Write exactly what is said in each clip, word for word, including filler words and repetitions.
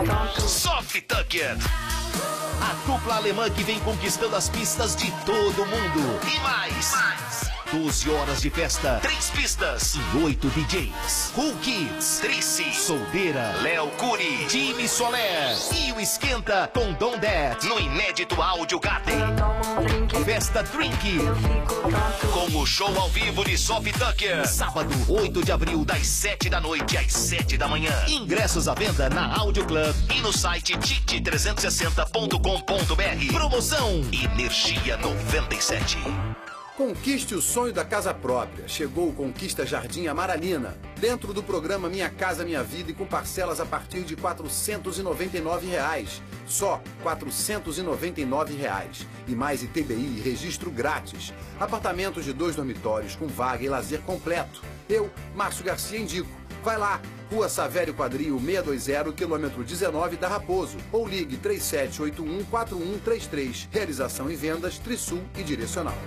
Soft Tucker. A dupla alemã que vem conquistando as pistas de todo mundo. E mais. mais. doze horas de festa, três pistas e oito D Js. Cool Kids, Trice, Soldeira, Léo Cury, Jimmy Soler e o Esquenta com Don Dad no inédito Áudio Garden. Festa Drink com o show ao vivo de Soft Tucker. Sábado, oito de abril, das sete da noite às sete da manhã. Ingressos à venda na Audio Club e no site tite trezentos e sessenta ponto com ponto br. Promoção Energia noventa e sete. Conquiste o sonho da casa própria. Chegou o Conquista Jardim Amaralina, dentro do programa Minha Casa Minha Vida e com parcelas a partir de quatrocentos e noventa e nove reais. Só quatrocentos e noventa e nove reais. E mais I T B I e registro grátis. Apartamentos de dois dormitórios com vaga e lazer completo. Eu, Márcio Garcia, indico. Vai lá, Rua Savério Quadril seiscentos e vinte, quilômetro dezenove da Raposo. Ou ligue três sete oito um, quatro um três três. Realização e vendas Trisul e Direcional.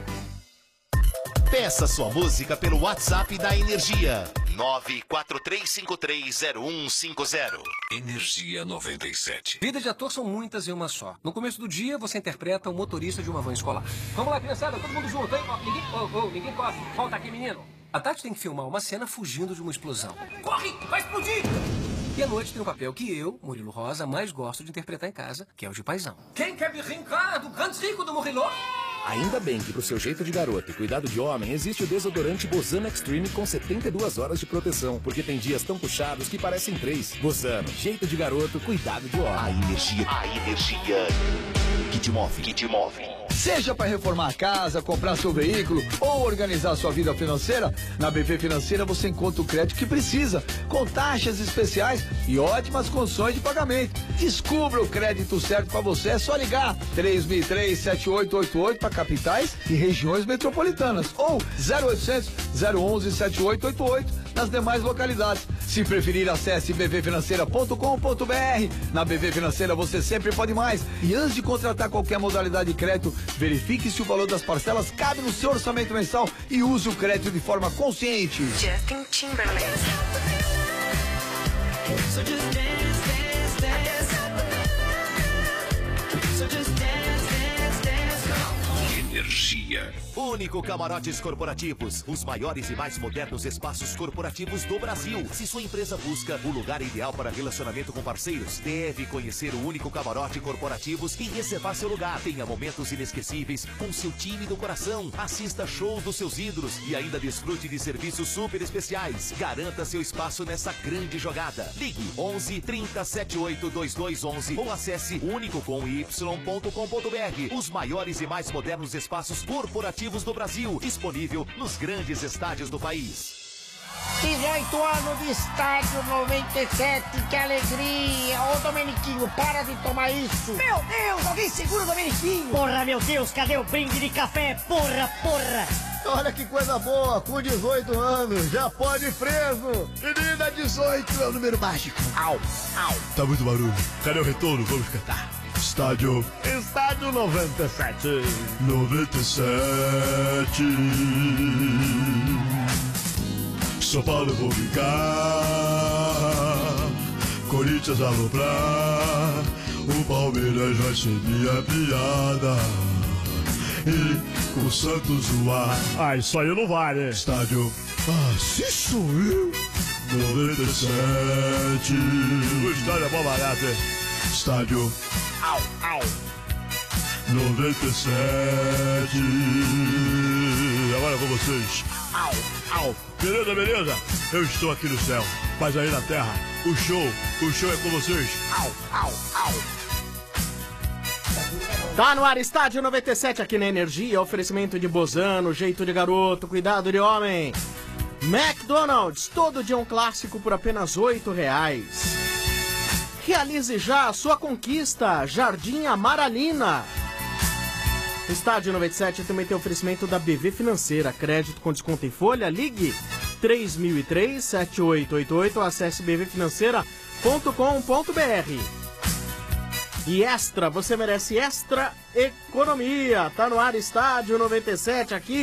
Peça sua música pelo WhatsApp da Energia. nove quatro três cinco três zero um cinco zero. Energia noventa e sete. Vidas de ator são muitas em uma só. No começo do dia, você interpreta o motorista de uma van escolar. Vamos lá, criançada, todo mundo junto, hein? Ninguém, oh, oh, ninguém corre. Volta aqui, menino. A Tati tem que filmar uma cena fugindo de uma explosão. Corre! Vai explodir! E à noite tem um papel que eu, Murilo Rosa, mais gosto de interpretar em casa, que é o de paizão. Quem quer me brincar do grande rico do Murilo? Ainda bem que pro seu jeito de garoto e cuidado de homem existe o desodorante Bozano Extreme com setenta e duas horas de proteção, porque tem dias tão puxados que parecem três. Bozano, jeito de garoto, cuidado de homem. A energia, a energia que te move, que te move. Seja para reformar a casa, comprar seu veículo ou organizar sua vida financeira, na B V Financeira você encontra o crédito que precisa, com taxas especiais e ótimas condições de pagamento. Descubra o crédito certo para você, é só ligar três mil e três, sete oito oito oito para capitais e regiões metropolitanas ou zero oitocentos, zero onze, sete oito oito oito nas demais localidades. Se preferir, acesse b v financeira ponto com ponto br. Na B V Financeira você sempre pode mais. E antes de contratar qualquer modalidade de crédito, verifique se o valor das parcelas cabe no seu orçamento mensal e use o crédito de forma consciente. Justin Timberlake. So just dance, dance, dance. So just dance, dance, dance. Energia. Único Camarotes Corporativos, os maiores e mais modernos espaços corporativos do Brasil. Se sua empresa busca o lugar ideal para relacionamento com parceiros, deve conhecer o Único Camarote Corporativos e reservar seu lugar. Tenha momentos inesquecíveis com seu time do coração. Assista shows dos seus ídolos e ainda desfrute de serviços super especiais. Garanta seu espaço nessa grande jogada. Ligue onze, trinta, setenta e oito, vinte e dois onze ou acesse único com y ponto com ponto br. Os maiores e mais modernos espaços corporativos do Brasil, disponível nos grandes estádios do país. dezoito anos de estádio noventa e sete, que alegria! Ô Domeniquinho, para de tomar isso! Meu Deus, alguém segura o Domeniquinho! Porra, meu Deus, cadê o brinde de café? Porra, porra! Olha que coisa boa, com dezoito anos, já pode ir preso! Menina, dezoito é o número mágico! Au, au! Tá muito barulho, cadê o retorno? Vamos cantar! Estádio. Estádio noventa e sete. noventa e sete. São Paulo vou brincar, Corinthians aloprar, o Palmeiras vai ser minha piada, e o Santos zoar. Ah, isso aí não vale. Estádio. Ah, se sou eu. noventa e sete. O estádio é bom barato, hein? Estádio. Au, au. noventa e sete. Agora com vocês. Au, au. Beleza, beleza? Eu estou aqui no céu, mas aí na terra, o show, o show é com vocês. Au, au, au. Tá no ar, Estádio noventa e sete aqui na Energia, oferecimento de Bozano, jeito de garoto, cuidado de homem. McDonald's, todo dia um clássico por apenas oito reais. Realize já a sua conquista, Jardim Amaralina. Estádio noventa e sete também tem oferecimento da B V Financeira, crédito com desconto em folha, ligue três mil e três, sete oito oito oito ou acesse b v financeira ponto com ponto br. E Extra, você merece Extra Economia. Tá no ar, Estádio noventa e sete aqui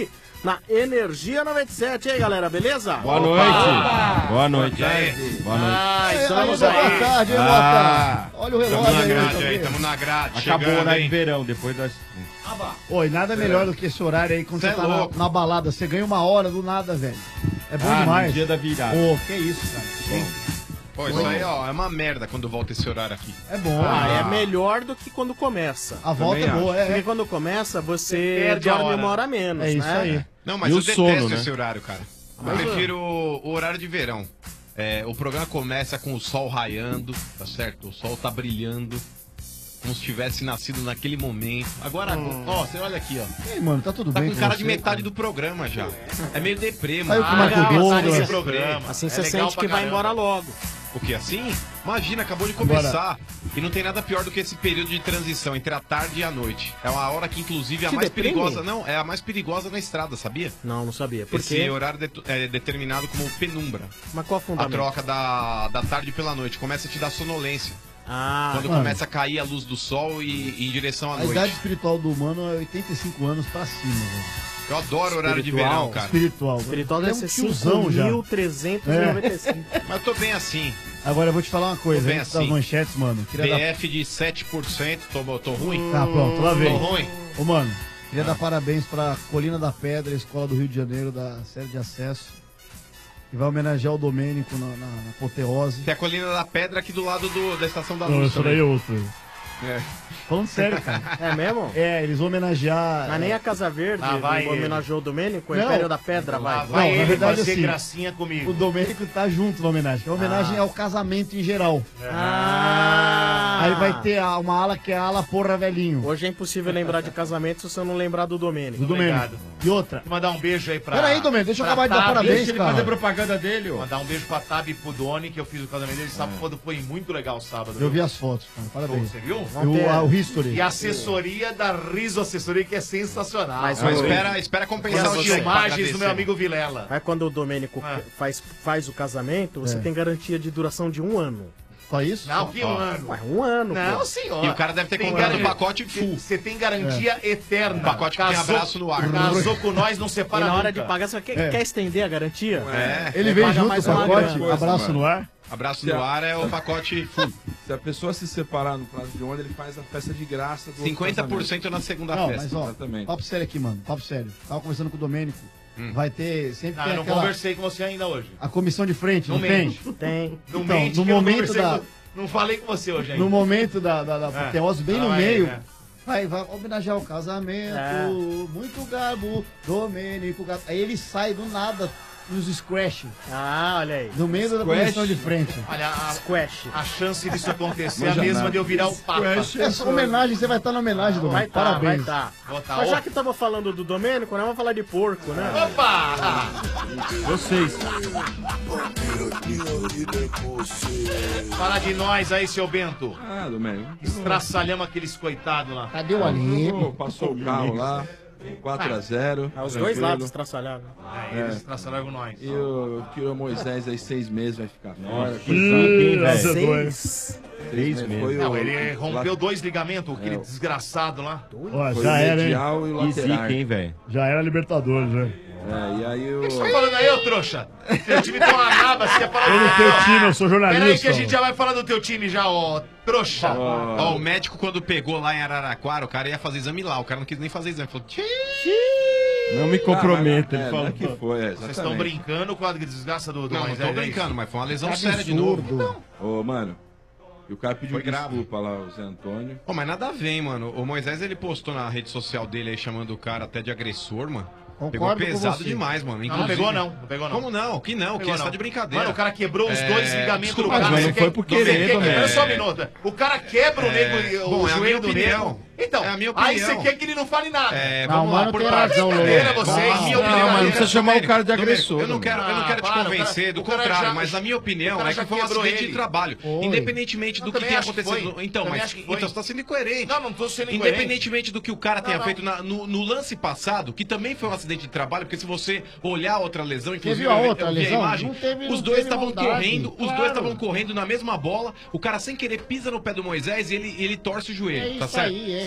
na Energia noventa e sete. E aí, galera, beleza? Boa noite. Opa. Boa noite. Boa noite. Ah, estamos Boa aí. tarde, hein, Ah. Mota? Olha o relógio Tamo na aí. grade tá aí, vendo? tamo na grade. Acabou o chegando, horário de hein? verão, depois das... Oi, nada melhor do que esse horário aí quando Cê você é tá na, louco. na balada. Você ganha uma hora do nada, velho. É bom Ah, demais. no dia da virada. Pô, que isso, cara. Pô, isso aí, ó, é uma merda quando volta esse horário aqui. É bom. Ah, é Ah. melhor do que quando começa. A volta é Também boa, Porque é. quando começa, você perde a dorme hora. uma hora menos, É isso né? aí. Não, mas E eu o detesto sono, né? esse horário, cara. Eu Mas, prefiro o horário de verão. É, o programa começa com o sol raiando, tá certo? O sol tá brilhando, como se tivesse nascido naquele momento. Agora, ó, você olha aqui, ó. E aí, mano, tá tudo Tá bem com com cara você, de metade cara? do programa já. É meio deprê, Saiu mano. com o Marco legal, Douglas. tá nesse programa. Assim É você legal sente pra que vai caramba. embora logo. O que, assim? Imagina, acabou de começar. E não tem nada pior do que esse período de transição entre a tarde e a noite. É uma hora que, inclusive, é a Te mais deprime? perigosa. Não, é a mais perigosa na estrada, sabia? Não, não sabia. Por Esse quê? horário det- é determinado como penumbra. Mas qual o A fundamento? troca da, da tarde pela noite. Começa a te dar sonolência. Ah, Quando mano. começa a cair a luz do sol e, e em direção à A noite. idade espiritual do humano é oitenta e cinco anos pra cima, velho. Eu adoro o horário de Espiritual? verão, cara. Espiritual. espiritual Ele é deve um ser tiozão já. cinco mil trezentos e noventa e cinco. Mas eu tô bem assim. Agora eu vou te falar uma coisa, Tô bem antes das assim. manchetes, mano. Queria B dar... F de sete por cento. Tô, tô ruim? Tá, pronto, lá vem. Tô ruim. Ô, mano, queria dar parabéns pra Colina da Pedra, Escola do Rio de Janeiro, da série de acesso. Que vai homenagear o Domênico na, na, na apoteose. Tem a Colina da Pedra aqui do lado do- da Estação da Não, Luz essa daí também. é outra. É. Falando sério, cara. É mesmo? É, eles vão homenagear. Mas nem a Casa Verde Ah, vai não ele. homenageou o Domênico, o Não. Império da Pedra, vai. Lá vai Não, na ele verdade, fazer assim, gracinha comigo. O Domênico tá junto na homenagem. que É uma homenagem ao casamento em geral. Ah! Aí vai ter a- uma ala que é a ala porra velhinho. Hoje é impossível lembrar de casamento se você não lembrar do Domênico. Do Domênico. Obrigado. E outra. Vou mandar um beijo aí pra... Peraí, Domênico, deixa eu pra acabar de dar Tabi. parabéns, Deixa ele cara. fazer propaganda dele, ó. Mandar um beijo pra Tabi e pro Doni, que eu fiz o casamento dele sábado. Foi muito legal sábado. Eu vi as fotos, cara. Parabéns. Você viu? Eu, a- o History. E a assessoria da Riso Assessoria, que é sensacional. Mas Mas o- espera, espera E compensar as o dia. imagens do meu amigo Vilela. Aí quando o Domênico Ah. faz, faz o casamento, você É. tem garantia de duração de um ano. Só isso? Não, que Ó. ano. Ué, um ano, Não, pô. senhor. E o cara deve ter Tem comprado o garantia- pacote full. Você tem garantia eterna. O pacote que tem abraço no ar. Casou com nós, não E separa na hora nunca. de pagar, você quer, É. quer estender a garantia? É. Ele Aí vem paga junto mais com o uma pacote, grana. abraço mano. no ar. Abraço no ar é o pacote full. Se a pessoa se separar no prazo de um ano, ele faz a festa de graça do cinquenta por casamento. cento na segunda Não, festa. mas ó, exatamente. papo sério aqui, mano. Papo sério. Tava conversando com o Domênico. Hum. Vai ter. Sempre Não, tem eu não aquela. conversei com você ainda hoje. A comissão de frente, não, Não tem? mente. Tem. Não Então, mente no que eu não momento conversei da- com- Não falei com você hoje ainda. No momento da, da, da apoteose, bem Ah, no vai, meio. é. Vai, vai homenagear o casamento. É. Muito garbo, Domênico. Gato. Aí ele sai do nada nos squash. Ah, olha aí. No meio da Squash? comissão de frente. Olha, a, Squash. a chance disso acontecer é a Manja mesma nada. de eu virar o Papa. Essa homenagem, você vai estar na homenagem, Domênico. Vai tá, vai Parabéns. tá. Vou tá. Mas já Ô, que estamos falando do Domênico, né? Vamos falar de porco, né? Opa! Vocês. Fala de nós aí, seu Bento. Ah, Domênico. Estraçalhamos aqueles coitados lá. Cadê o Ali? Passou, passou o carro lá. quatro a zero. Ah, os dois lados estraçalhados. Aí eles estraçalharam com nós. E o que o Moisés aí seis meses vai ficar fora. Seis. Três meses. Foi Não, o- ele rompeu lá- dois ligamentos, aquele É. desgraçado lá. Ó, Foi já o era, hein? medial e o lateral. velho? Já era Libertadores, né? É, e aí o... O que você tá falando aí, ô trouxa? Seu time tem uma naba, você quer falar Eu não do tenho teu time, eu sou jornalista. Peraí que a gente já vai falar do teu time já, ó, trouxa. Ó, o médico, quando pegou lá em Araraquara, o cara ia fazer exame lá. O cara não quis nem fazer exame. Falou, "Tchê". Não me comprometa, Ah, mas- ele é, falou. não é que foi, é, Vocês estão exatamente. brincando com a desgraça do, do Não, não Moisés, tô é brincando, isso? mas foi uma lesão Que séria de absurdo. novo. Ô, mano, e o cara pediu Foi grave. desculpa lá, o Zé Antônio. Pô, mas nada a ver, hein, mano. O Moisés, ele postou na rede social dele aí, chamando o cara até de agressor, mano. Concordo Pegou com pesado você. demais, mano. Não, não Inclusive- pegou não, não pegou não. Como não? Que não? Que Pegou você tá não. de brincadeira. Mano, o cara quebrou os É, dois ligamentos desculpa, do cara. mas Você não quer- foi por querer, você quer- Domênico. Olha só um minuto. O cara quebra o nego, É, o bom, é a joelho minha do opinião. nego. Então, É a minha aí opinião. você quer que ele não fale nada. É, Não, vamos mano, lá, por tem partes. razão, Lolo. Brincadeira, vocês. Vamos lá. Minha Não, opinião. mas não precisa chamar o cara de Domênico, agressor, Eu não quero, eu não quero te Ah, para, convencer o do cara contrário, já- mas na minha o opinião cara é já que foi um quebrou acidente ele. de trabalho. Foi. Independentemente Eu do que também tenha acho que acontecido. foi. Então, Também mas acho que foi. então você tá sendo incoerente. Não, não tô sendo incoerente. Independentemente do que o cara tenha não. feito na- no, no lance passado, que também foi um acidente de trabalho, porque se você olhar a outra lesão, inclusive viu a eu vi- outra eu vi lesão? a imagem, Não teve- os não dois teve estavam maldade. correndo, os Claro. dois estavam correndo na mesma bola, o cara sem querer pisa no pé do Moisés e ele, ele torce o joelho, É tá isso certo? aí, é.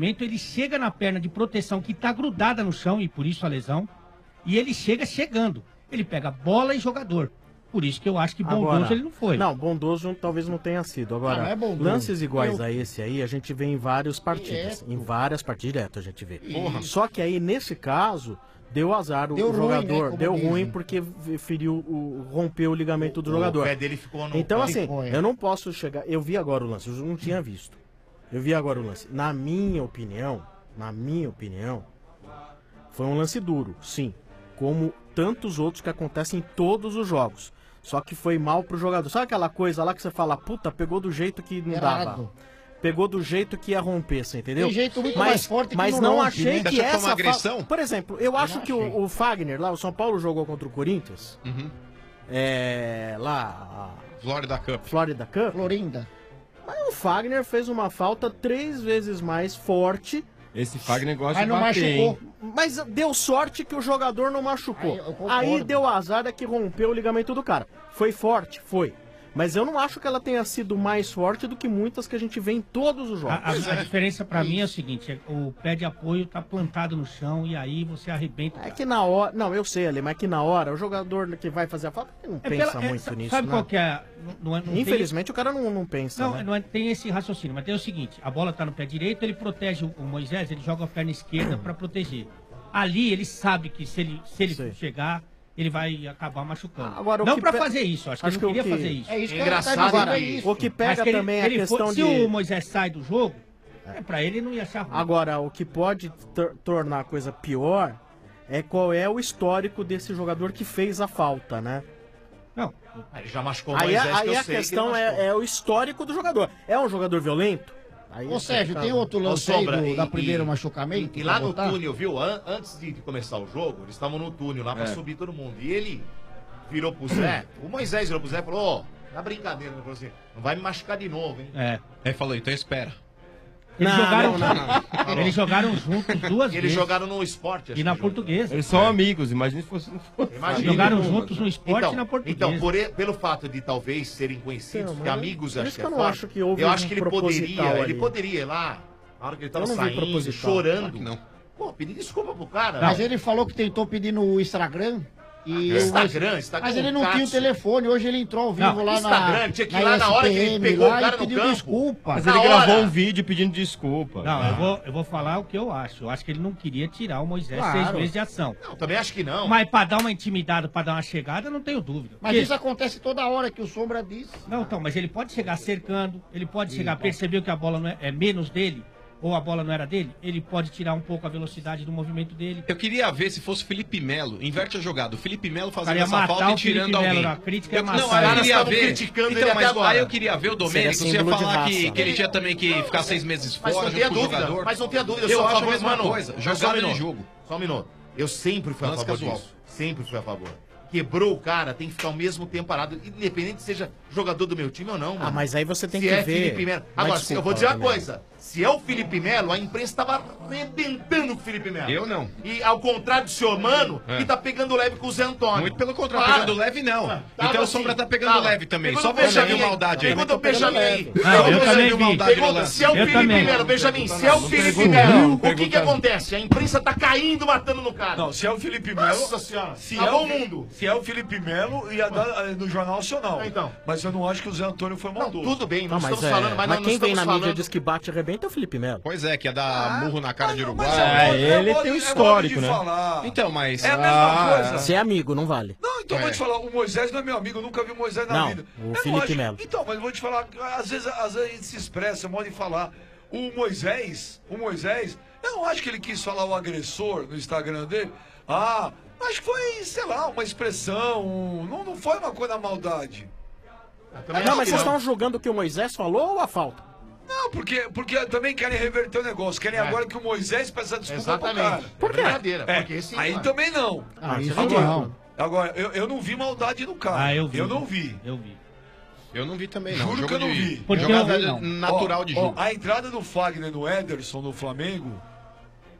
impedimento, ele chega na perna de proteção que está grudada no chão, e por isso a lesão, e ele chega chegando. Ele pega bola e jogador. Por isso que eu acho que bondoso Agora, ele não foi. Não, bondoso talvez não tenha sido. Agora, Ah, não é bondoso. lances iguais Eu- a esse aí, a gente vê em várias partidas. Direto. Em várias partidas, direto a gente vê. Porra. Só que aí, nesse caso, deu azar o, Deu o ruim, jogador. né, como deu dizem. ruim porque v- feriu, o, rompeu o ligamento do O- o jogador. pé dele ficou no Então, campo. assim, Ficou, é. eu não posso chegar... Eu vi agora o lance, eu não tinha visto. Eu vi agora o lance. Na minha opinião, na minha opinião, foi um lance duro, sim. Como tantos outros que acontecem em todos os jogos. Só que foi mal pro jogador. Sabe aquela coisa lá que você fala, puta, pegou do jeito que não Errado. dava. Pegou do jeito que ia romper, você entendeu? Tem jeito muito mas, mais forte que Mas não não rompe, achei né? que Você acha que foi essa uma fa- agressão? Por exemplo, eu acho não que o, o Fagner lá, o São Paulo jogou contra o Corinthians. É. Lá. A... Florida Cup. Florida Cup. Florinda. Mas o Fagner fez uma falta três vezes mais forte. Esse Fagner gosta Mas de não bater, hein? Mas deu sorte que o jogador não machucou. concordo. Aí deu azar é que rompeu o ligamento do cara. Foi forte? Foi. Mas eu não acho que ela tenha sido mais forte do que muitas que a gente vê em todos os jogos. A, a- a diferença pra mim é o seguinte, é, o pé de apoio tá plantado no chão e aí você arrebenta. o É cara. que na hora. Não, eu sei, Ale, mas que na hora, o jogador que vai fazer a falta ele não É pensa pela- é, muito sa- nisso. Sabe né? qual que é? Não, não é- não tem- Infelizmente o cara não, não pensa. Não, né? não é- tem esse raciocínio, mas tem o seguinte: a bola tá no pé direito, ele protege o, o Moisés, ele joga a perna esquerda pra proteger. Ali ele sabe que se ele, se ele chegar, ele vai acabar machucando. Agora, o não que pra pe- fazer isso, acho que acho ele não que o queria que- fazer isso. é isso que Engraçado, ela tá dizendo, Agora, é isso. o que pega mas ele- também é a ele questão se de- o Moisés sai do jogo, é, pra ele não ia achar ruim. Agora, o que pode tor- tornar a coisa pior é qual é o histórico desse jogador que fez a falta, né? Não. Ele já machucou Aí, mais a- vezes que aí eu a sei que questão ele machucou. é, é o histórico do jogador. É um jogador violento? Aí Ô, é Sérgio, complicado. tem outro lance aí Sombra, do, e- da e- primeiro machucamento? E lá pra no botar? túnel, viu? An- antes de começar o jogo, eles estavam no túnel lá pra É. subir todo mundo. E ele virou pro Zé, o Moisés virou pro Zé e falou, ó, na brincadeira, ele falou assim, não vai me machucar de novo, hein? É. Aí falou, então espera. Eles Não, jogaram, não, não, não. Eles jogaram juntos duas Eles vezes. jogaram no esporte, acho E na que portuguesa. Eles são amigos, imagina se fosse. Não fosse. Imagina. Jogaram juntos no esporte então, e na portuguesa. Então, por e- pelo fato de talvez serem conhecidos, Não, porque mas amigos por acho isso que que é eu não forte, acho que houve eu um acho que ele proposital poderia, ali. ele poderia ir lá, na hora que ele tava Eu não vi saindo, proposital. chorando. Claro que não. Pô, pedir desculpa pro cara. Mas ele falou que tentou pedir no Instagram. E Ah, o- Instagram, Instagram, Mas ele não tinha o Cássio. telefone. Hoje ele entrou ao vivo Não, lá Instagram, na. tinha que ir lá na hora que ele S P M pegou o lá e cara no pediu campo. desculpa. Mas Na ele hora. gravou um vídeo pedindo desculpa. Não, eu vou, eu vou falar o que eu acho. Eu acho que ele não queria tirar o Moisés Claro. seis meses de ação. Não, também acho que não. Mas pra dar uma intimidada, pra dar uma chegada, não tenho dúvida. Mas Porque- isso acontece toda hora que o Sombra diz. Não, então, mas ele pode chegar cercando, ele pode chegar, então. percebeu que a bola não é, é menos dele, ou a bola não era dele, ele pode tirar um pouco a velocidade do movimento dele. Eu queria ver se fosse o Felipe Melo, inverte a jogada. O Felipe Melo fazendo Cara, ia essa matar falta e o Felipe tirando Melo alguém. na crítica, ia eu, matar não, ele. aí eu Os queria caras ver. estavam criticando Então, ele mas até agora. aí eu queria ver o Domênico, Seria você ia símbolo de falar raça, que, né? que ele tinha também que ficar seis meses Mas fora não junto tenha com o dúvida, jogador. mas não tenha dúvida. Eu sou a acho a favor, mesma mano, coisa, só um jogada de minuto, jogo. Só um minuto. Eu sempre fui a Lance favor casual. disso. Sempre fui a favor. Quebrou o cara, tem que ficar o mesmo tempo parado, independente se seja jogador do meu time ou não, mano. Ah, mas aí você tem se que é ver. Felipe Melo. Mas Agora, desculpa, eu vou dizer uma Domênico. coisa. Se é o Felipe Melo, a imprensa tava arrebentando com o Felipe Melo. Eu não. E ao contrário do senhor Mano, É. que tá pegando leve com o Zé Antônio. Muito pelo contrário, Para. pegando leve não. Tava Então o assim, Sombra tá pegando tava. leve também. Pergunta Só o você Benjamin viu maldade aí. Pergunta o Benjamin aí. Não, eu Pergunta- também vi. maldade no Pergunta lance. se é o Eu Felipe também. Melo, Benjamin, se é o Não Felipe pergunta Melo, não, o que que pergunta não. acontece? A imprensa tá caindo, matando no cara. Não, se é o Felipe Melo. Nossa senhora, se acabou é o mundo. Se é o Felipe Melo, ia dar eh, no Jornal Nacional. Então. Mas eu não acho que o Zé Antônio foi maldoso. Tudo bem, não, Não, mas, estamos é, falando, mas, mas não, quem não vem estamos na mídia falando... diz que bate e arrebenta é o Felipe Melo. Pois é, que ia dar murro na cara de Uruguai. mas É, é ele modo- tem um é histórico, modo de né? falar. Então, mas... É a mesma Ah, coisa. Se é amigo, não vale. Não, então eu vou te falar, o Moisés não é meu amigo, eu nunca vi o Moisés na Não, vida. o Eu Felipe acho- Melo. Então, mas eu vou te falar, às vezes, às vezes a gente se expressa, modo de falar. O Moisés, o Moisés, eu não acho que ele quis falar o agressor no Instagram dele. Ah, acho que foi, sei lá, uma expressão, um- não, não foi uma coisa da maldade. Não, mas vocês estão julgando o que o Moisés falou ou a falta? Não, porque, porque também querem reverter o negócio. Querem É. agora que o Moisés peça desculpa pro cara. Exatamente. Por quê? Brincadeira, É, porque sim, aí mano. também não. Ah, isso agora, não. agora eu, eu não vi maldade no cara. Ah, eu vi. Eu não vi. Eu vi. Eu não vi também, não. Juro Jogo que eu não de- vi. Porque Jogada eu- não. natural Ó, de ó, jogo. a entrada do Fagner no Ederson no Flamengo,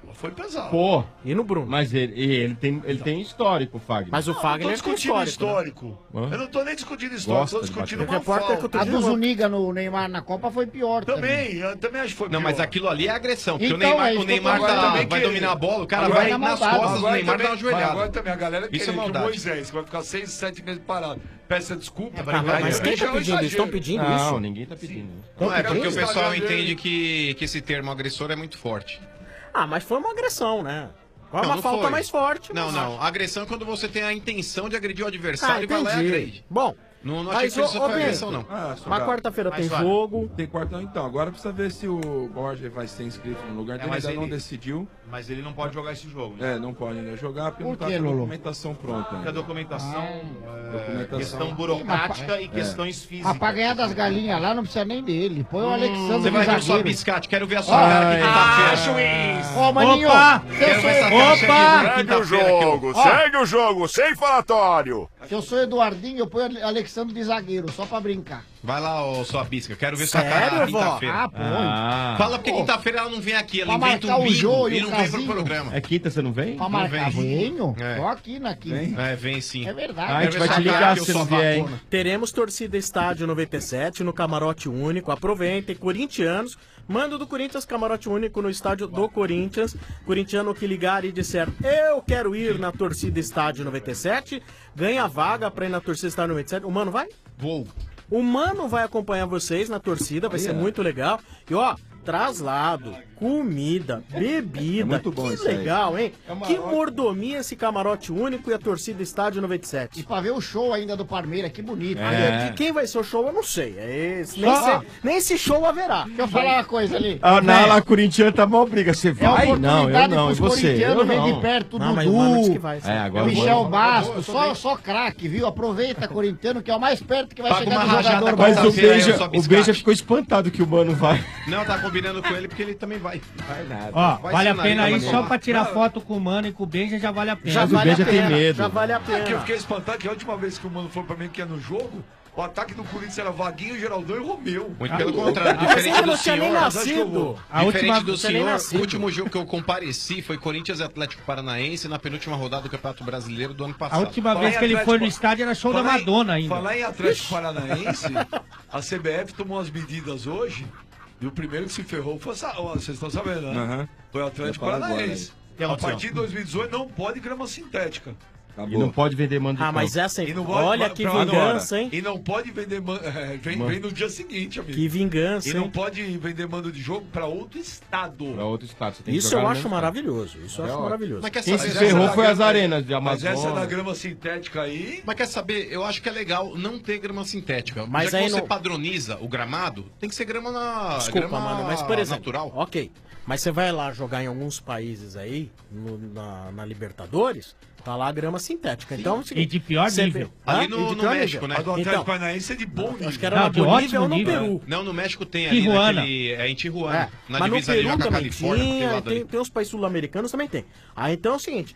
Foi pesado. Pô. E no Bruno? Mas ele, ele, tem, ele tem histórico, o Fagner. Mas o Não, Fagner não tô tem discutindo histórico, histórico. né? Eu não tô nem discutindo histórico, Gosta tô de discutindo bater. uma repórter que eu tô falta. A do Zuniga no Neymar na Copa foi pior também. Também, eu também acho que foi Não, pior. mas aquilo ali é agressão. Porque Então, o Neymar, é isso o que eu Neymar tô tá- falando. vai que- dominar a bola, o cara Agora vai é nas maldade. costas do Agora Neymar também- dar uma joelhada. Agora também a galera Isso é querendo que o maldade. Moisés, que vai ficar seis, sete meses parado, peça desculpa. Ah, mas quem tá pedindo isso? Estão pedindo Não, isso? ninguém tá pedindo. Não, é porque o Instagram pessoal dele. entende que, que esse termo agressor é muito forte. Ah, mas foi uma agressão, né? Foi Não, uma não falta foi. mais forte. Não, mas não. acho. Agressão é quando você tem a intenção de agredir o Ah, adversário e vai lá e entendi. agride. Bom, Não, não achei mas que isso ô, ô, foi Bento, agressão, não. Ah, mas Sobrado. quarta-feira tem Mas vai. jogo. Tem quartão então. Agora precisa ver se o Borges vai ser inscrito no lugar É, dele. mas Ainda não ele- decidiu. Mas ele não pode jogar esse jogo, né? É, não pode ainda jogar porque Por não tá quê, com a Lolo? documentação pronta. Porque a ainda. documentação, é, Documentação. questão burocrática e É. questões físicas. Ah, pra ganhar das galinhas lá não precisa nem dele. Põe o Alexandre Você vai ver o sua zagueiro. biscate, quero ver a sua cara aqui quinta-feira. Ah, juiz! Ó, Maninho, Opa! seu Quero ver sonho- essa cara cheia de Opa! quinta-feira aqui, ó. Ó, Segue o jogo, sem falatório. se eu sou Eduardinho, eu ponho Ale- Alexandre de zagueiro, só pra brincar. Vai lá, ô sua bisca, quero ver sua Sério, cara vó? quinta-feira. Ah, põe. Ah. Fala porque Pô. quinta-feira ela não vem aqui, ela Pra inventa marcar um o bingo Jô e e o não vem pro Casinho. programa. É quinta, você não vem? Pra Não marcar, vem. venho. É. Tô aqui, aqui. É, vem sim. É verdade. Ah, a gente Quero vai ver te sua cara ligar que eu se sou não vier, hein? vacuna. Teremos torcida Estádio noventa e sete no Camarote Único. Aproveitem, corintianos. Mando do Corinthians, Camarote Único no estádio do Corinthians. Corintiano que ligar e disser eu quero ir na torcida Estádio noventa e sete, ganha vaga pra ir na torcida Estádio noventa e sete. O Mano vai? Vou. O Mano vai acompanhar vocês na torcida, vai ser muito legal. E ó, traslado, comida, bebida. É muito bom que isso aí. legal, hein? Camarote. Que mordomia esse Camarote Único e a torcida Estádio noventa e sete. E pra ver o show ainda do Parmeira, que bonito. Ah, que- Quem vai ser o show, eu não sei. É esse, nem, Só- sei- nem esse show haverá. Deixa eu falar uma coisa ali. Ah, não, Véi, lá Corinthians tá mó briga. Você É vai? Não, eu oportunidade não. E pros você? corintianos, Eu vem de não. perto o Não, mas o Mano disse Dudu, que vai. É, agora o o Michel Mano- Bastos, só, só craque, viu? Aproveita, corintiano, que é o mais perto que vai Paga chegar uma do rajada jogador. com Mas essa bom. o feira aí, Benja, sua o biscate. Benja ficou espantado que o Mano vai. Não, tá combinando com ele porque ele também vai. Vai nada. Ó, Vai vale a ser pena na aí liga, só mas- pra tirar foto com o Mano e com o Benja já vale a pena. Já Mas o vale a Benja tem pena, medo. já vale a É que eu pena. fiquei espantado que a última vez que o Mano falou pra mim que ia no jogo, o ataque do Corinthians era Vaguinho, Geraldão e Romeu. Muito Ah, pelo louco. contrário, Mas diferente ele do não tinha nem senhor. Mas acho que eu vou. nascido. A Diferente última- do Você nem senhor, nascido. o último jogo que eu compareci foi Corinthians e Atlético Paranaense na penúltima rodada do Campeonato Brasileiro do ano A passado. última Falar vez em que ele foi Atlético- no estádio era show da Falar em- Madonna ainda. Falar em Atlético Paranaense, a C B F tomou as medidas hoje e o primeiro que se ferrou foi. essa- ó, Vocês estão sabendo, né? Aham. Foi o Atlético Já fala Paranaense. Que A aconteceu? partir de dois mil e dezoito não pode grama sintética. E não pode vender mando de Ah, mas campo. essa E não pode- olha que pra- vingança, hein? E não pode vender. man- é, vem, Man- vem no dia seguinte, amigo. Que vingança, E não hein? pode vender mando de jogo pra outro estado. Pra outro estado. Você tem que Isso jogar eu no acho mesmo maravilhoso. Isso eu É acho ótimo. maravilhoso. Mas quer Quem saber? se essa ferrou da foi grama- as arenas de Mas essa da Amazonas. grama sintética aí. Mas quer saber? Eu acho que é legal não ter grama sintética. Mas Mas Já aí que você não- padroniza o gramado, tem que ser grama na Desculpa, grama mano, mas por exemplo, natural. ok, mas você vai lá jogar em alguns países aí, no- na, na Libertadores, tá lá a grama sintética. Então, é o seguinte, E de pior você nível. vê- Ali Hã? no- E de no pior México, nível. né? A do Atlético Então, Paranaense é de bom nível. acho que era Não, na de Bolívia ótimo ou no nível. Peru. Não, no México tem ali Tijuana. naquele. É em Tijuana. É, Na mas no divisa ali Peru já com a também Califórnia, aquele tinha, lado tem, ali. tem uns países sul-americanos também tem. Aí então é o seguinte,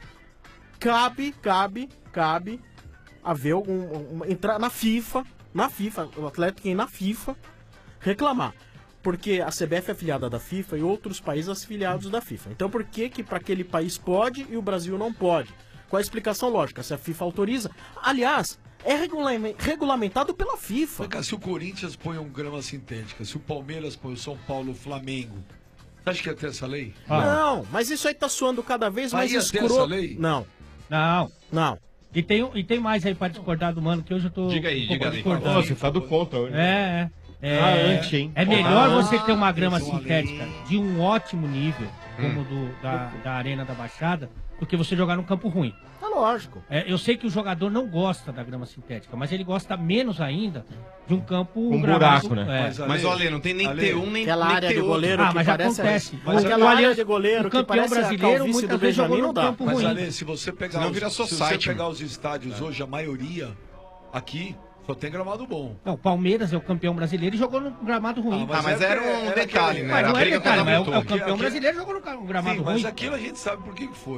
cabe, cabe, cabe haver algum, um- entrar na FIFA, na FIFA, o Atlético ir na FIFA reclamar. Porque a C B F é afiliada da FIFA e outros países afiliados da FIFA. Então por que que para aquele país pode e o Brasil não pode? Qual a explicação lógica? Se a FIFA autoriza. Aliás, é regulame- regulamentado pela FIFA. Cara, se o Corinthians põe um grama sintética, se o Palmeiras põe o São Paulo, o Flamengo, você acha que ia ter essa lei? Não, mas isso aí tá soando cada vez mais Aí ia ter escuro. essa lei? Não, Não. não. E tem, um- e tem mais aí pra discordar do Mano, que hoje eu tô. Diga aí, tô diga aí. discordando. Nossa, você tá do conta hoje. É, é. Ah, É, antes, hein? é melhor Ah, você ter uma grama isso é uma sintética lei. de um ótimo nível, como Hum. o do, da, da Arena da Baixada, do que você jogar num campo ruim. É lógico. É, eu sei que o jogador não gosta da grama sintética, mas ele gosta menos ainda de um campo Um gramado- buraco, né? É. Mas, Mas olha, não tem nem Ale, T um nem Aquela nem área de T outro. goleiro Ah, que mas parece acontece. A... Aquela O área Allianz- de goleiro o que campeão parece a brasileiro calvície muitas do vezes jogou Benjamin no não dá. campo Mas, ruim. Ale, se você pegar, Senão os, vira se society, você pegar mano. os estádios hoje, a maioria aqui só tem gramado bom. Não, o Palmeiras é o campeão brasileiro e jogou num gramado ruim. Ah, Ah, mas é era porque- um era detalhe, aquele- né? Mas Era não a é briga detalhe, com mas é o, é o o campeão Aqui- brasileiro jogou num gramado Sim, ruim. mas aquilo a gente sabe por que que foi.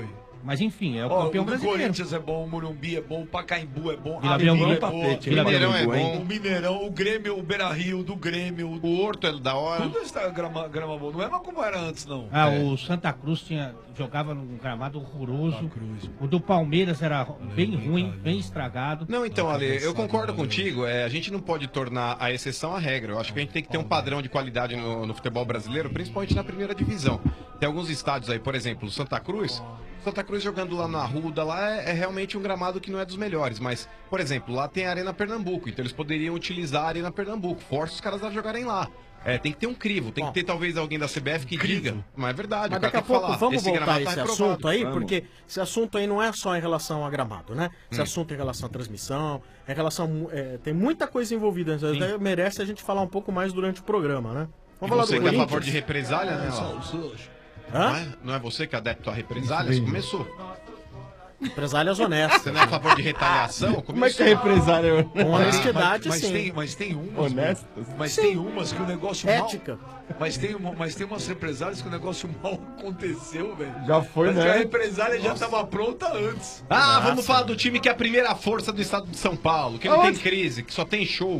Mas enfim, é o Ó, campeão o do brasileiro. Corinthians é bom, o Morumbi é bom, o Pacaembu é bom, Vila a Belmiro Vila é é boa, tapete, o Vila Mineirão Belmiro, é hein? bom, o Mineirão, o Grêmio, o Beira-Rio, do Grêmio, o Horto é da hora. Tudo está grama, grama boa, não é mais como era antes, não. Ah, É. o Santa Cruz tinha, jogava num gramado horroroso. O do Palmeiras era bem ruim, bem estragado. Não, então, Ale, eu concordo contigo. É, a gente não pode tornar a exceção a regra. Eu acho que a gente tem que ter um padrão de qualidade no, no futebol brasileiro, principalmente na primeira divisão. Tem alguns estádios aí, por exemplo, o Santa Cruz. Santa Cruz jogando lá na Arruda, lá é, é realmente um gramado que não é dos melhores. Mas, por exemplo, lá tem a Arena Pernambuco, então eles poderiam utilizar a Arena Pernambuco. Força os caras a jogarem lá. É, tem que ter um crivo, tem que ter talvez alguém da C B F que diga. Mas é verdade, Mas o cara daqui a tem que pouco falar. vamos esse voltar a gramado esse tá reprovado. assunto aí, Vamos. porque esse assunto aí não é só em relação a gramado, né? Esse Hum. assunto é em relação à transmissão, é em relação. É, tem muita coisa envolvida. Então, merece a gente falar um pouco mais durante o programa, né? E você que é a favor de represália, né? Só- ó? só- Não é, não é você que é adepto a represálias? Começou. Represálias honestas. Você não é a favor de retaliação? Como é que é represália? Com honestidade, mas, mas sim. Tem, mas tem umas. Honestas? Mas Sim. tem umas que o negócio Ética. mal. Mas tem, uma, mas tem umas represálias que o negócio mal aconteceu, velho. Já foi, mas né? que a represália já estava pronta antes. Ah, vamos falar do time que é a primeira força do estado de São Paulo, que não Aonde? tem crise, que só tem show.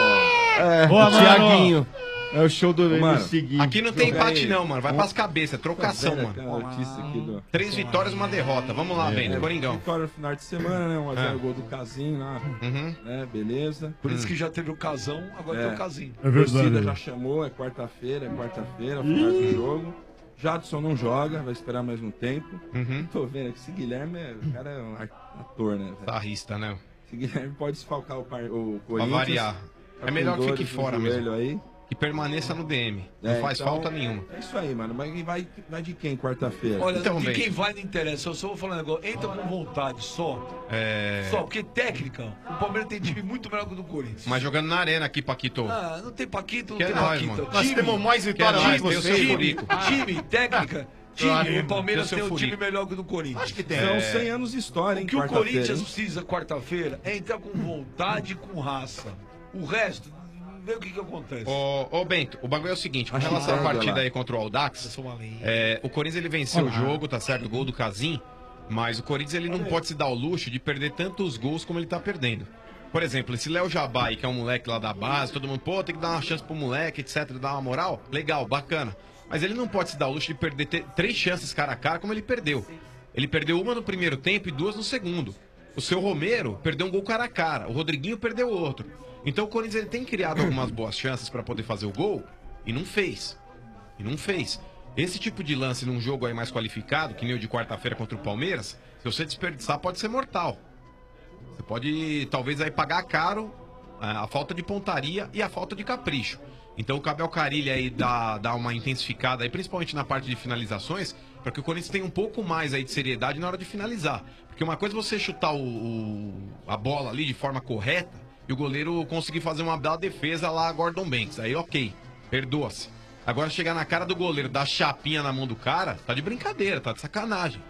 É, Boa, o mano. Thiaguinho. É o show do Mano, M C Gui. aqui não tem Joga empate aí. não, mano. Vai pras cabeças, é trocação, Velha, mano. cara, notícia aqui do... Três vitórias e uma derrota. Vamos lá, Bento, É, Coringão. Vitória no final de semana, né? um a zero É. gol do Casim lá. Uhum. Né? Beleza. Por isso que já teve o casão, agora tem o casinho. A torcida já chamou, é quarta-feira, é quarta-feira, final do jogo. Jadson não joga, vai esperar mais um tempo. Uhum. Tô vendo que esse Guilherme, é, o cara é um ator, né? velho? Sarrista, né? Esse Guilherme pode desfalcar o, par- o Pra Corinthians. variar. Tá É melhor com que fique dores no fora joelho mesmo. Aí. Que permaneça no D M. Não É, faz então, falta nenhuma. É isso aí, mano. Mas vai, vai de quem quarta-feira? Olha, Então, de bem. quem vai não interessa. Eu só vou falar um negócio. Entra com vontade só. É... Só, porque técnica, o Palmeiras tem time muito melhor que o do Corinthians. Mas jogando na arena aqui, Paquito. Ah, não tem Paquito, não Que é tem nóis, Paquito. mano. Time, Nós temos mais vitória que é lá que nóis, você, time, Furico. time, técnica, time. Claro, o Palmeiras tem tem o seu um time Furico. melhor que o do Corinthians. Acho que tem. São É. cem anos de história, hein? O que o quarta-feira, Corinthians hein? precisa quarta-feira é entrar com vontade e com raça. O resto, vê o que que acontece. Ô, ô Bento, o bagulho é o seguinte, com Acho relação à que partida lá. aí contra o Audax, é, o Corinthians ele venceu o jogo, tá certo? O gol do Casim, mas o Corinthians ele não pode se dar o luxo de perder tantos gols como ele tá perdendo. Por exemplo, esse Léo Jabai, que é um moleque lá da base, todo mundo, pô, tem que dar uma chance pro moleque, etc, dar uma moral, legal, bacana. Mas ele não pode se dar o luxo de perder te- três chances cara a cara como ele perdeu. Ele perdeu uma no primeiro tempo e duas no segundo. O seu Romero perdeu um gol cara a cara, o Rodriguinho perdeu outro. Então o Corinthians ele tem criado algumas boas chances para poder fazer o gol e não fez. E não fez. Esse tipo de lance num jogo aí mais qualificado, que nem o de quarta-feira contra o Palmeiras, se você desperdiçar pode ser mortal. Você pode talvez aí pagar caro a, a falta de pontaria e a falta de capricho. Então o Cabel Carilli aí dá, dá uma intensificada aí, principalmente na parte de finalizações, para que o Corinthians tenha um pouco mais aí de seriedade na hora de finalizar. Porque uma coisa é você chutar o, o- a bola ali de forma correta e o goleiro conseguir fazer uma bela defesa lá, Gordon Banks. Aí ok, perdoa-se. Agora chegar na cara do goleiro, dar chapinha na mão do cara, tá de brincadeira, tá de sacanagem.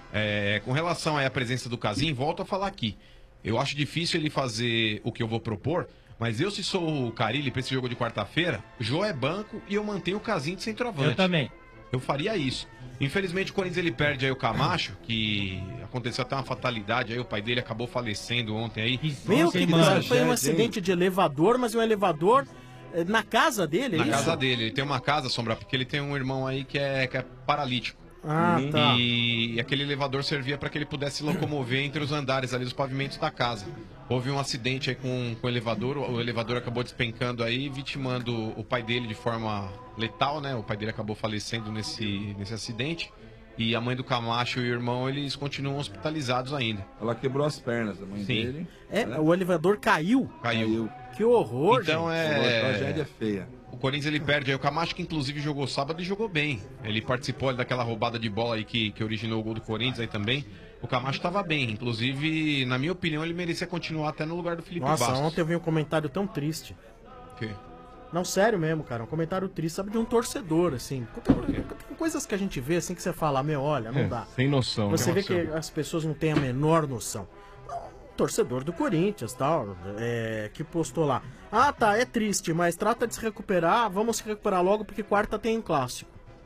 É, com relação aí à presença do Casim, volto a falar aqui. Eu acho difícil ele fazer o que eu vou propor, mas eu, se sou o Carilli pra esse jogo de quarta-feira, Jô é banco e eu mantenho o Casim de centroavante. Eu também. Eu faria isso. Infelizmente o Corinthians ele perde aí o Camacho, que aconteceu até uma fatalidade aí, o pai dele acabou falecendo ontem aí. Meu, que bizarro, foi um acidente de elevador, mas um elevador eh, na casa dele, é Na isso? casa dele, ele tem uma casa, Sombra, porque ele tem um irmão aí que é, que é paralítico. Ah, Uhum. tá. E, e aquele elevador servia para que ele pudesse se locomover entre os andares ali dos pavimentos da casa. Houve um acidente aí com, com o elevador, o elevador acabou despencando aí, vitimando o pai dele de forma letal, né? O pai dele acabou falecendo nesse, nesse acidente. E a mãe do Camacho e o irmão, eles continuam hospitalizados ainda. Ela quebrou as pernas, a mãe Sim. dele. É, o elevador caiu. Caiu. Que horror, Então gente. é. A tragédia é feia. O Corinthians ele perde aí o Camacho, que inclusive jogou sábado e jogou bem. Ele participou ali daquela roubada de bola aí que, que originou o gol do Corinthians aí também. O Camacho estava bem. Inclusive, na minha opinião, ele merecia continuar até no lugar do Felipe Nossa, Bastos. ontem eu vi um comentário tão triste. O quê? Não, sério mesmo, cara. Um comentário triste, sabe, de um torcedor, assim. Tem coisas que a gente vê, assim, que você fala, meu, olha, não É, dá. sem noção, Você né? vê que as pessoas não têm a menor noção. Um torcedor do Corinthians, tal, é, que postou lá. Ah, tá, é triste, mas trata de se recuperar, vamos se recuperar logo, porque quarta tem clássico.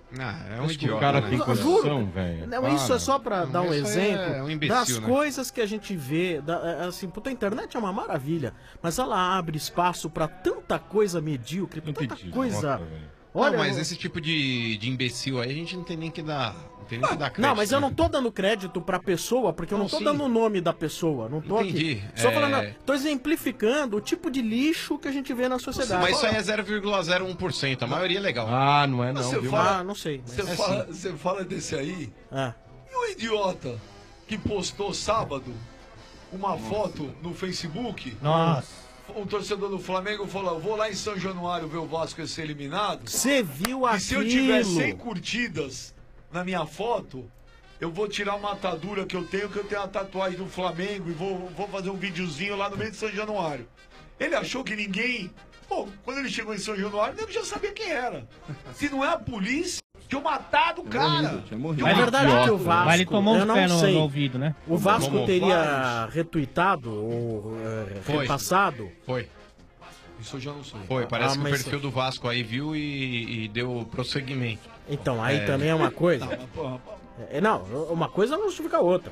Ah, é um Acho que idiota. o cara né? tem Juro. condição, velho. Não, Para. isso é só pra dar um isso aí exemplo é um imbecil, das né? coisas que a gente vê. Da, é, assim, puta, a internet é uma maravilha, mas ela abre espaço pra tanta coisa medíocre, pra tanta coisa. Olha, não, mas eu- esse tipo de, de imbecil aí a gente não tem nem que dar, não tem nem que dar crédito. Não, mas eu né? não tô dando crédito pra pessoa, porque eu não, Não, tô sim. dando o nome da pessoa. Não tô Entendi. aqui. Só É. falando, tô exemplificando o tipo de lixo que a gente vê na sociedade. Mas isso aí é zero vírgula zero um por cento, a maioria é legal. Ah, não é não, Você viu? fala, Ah, não sei. Você É fala, sim. você fala desse aí. Ah. E o idiota que postou sábado uma foto no Facebook? Nossa. Um torcedor do Flamengo falou: eu vou lá em São Januário ver o Vasco ser eliminado. Você viu E aquilo? se eu tiver cem curtidas na minha foto, eu vou tirar uma atadura que eu tenho, que eu tenho uma tatuagem do Flamengo e vou, vou fazer um videozinho lá no meio de São Januário. Ele achou que ninguém... Bom, quando ele chegou em São Januário, ele já sabia quem era. Se não é a polícia, tinha matado o cara. É verdade que o Vasco... Mas ele tomou eu um não pé no, sei. no ouvido, né? O Vasco Tomou teria vários. retuitado ou é, Foi. repassado? Foi. Isso eu já não sei. Foi, parece Ah, que o mas- perfil do Vasco aí viu e, e deu prosseguimento. Então, aí É. também é uma coisa. Não, mas, porra, É, não, uma coisa não justifica a outra.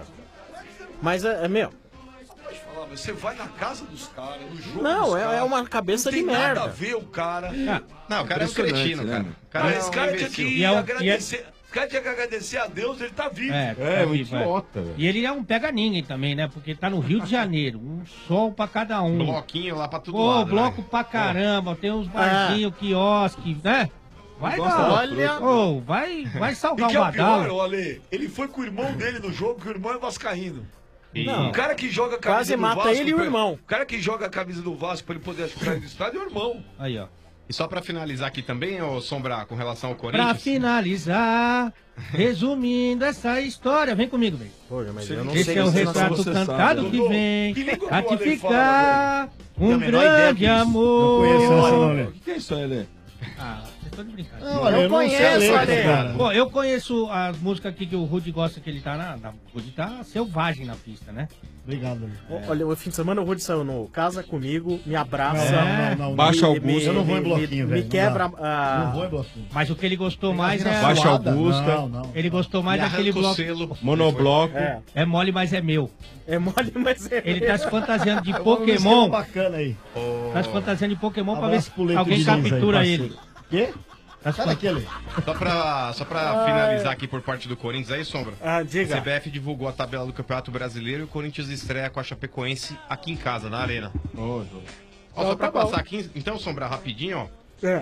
Mas é, é meu. pode falar, mas você vai na casa dos caras, no jogo Não, dos é- caras, é uma cabeça não tem de nada merda. a ver o cara. Não, o cara é um Impressionante, cretino, né, cara. meu? O cara Mas é esse um cara tinha imbecil. que E é um- agradecer. Esse cara tinha que agradecer a Deus, ele tá vivo. É, É, tá um vivo, é. idiota, velho. E ele é um pega-ninguém também, né? Porque tá no Rio de Janeiro. Um sol pra cada um. Bloquinho lá pra tudo Pô, lado, bloco né? pra caramba. Tem uns barzinhos, quiosque, né? Vai Gosta dar. da Olha- fruta. Ô, vai, vai E salgar que um é o pior, badalo. ô, Ale, ele foi com o irmão dele no jogo, que o irmão é vascaíno. Não. O cara que joga a camisa Quase do mata Vasco... ele e o pra- irmão. O cara que joga a camisa do Vasco pra ele poder sair do estádio é o irmão. Aí, ó. E só pra finalizar aqui também, ô Sombra, com relação ao Pra Corinthians. finalizar, resumindo essa história, vem comigo, velho. Pô, mas eu não Esse sei é o se retrato você cantado sabe. que vem Que língua que o Ale ratificar um Tem a menor ideia grande que isso. amor. Conheço essa não, Lê. O que, que é isso aí, Lê? Ah, vocês estão de brincadeira. Não, olha, eu não sei a conheço, letra, Ale. cara. Pô, eu conheço as músicas aqui que o Rudy gosta, que ele tá na. na o Rudy tá selvagem na pista, né? Obrigado, Lê. Ó, Olha, o fim de semana o Rudy saiu no Casa Comigo, me abraça. Não, não, não, não. Baixa me- Augusto. Eu não vou em me- bloquinho, me, velho. Me quebra Não, a. Não vou em bloquinho. Mas o que ele gostou mais é. Baixa Suada? Augusta. Não, não. Ele gostou mais E daquele arranca o bloco. selo. Monobloco. É, É mole, mas é meu. é mole, mas é. Ele tá se fantasiando de Eu vou num esquema Pokémon. bacana aí. Tá se fantasiando de Pokémon pra ver Abraço se pro Leito alguém de Lins aí, captura parceiro. ele. Quê? Tá se Sai daqui, Lê. Só pra, só pra finalizar aqui por parte do Corinthians aí, Sombra. Ah, A diga. C B F divulgou a tabela do Campeonato Brasileiro e o Corinthians estreia com a Chapecoense aqui em casa, na Arena. Ô, Jô. Ó, só Então pra tá bom. passar aqui, então, Sombra, rapidinho, ó. É.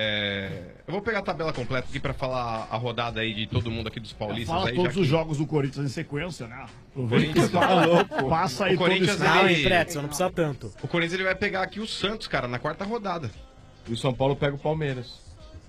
É, Eu vou pegar a tabela completa aqui pra falar a rodada aí de todo mundo aqui dos paulistas. Fala aí, todos já os que- jogos do Corinthians em sequência, né? Aproveita Corinthians e fala louco. Passa aí O Corinthians todo esse... Não, ele- e Pretzel, não precisa tanto. O Corinthians ele vai pegar aqui o Santos, cara, na quarta rodada. E o São Paulo pega o Palmeiras.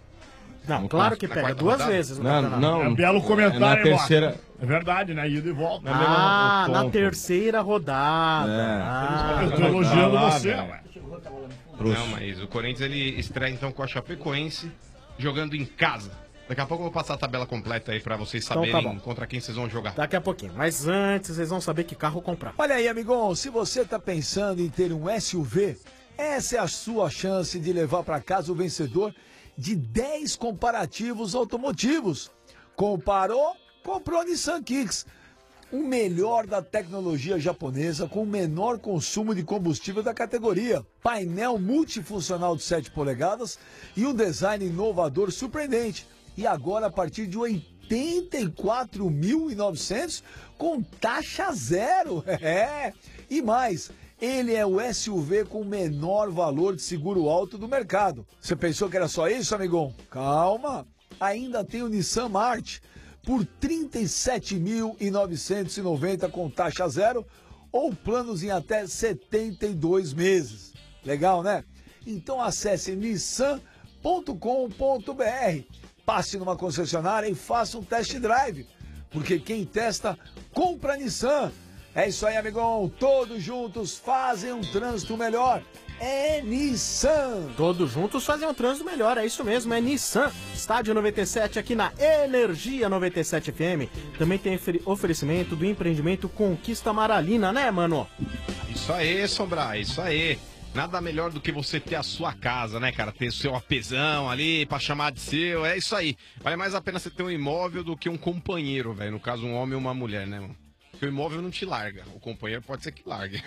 Não, No claro que na pega quarta duas rodada? vezes no Não, campeonato. não. É um belo comentário, É na irmão. terceira. É verdade, né? Ida e volta. Na mesma- Ah, no na ponto. terceira rodada. É. Ah, Eu tô elogiando Ah, você, velho. ué. Não, mas o Corinthians ele estreia então com a Chapecoense jogando em casa. Daqui a pouco eu vou passar a tabela completa aí pra vocês Então tá saberem bom. contra quem vocês vão jogar. daqui a pouquinho. Mas antes, vocês vão saber que carro comprar. Olha aí, amigão, se você tá pensando em ter um S U V, essa é a sua chance de levar para casa o vencedor de dez comparativos automotivos. Comparou? Comprou Nissan Kicks. O melhor da tecnologia japonesa com o menor consumo de combustível da categoria. Painel multifuncional de sete polegadas e um design inovador surpreendente. E agora a partir de oitenta e quatro mil e novecentos com taxa zero. É. E mais, ele é o S U V com o menor valor de seguro alto do mercado. Você pensou que era só isso, amigão? Calma. Ainda tem o Nissan March por trinta e sete mil novecentos e noventa com taxa zero ou planos em até setenta e dois meses. Legal, né? Então acesse nissan ponto com ponto br, passe numa concessionária e faça um test drive, porque quem testa, compra Nissan. É isso aí, amigão. Todos juntos fazem um trânsito melhor. É Nissan. Todos juntos fazem um trânsito melhor, é isso mesmo, é Nissan. Estádio noventa e sete aqui na Energia noventa e sete F M. Também tem ofere- oferecimento do empreendimento Conquista Maralina, né, mano? Isso aí, Sombra, isso aí. Nada melhor do que você ter a sua casa, né, cara? Ter o seu apesão ali pra chamar de seu. É isso aí. Vale mais a pena você ter um imóvel do que um companheiro, velho. No caso, um homem ou uma mulher, né, mano? Porque o imóvel não te larga. O companheiro pode ser que largue.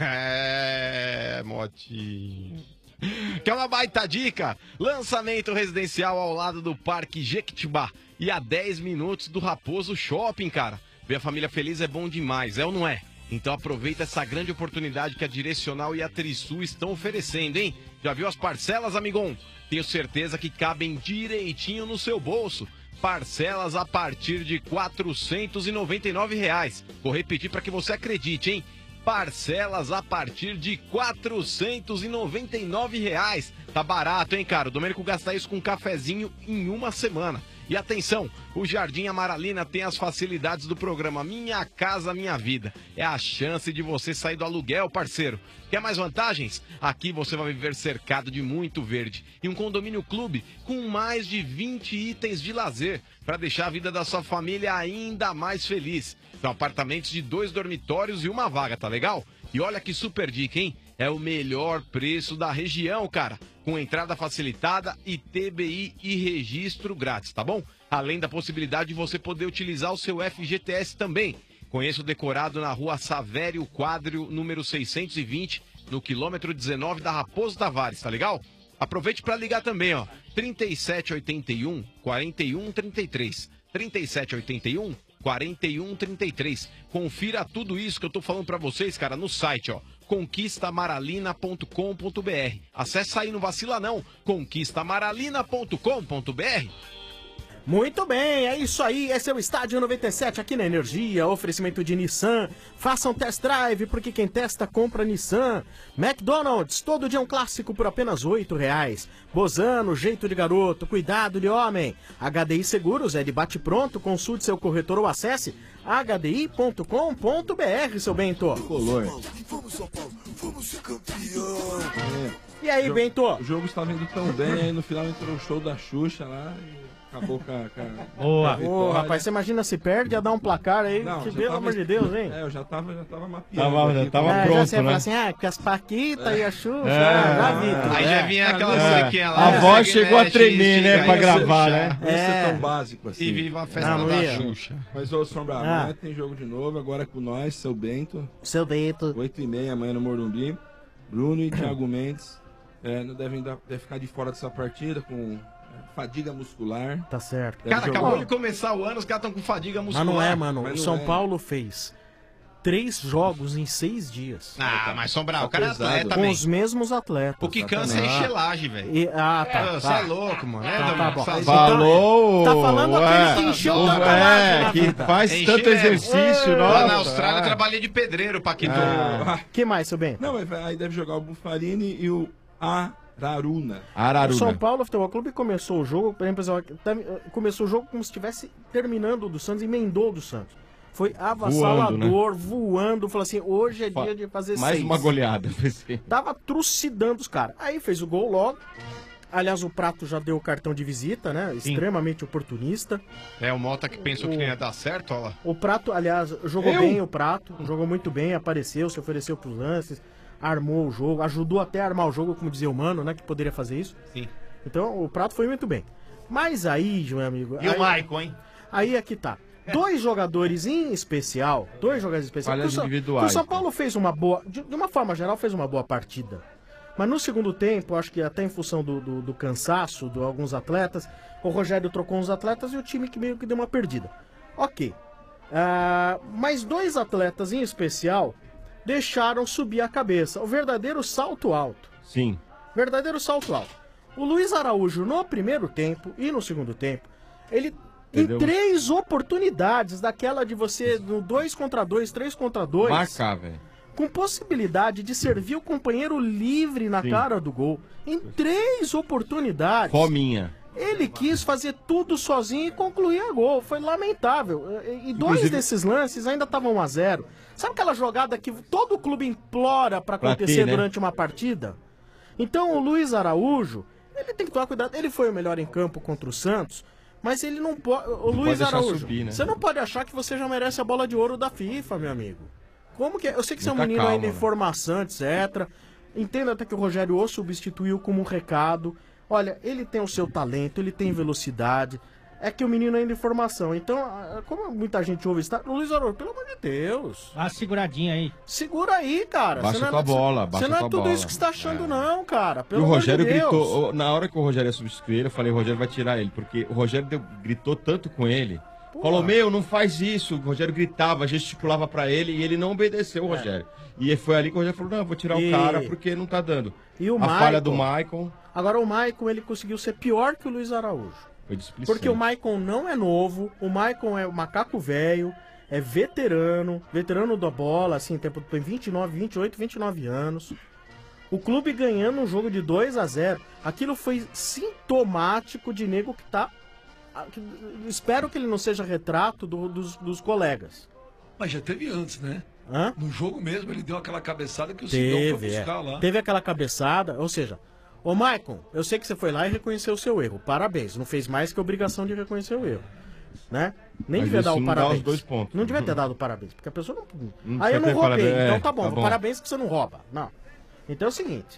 É, motinho. Quer uma baita dica? Lançamento residencial ao lado do Parque Jequitibá e a dez minutos do Raposo Shopping, cara. Ver a família feliz é bom demais, é ou não é? Então aproveita essa grande oportunidade que a Direcional e a Trisul estão oferecendo, hein? Já viu as parcelas, amigão? Tenho certeza que cabem direitinho no seu bolso. Parcelas a partir de quatrocentos e noventa e nove reais. Vou repetir para que você acredite, hein? Parcelas a partir de quatrocentos e noventa e nove reais. Tá barato, hein, cara? O Domênico gasta isso com um cafezinho em uma semana. E atenção, o Jardim Amaralina tem as facilidades do programa Minha Casa Minha Vida. É a chance de você sair do aluguel, parceiro. Quer mais vantagens? Aqui você vai viver cercado de muito verde e um condomínio clube com mais de vinte itens de lazer para deixar a vida da sua família ainda mais feliz. São apartamentos de dois dormitórios e uma vaga, tá legal? E olha que super dica, hein? É o melhor preço da região, cara. Com entrada facilitada e T B I e registro grátis, tá bom? Além da possibilidade de você poder utilizar o seu F G T S também. Conheça o decorado na rua Savério Quadrio, número seiscentos e vinte, no quilômetro dezenove da Raposo Tavares, tá legal? Aproveite para ligar também, ó. trinta e sete oitenta e um, quarenta e um trinta e três. trinta e sete oitenta e um, quarenta e um trinta e três. Confira tudo isso que eu tô falando para vocês, cara, no site, ó. conquista amaralina ponto com ponto br. Acesse aí, não vacila não. conquista amaralina ponto com ponto br. Muito bem, é isso aí, esse é o Estádio noventa e sete aqui na Energia, oferecimento de Nissan. Faça um test drive, porque quem testa compra Nissan. McDonald's, todo dia um clássico por apenas oito reais. Bozano, jeito de garoto, cuidado de homem. H D I Seguros é de bate-pronto, consulte seu corretor ou acesse h d i ponto com ponto br, seu Bento. Color. Vamos, São Paulo, vamos ser campeão. E aí, o jogo, Bento? O jogo estava indo tão bem, aí no final entrou o show da Xuxa lá e acabou com a, com a, Boa. com a Ô, rapaz, você imagina se perde, ia dar um placar aí, Não, que já pelo tava- amor de Deus, hein? É, eu já tava, já tava mapeando. Tava- já aqui. tava É, pronto, já você ia né? falar assim, ah, que as Paquita e a Xuxa, É. ah, já vi tudo. Aí é. já vinha aquela É. musiquinha lá. A voz segue, chegou a mexe, tremer, né, xinga, pra aí, gravar, Xuxa. né? Não ia ser É. tão básico assim. E viva a festa Não, não da ia. Xuxa. Mas, ô, Sombra, Ah. amanhã tem jogo de novo, agora com nós, seu Bento. Seu Bento. oito e meia amanhã no Morumbi. Bruno e Thiago Mendes é, não devem, dar, devem ficar de fora dessa partida com é, fadiga muscular. Tá certo. Deve Cara, jogar- acabou de começar o ano, os caras estão com fadiga Mas muscular. não é, mano. Mas O não São é. Paulo fez três jogos em seis dias. Ah, mas Sombra, Tá o cara é pesado. atleta, Com man. os mesmos atletas. O que cansa é encher laje, velho. E- ah, tá. Você tá. é louco, mano. É, Tá, tá Domênico? bom. Sabe? Então- Falou! Tá falando aquele que encheu o- tanta laje É, na que vida. faz Enche tanto mesmo. exercício, Lá nossa. na Austrália eu Ah. trabalhei de pedreiro, Paquito. Ah. Que mais, seu bem? Não, mas aí deve jogar o Buffarini e o Araruna. O Araruna. São Paulo Futebol Clube começou o jogo, por exemplo, tá- começou o jogo como se estivesse terminando o do Santos, emendou o do Santos. Foi avassalador, voando, falou assim, hoje é dia de fazer Mais seis. uma goleada. pensei. Tava trucidando os caras. Aí fez o gol logo. Aliás, o Prato já deu o cartão de visita, né? Extremamente oportunista. É, o Mota que pensou que não ia dar certo, olha lá. O Prato, aliás, jogou Eu? bem o Prato, jogou muito bem, apareceu, se ofereceu pros lances, armou o jogo, ajudou até a armar o jogo, como dizia o Mano, né? Que poderia fazer isso. Sim. Então, o Prato foi muito bem. Mas aí, meu amigo... E aí, o Maicon, hein? Aí é que tá. Dois jogadores em especial, dois jogadores especiais. Falhas o São- individuais, O São Paulo fez uma boa, de de uma forma geral, fez uma boa partida. Mas no segundo tempo, acho que até em função do, do, do cansaço de alguns atletas, o Rogério trocou uns atletas e o time que meio que deu uma perdida. Ok. Ah, mas dois atletas em especial deixaram subir a cabeça. O verdadeiro salto alto. Sim. Verdadeiro salto alto. O Luiz Araújo, no primeiro tempo e no segundo tempo, ele Entendeu? em três oportunidades, daquela de você no dois contra dois, três contra dois, Marcar, velho. com possibilidade de servir o companheiro livre na Sim. cara do gol. Em três oportunidades. Fominha. Ele quis fazer tudo sozinho e concluir a gol. Foi lamentável. E dois Inclusive- desses lances ainda estavam um a zero. Sabe aquela jogada que todo clube implora pra Pra acontecer ter, né? durante uma partida? Então o Luiz Araújo, ele tem que tomar cuidado. Ele foi o melhor em campo contra o Santos, mas ele não pode... O Não Luiz pode deixar Araújo, subir, né? você não pode achar que você já merece a bola de ouro da FIFA, meu amigo. Como que é? Eu sei que você é um Muita menino calma, ainda em né? formação, etcétera. Entendo até que o Rogério o substituiu como um recado. Olha, ele tem o seu talento, ele tem velocidade. É que o menino ainda em formação. Então, como muita gente ouve isso, Luiz Araújo, pelo amor de Deus. Dá uma seguradinha aí. Segura aí, cara. Baixa Você não tua é, bola, baixa Você não é tua tudo bola. isso que você tá achando, não, cara. E Pelo o amor Rogério de Deus. gritou, na hora que o Rogério ia substituir ele, eu falei, o Rogério vai tirar ele, porque o Rogério deu- gritou tanto com ele. Pô. Falou, meu, não faz isso. O Rogério gritava, gesticulava pra ele e ele não obedeceu o Rogério. E foi ali que o Rogério falou, não, eu vou tirar E- o cara porque não tá dando. E o a Maicon- falha do Maicon Agora, o Maicon, ele conseguiu ser pior que o Luiz Araújo. foi displicente. Porque o Maicon não é novo, o Maicon é macaco velho, é veterano, veterano da bola, assim, tempo, tem vinte e nove, vinte e oito, vinte e nove anos. O clube ganhando um jogo de dois a zero. Aquilo foi sintomático de nego que tá... que- espero que ele não seja retrato do- dos, dos colegas. Mas já teve antes, né? Hã? No jogo mesmo, ele deu aquela cabeçada que o Sidão foi Teve, buscar é. lá. Teve aquela cabeçada, ou seja, ô Maicon, eu sei que você foi lá e reconheceu o seu erro. Parabéns, não fez mais que obrigação de reconhecer o erro. Né? Nem Mas devia isso dar o não dá parabéns. os dois pontos. Não devia ter dado o parabéns, porque a pessoa não. Não Aí eu não precisa ter roubei, parabéns, então é, tá bom, tá bom. parabéns que você não rouba. Não. Então é o seguinte: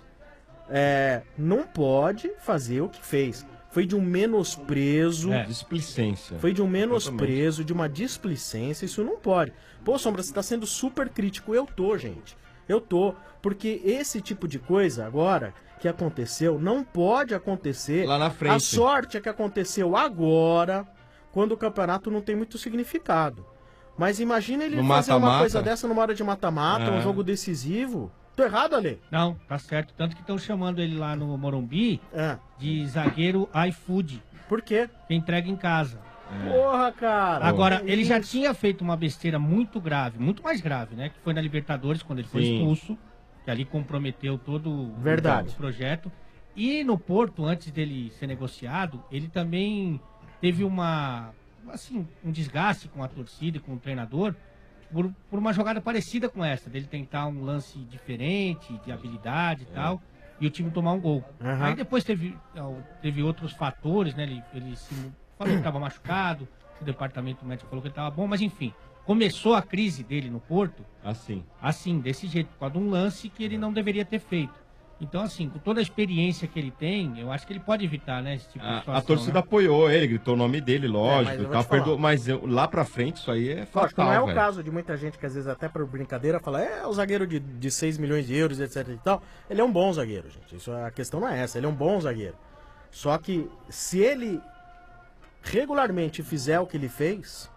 é, não pode fazer o que fez. Foi de um menosprezo. É. Displicência. Foi de um menosprezo, de uma displicência. Isso não pode. Pô, Sombra, você tá sendo super crítico. Eu tô, gente. Eu tô. Porque esse tipo de coisa agora que aconteceu não pode acontecer. Lá na frente. A sorte é que aconteceu agora, quando o campeonato não tem muito significado. Mas imagina ele No fazer uma mata-mata. coisa dessa numa hora de mata-mata, É. um jogo decisivo. Tô errado, Ale? Não, tá certo. Tanto que estão chamando ele lá no Morumbi É. de zagueiro iFood. Por quê? Que entrega em casa. Porra, cara. Agora, Que ele já isso? tinha feito uma besteira muito grave, muito mais grave, né? Que foi na Libertadores, quando ele foi Sim. expulso. Que ali comprometeu todo o- Verdade. o projeto. E no Porto, antes dele ser negociado, ele também teve uma, assim, um desgaste com a torcida e com o treinador por, por uma jogada parecida com essa, dele tentar um lance diferente, de habilidade e tal, e o time tomar um gol. Aham. Aí depois teve, ó, teve outros fatores, né? Ele, ele se, falou que estava machucado, o departamento médico falou que ele estava bom, mas enfim, começou a crise dele no Porto Assim. assim, desse jeito, por causa de um lance que ele não deveria ter feito. Então, assim, com toda a experiência que ele tem, eu acho que ele pode evitar, né, esse tipo de A, situação. a torcida né? apoiou ele, gritou o nome dele, É, lógico. mas eu vou tá, te falar. perdoou, mas eu- lá pra frente isso aí é Lógico, fatal, não é o velho. caso de muita gente que às vezes até por brincadeira fala, é o zagueiro de, de seis milhões de euros, etc e tal. Ele é um bom zagueiro, gente. Isso, a questão não é essa, ele é um bom zagueiro. Só que se ele regularmente fizer o que ele fez,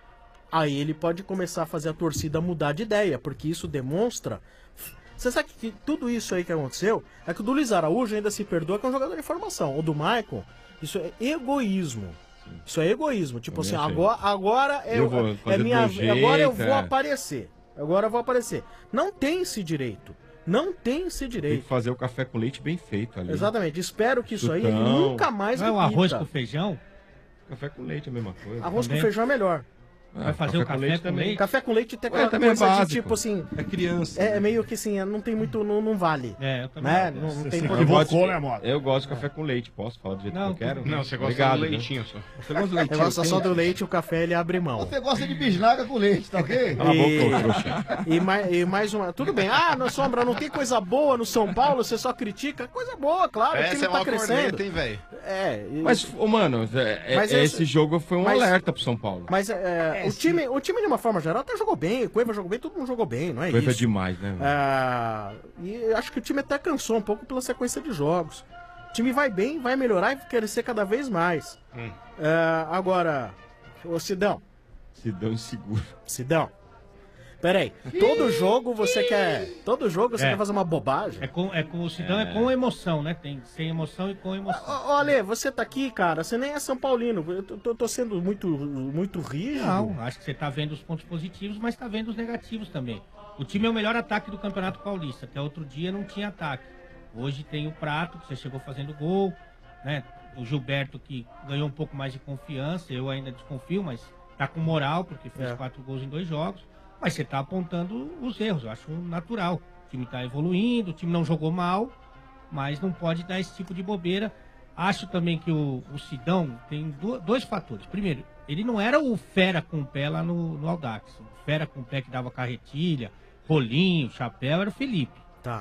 aí ele pode começar a fazer a torcida mudar de ideia, porque isso demonstra... Você sabe que tudo isso aí que aconteceu é que o do Luiz Araújo ainda se perdoa que é um jogador de formação. O do Maicon, isso é egoísmo. Isso é egoísmo. Tipo Também assim, achei. agora, agora é, Eu vou é fazer do minha. meu jeito, agora eu vou é. aparecer. Agora eu vou aparecer. Não tem esse direito. Não tem esse Tem direito. que fazer o café com leite bem feito ali. Exatamente. Espero que isso aí ele Chutão. nunca mais Não é o repita. arroz com feijão? Café com leite é a mesma coisa. Arroz Também. com feijão é melhor. Vai fazer o café com leite? Café com leite tem Ué, aquela também é coisa de básico. tipo assim. É criança. É, é meio que assim, não tem muito. Não, não vale. É, eu também. Né? Não, não Você tem se por- Eu gosto, equivocou, né, Mota? eu gosto de café com leite, posso falar do jeito Não, que eu quero? Não, você gosta Obrigado, do viu? leitinho só. Você gosta do Eu leitinho? gosto só do leite, o café ele abre mão. Você gosta de bisnaga com leite, tá ok? Cala a boca, ô trouxa. E, mais, e mais uma. Tudo bem. Ah, na Sombra, não tem coisa boa no São Paulo, você só critica. Coisa boa, claro. o time Essa é tá uma crescendo. corneta, hein, velho? É. e- Mas, ô, mano, é- é- Mas esse esse- jogo foi um mas- alerta pro São Paulo. Mas é, o, time, o time, de uma forma geral, até jogou bem. O Cueva jogou bem, todo mundo jogou bem, não é Coisa isso? demais, né? velho? Ah, e acho que o time até cansou um pouco pela sequência de jogos. O time vai bem, vai melhorar e vai crescer cada vez mais. Hum. Ah, agora, ô Sidão, Se deu inseguro. Sidão, peraí, todo jogo você quer. Todo jogo você É. quer fazer uma bobagem? É com, é com o Sidão, é. com emoção, né? Tem sem emoção e com emoção. Ô, ô, Ale, você tá aqui, cara, você nem é São Paulino. Eu tô, tô- tô sendo muito, muito rígido. Não, acho que você tá vendo os pontos positivos, mas tá vendo os negativos também. O time é o melhor ataque do Campeonato Paulista. Até outro dia não tinha ataque. Hoje tem o Prato, que você chegou fazendo gol, né? O Gilberto, que ganhou um pouco mais de confiança. Eu ainda desconfio, mas tá com moral, porque fez É. quatro gols em dois jogos. Mas você tá apontando os erros, eu acho natural. O time tá evoluindo, o time não jogou mal, mas não pode dar esse tipo de bobeira. Acho também que o, o Sidão tem do- dois fatores. Primeiro, ele não era o fera com o pé lá no, no Audax. O fera com o pé que dava carretilha, rolinho, chapéu, era o Felipe. Tá.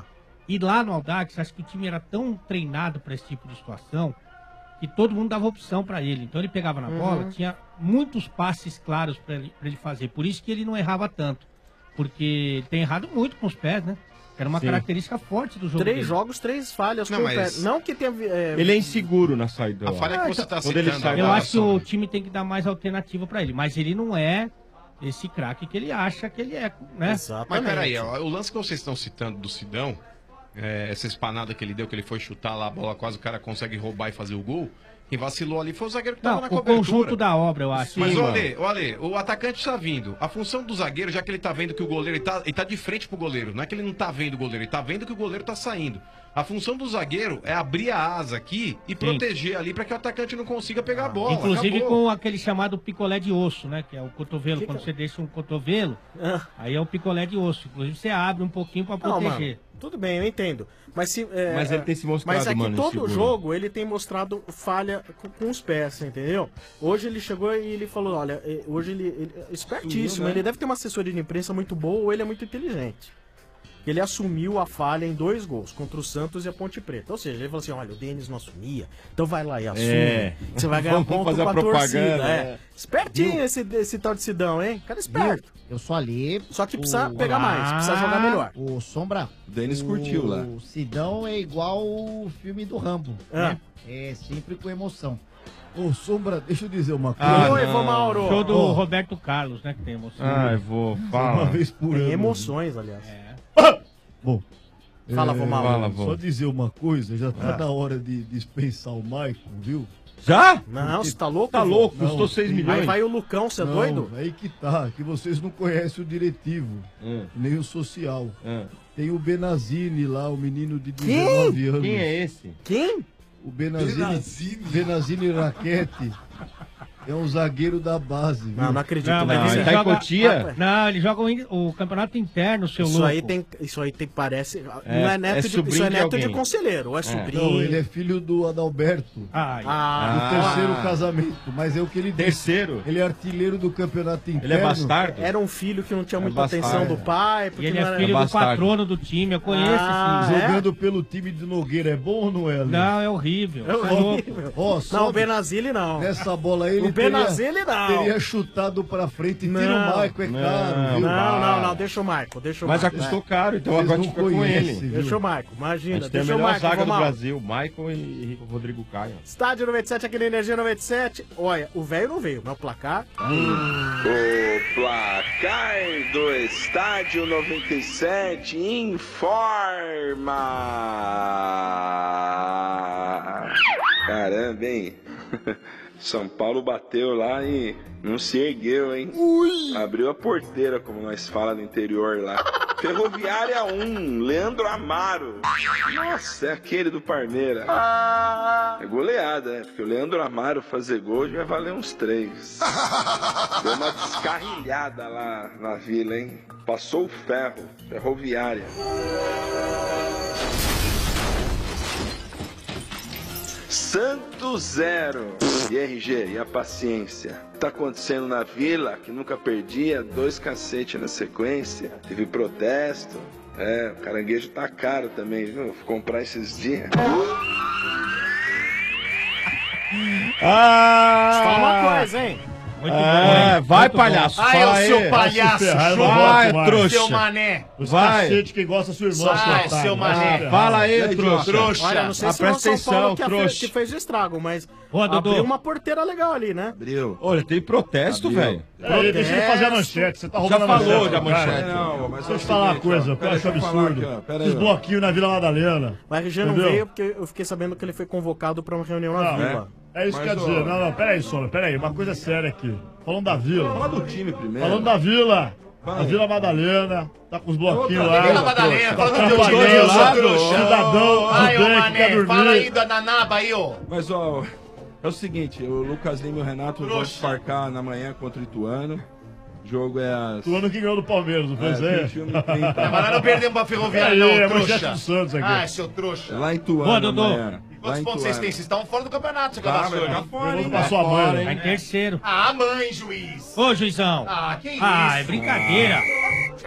E lá no Audax, acho que o time era tão treinado para esse tipo de situação que todo mundo dava opção para ele. Então ele pegava na Uhum. bola, tinha muitos passes claros para ele, pra ele fazer. Por isso que ele não errava tanto. Porque ele tem errado muito com os pés, né? Era uma Sim. característica forte do jogo Três dele. jogos, três falhas Não, com o mas- pé. Não que tenha... É... Ele é inseguro na saída. A falha que você tá Quando ele citando sai Eu da acho que ação, o time tem que dar mais alternativa pra ele, mas ele não é esse craque que ele acha que ele é, né? Mas peraí, ó, o lance que vocês estão citando do Sidão, é, essa espanada que ele deu, que ele foi chutar lá, a bola quase o cara consegue roubar e fazer o gol. Quem vacilou ali foi o zagueiro que tava Não, na o cobertura. conjunto da obra, eu acho. Mas Sim, o mano. Ale, o Ale, o atacante tá vindo. A função do zagueiro, já que ele tá vendo que o goleiro, ele tá, ele tá de frente pro goleiro. Não é que ele não tá vendo o goleiro, ele tá vendo que o goleiro tá saindo. A função do zagueiro é abrir a asa aqui e proteger ali pra que o atacante não consiga pegar a bola. Inclusive Acabou. com aquele chamado picolé de osso, né? Que é o cotovelo. Quando você deixa um cotovelo, aí é o picolé de osso. Inclusive você abre um pouquinho pra Não, proteger. mano, tudo bem, eu entendo. Mas, se, é, Mas ele tem se mostrado, Mas é que mano, todo inseguro. jogo ele tem mostrado falha com, com os pés, você entendeu? Hoje ele chegou e ele falou, olha, eh, hoje ele, ele é espertíssimo, Sumiu, né? ele deve ter uma assessoria de imprensa muito boa ou ele é muito inteligente. Ele assumiu a falha em dois gols, contra o Santos e a Ponte Preta. Ou seja, ele falou assim, olha, o Denis não assumia, então vai lá e assume. É. Você vai ganhar Vamos ponto fazer com a a propaganda, torcida. É. é. Espertinho Viu? esse, esse tal de Sidão, hein? Cara esperto. Eu só ali. Só que precisa pegar mais, precisa jogar melhor. O Sombra. O Denis curtiu lá. O Sidão é igual o filme do Rambo. Ah. Né? É sempre com emoção. Ô, Sombra, deixa eu dizer uma coisa. Ah, Oi, não. vô Mauro. Show do Ó. Roberto Carlos, né? Que tem emoção. Ai, vô, Uma fala. vez por ano. Tem emoções, aliás. Bom. Fala, é, vô Mauro. Fala, vô. Só dizer uma coisa, já tá Ah. na hora de dispensar o Maicon, viu? Já? Não, você tá louco? Tá vô? louco, Não, custou seis sim. milhões. Aí vai o Lucão, você é Não, doido? Aí que tá, que vocês não conhecem o diretivo, Hum. nem o social. Hum. Tem o Benazini lá, o menino de dezenove anos. Quem é esse? Quem? O Benazini, Benazini. Benazini Raquete. É um zagueiro da base. Viu? Não, não acredito. Não, mas Não, ele ele tá em joga... Cotia? Não, ele joga o, in- o campeonato interno, seu Isso louco. aí tem, isso aí tem, parece, É, não é neto, é de, sobrinho isso é de neto de, alguém. conselheiro, ou é, sobrinho. Não, ele é filho do Adalberto. Ai, Ah, Do terceiro casamento. Mas é o que ele disse. Terceiro? Ele é artilheiro do campeonato interno. Ele é bastardo? era um filho que não tinha É muita bastardo. atenção do pai, e porque ele não é era... filho do bastardo. patrono do time, eu conheço Ah, esse. é? Jogando pelo time de Nogueira. É bom ou não é, Ale? Não, é horrível. É Você é louco. horrível. Ó, Não, só o Benazili não. nessa bola aí ele O Benazili não. teria chutado pra frente. Tira Não. o Maicon, é Não, caro, viu? Não, não, não, deixa o Maico, deixa o Mas já Maico. custou caro, então Vocês agora não fica com conhecem, ele. viu? Deixa o Maico, A imagina, gente tem a deixa o melhor Maico, zaga do vamos lá. Brasil, Maicon e Rodrigo Caio. Estádio noventa e sete aqui na Energia noventa e sete. Olha, o velho não veio, mas o placar... O placar do Estádio noventa e sete informa. Caramba, hein? São Paulo bateu lá e não se ergueu, hein? Abriu a porteira, como nós fala no interior lá. Ferroviária um, Leandro Amaro. Nossa, é aquele do Parmeira. É goleada, né? Porque o Leandro Amaro fazer gol já vai valer uns três. Deu uma descarrilhada lá na vila, hein? Passou o ferro. Ferroviária. Santos zero. E R G, e a paciência? O que tá acontecendo na Vila, que nunca perdia, dois cacete na sequência. Teve protesto. É, o caranguejo tá caro também, viu? Vou comprar esses dias. Ah! Fala uma coisa, hein? Muito É, bom, hein? vai, Muito palhaço. bom. Fala Ai, o aí. seu palhaço, ferrar, eu não Vai, volto mais. trouxa. seu mané. Os Vai. cacete que gosta sua irmã. Sai, otário. seu Vai se mané. ferrar. Fala aí, Vai, trouxa. Trouxa. Olha, não sei Ah, se foi o presta São Paulo atenção, que, a- trouxa. que fez o estrago, mas Ô, Dodô. abriu uma porteira legal ali, né? Abriu. Olha, tem protesto, velho. Peraí, deixa ele fazer a manchete. Você tá roubando Já a manchete. falou da cara. manchete. Não, mas Deixa eu é te o falar uma seguinte, coisa, ó, eu pera, acho deixa eu falar absurdo. aqui, ó, pera aí, Esses ó. bloquinhos na Vila Madalena. O R G não Entendeu? veio porque eu fiquei sabendo que ele foi convocado pra uma reunião na Não, Vila. é isso que Mas, quer dizer. ó, Não, não, peraí, Sombra, peraí. Uma coisa séria aqui. Falando da Vila. Fala do time primeiro. Falando da Vila. Vai. A Vila Madalena. Tá com os bloquinhos Outra lá. Vila Madalena, Tá fala do teu campanhando time, lá, seu trouxa. Cidadão Ai, do ô bem que quer mané, dormir. fala aí da Nanaba aí, ó. Mas, ó, é o seguinte, o Lucas Lima e o Renato vão Trouxa. desfarcar na manhã contra o Ituano. O jogo é às... O ano que ganhou do Palmeiras, não foi isso É, aí? vinte e um e trinta. É, mas nós não perdemos pra Ferroviária, Aí, não, é a manchete trouxa. do Santos aqui. Ah, seu trouxa. Lá em Ituano Boa, Dodô. amanhã. E Lá quantos em pontos vocês Ituano. têm? Vocês estão fora do campeonato, seu Tá, cadastro. mas tá fora, hein? Pra sua mãe. Tá em terceiro. Ah, mãe, juiz. Ô, juizão. Ah, que isso? Ah, é brincadeira.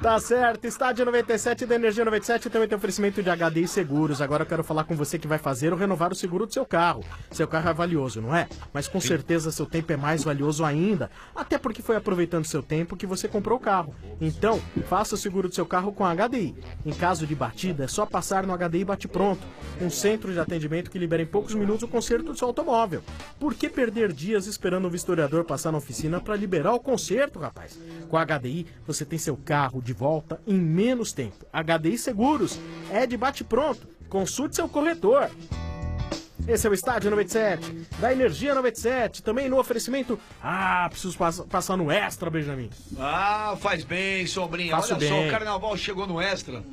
Tá certo, Estádio noventa e sete da Energia noventa e sete também tem oferecimento de H D I Seguros. Agora eu quero falar com você que vai fazer ou renovar o seguro do seu carro. Seu carro é valioso, não é? Mas com certeza seu tempo é mais valioso ainda. Até porque foi aproveitando seu tempo que você comprou o carro. Então, faça o seguro do seu carro com a H D I. Em caso de batida, é só passar no H D I Bate Pronto, um centro de atendimento que libera em poucos minutos o conserto do seu automóvel. Por que perder dias esperando um vistoriador passar na oficina para liberar o conserto, rapaz? Com a H D I, você tem seu carro de volta em menos tempo. H D I Seguros é de bate-pronto. Consulte seu corretor. Esse é o Estádio noventa e sete, da Energia noventa e sete, também no oferecimento... Ah, preciso pass passar no Extra, Benjamin. Ah, faz bem, Sombrinha. Faço Olha bem. só, o Carnaval chegou no Extra.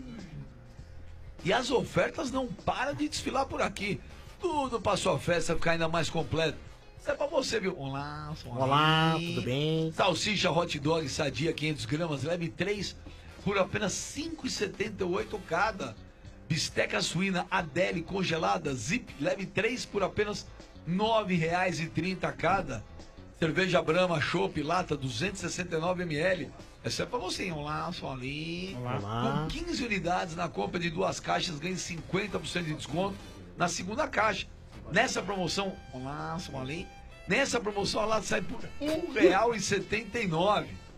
E as ofertas não param de desfilar por aqui. Tudo pra sua festa ficar ainda mais completa. Isso é pra você, viu? Olá, Olá, tudo bem? Salsicha hot dog sadia quinhentas gramas, leve três por apenas cinco reais e setenta e oito centavos cada. Bisteca suína Adele congelada, Zip, leve três por apenas nove reais e trinta centavos cada. Cerveja Brahma Chopp lata duzentos e sessenta e nove mililitros. Essa é pra você, olá, Solim. Olá. Com quinze unidades na compra de duas caixas, ganhe cinquenta por cento de desconto na segunda caixa. Nessa promoção, olá, Solim. Nessa promoção a lata sai por um real e setenta e nove centavos.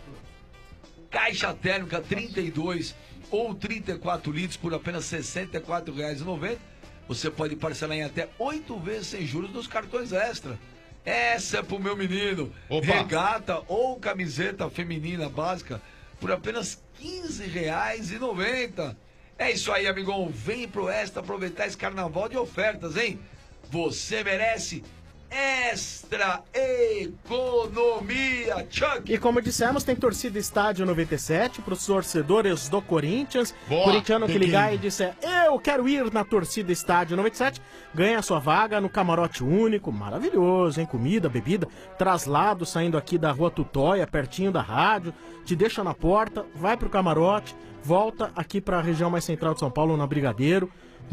Caixa térmica trinta e dois ou trinta e quatro litros por apenas sessenta e quatro reais e noventa centavos. Você pode parcelar em até oito vezes sem juros nos cartões Extra. Essa é pro meu menino. Opa. Regata ou camiseta feminina básica por apenas quinze reais e noventa centavos. É isso aí, amigão. Vem pro Extra aproveitar esse carnaval de ofertas, hein? Você merece Extra Economia, Chuck! E como dissemos, tem torcida Estádio noventa e sete para os torcedores do Corinthians. Boa, Corintiano que peguei. ligar e disser, eu quero ir na torcida Estádio noventa e sete, ganha a sua vaga no camarote único, maravilhoso, hein? Comida, bebida, traslado saindo aqui da Rua Tutóia, pertinho da rádio, te deixa na porta, vai pro camarote, volta aqui para a região mais central de São Paulo, na Brigadeiro,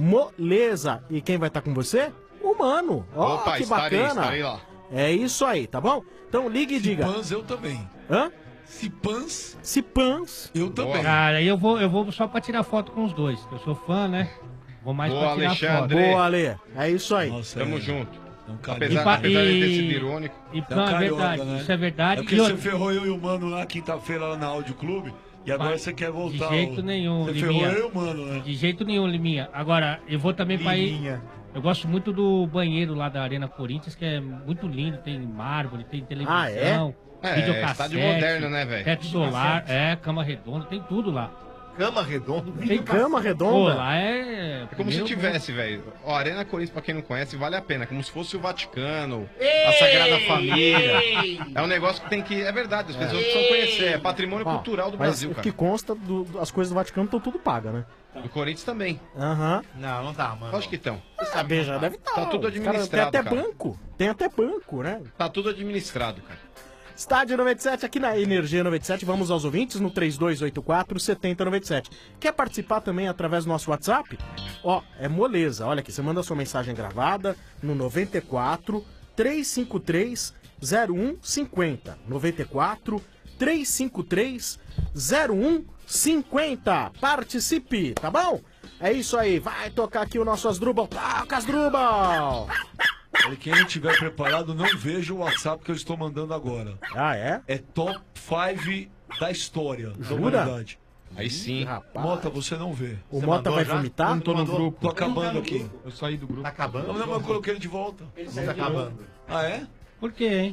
moleza. E quem vai estar com você? O Mano. Ó, Opa, que estarei, bacana. estarei lá. É isso aí, tá bom? Então ligue e diga. Cipans eu também. Hã? Cipans. Cipans. Eu também. Cara, eu vou, eu vou só pra tirar foto com os dois. Eu sou fã, né? Vou mais Boa, pra tirar Alexandre. foto. Boa, Ale. É isso aí. Nossa, Tamo é. junto. É um cara- Apesar, E pa- apesar de ter e- sido irônico. E É Pan, um é carioca, verdade, né? isso é verdade. É porque E você outra- ferrou eu e o Mano lá quinta-feira lá na Áudio Clube. E agora Mas você quer voltar. De jeito ó. nenhum, Você Liminha. ferrou eu e o Mano, né? De jeito nenhum, Liminha. Agora, eu vou também pra ir... Liminha. Eu gosto muito do banheiro lá da Arena Corinthians, que é muito lindo. Tem mármore, tem televisão, Ah, é? É, videocassete, estádio moderno, né, velho? teto solar, é, cama redonda, tem tudo lá. Cama redonda. Tem cama Pô, redonda? lá é... É como se primeiro tivesse, velho. Ó, a Arena Corinthians, pra quem não conhece, vale a pena. Como se fosse o Vaticano, a Sagrada Família. É um negócio que tem que... É verdade, as pessoas precisam conhecer. É patrimônio Ó, cultural do mas Brasil, o cara. que consta, do, as coisas do Vaticano estão tudo pagas, né? Do Corinthians também. Aham. Não, não tá, mano. Acho que estão. Ah, beija, deve estar. Tá tudo Tem administrado, até cara. banco. Tem até banco, né? Tá tudo administrado, cara. Estádio noventa e sete aqui na Energia noventa e sete. Vamos aos ouvintes no três dois oito quatro, sete zero nove sete. Quer participar também através do nosso WhatsApp? Ó, é moleza. Olha aqui, você manda sua mensagem gravada no noventa e quatro, trezentos e cinquenta e três, zero um cinquenta. noventa e quatro, trezentos e cinquenta e três, zero um cinquenta. Participe, tá bom? É isso aí. Vai tocar aqui o nosso Asdrubal. Toca, Asdrubal! Olha, quem não estiver preparado, não veja o WhatsApp que eu estou mandando agora. Ah, é? É top cinco da história da Jura? humanidade. Aí sim. Rapaz. Mota, você não vê. O Você Mota mandou vai já? vomitar? Eu não tô no grupo. Tô acabando aqui. Eu saí do grupo. Tá acabando? Não, não, mas eu coloquei ele de volta. Tá acabando. Ah, é? Por quê, hein?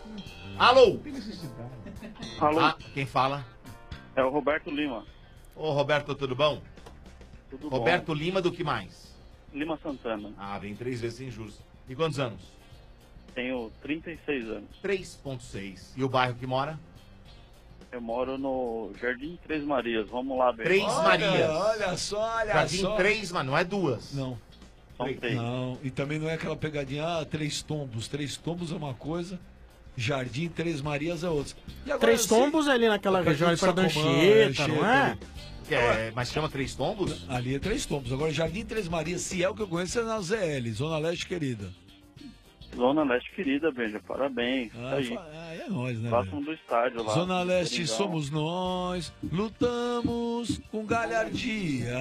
Alô? Alô, Ah, quem fala? é o Roberto Lima. Ô, Roberto, tudo bom? Tudo Roberto Lima do que mais? bom? Lima Santana. Ah, vem três vezes sem juros. E quantos anos? Tenho trinta e seis anos. três ponto seis. E o bairro que mora? Eu moro no Jardim Três Marias. Vamos lá, bem. Três Olha, Marias. olha só, olha Jardim só. três, mas não é duas. Não. São três. Não, e também não é aquela pegadinha, ah, Três Tombos. Três Tombos é uma coisa, Jardim Três Marias é outra. E agora, Três eu sei- tombos é ali naquela Perto região ali do para da Sacomã, Anchieta, é, não é? Anchieta. Que é, mas chama Três Tombos? Ali é Três Tombos. Agora, Jardim Três Marias, se é o que eu conheço, é na Z L, Zona Leste Querida. Zona Leste querida, Benja, parabéns. Ah, aí. É, é nóis, né? Próximo do estádio lá. Zona Leste Seringão. somos nós, lutamos com galhardia.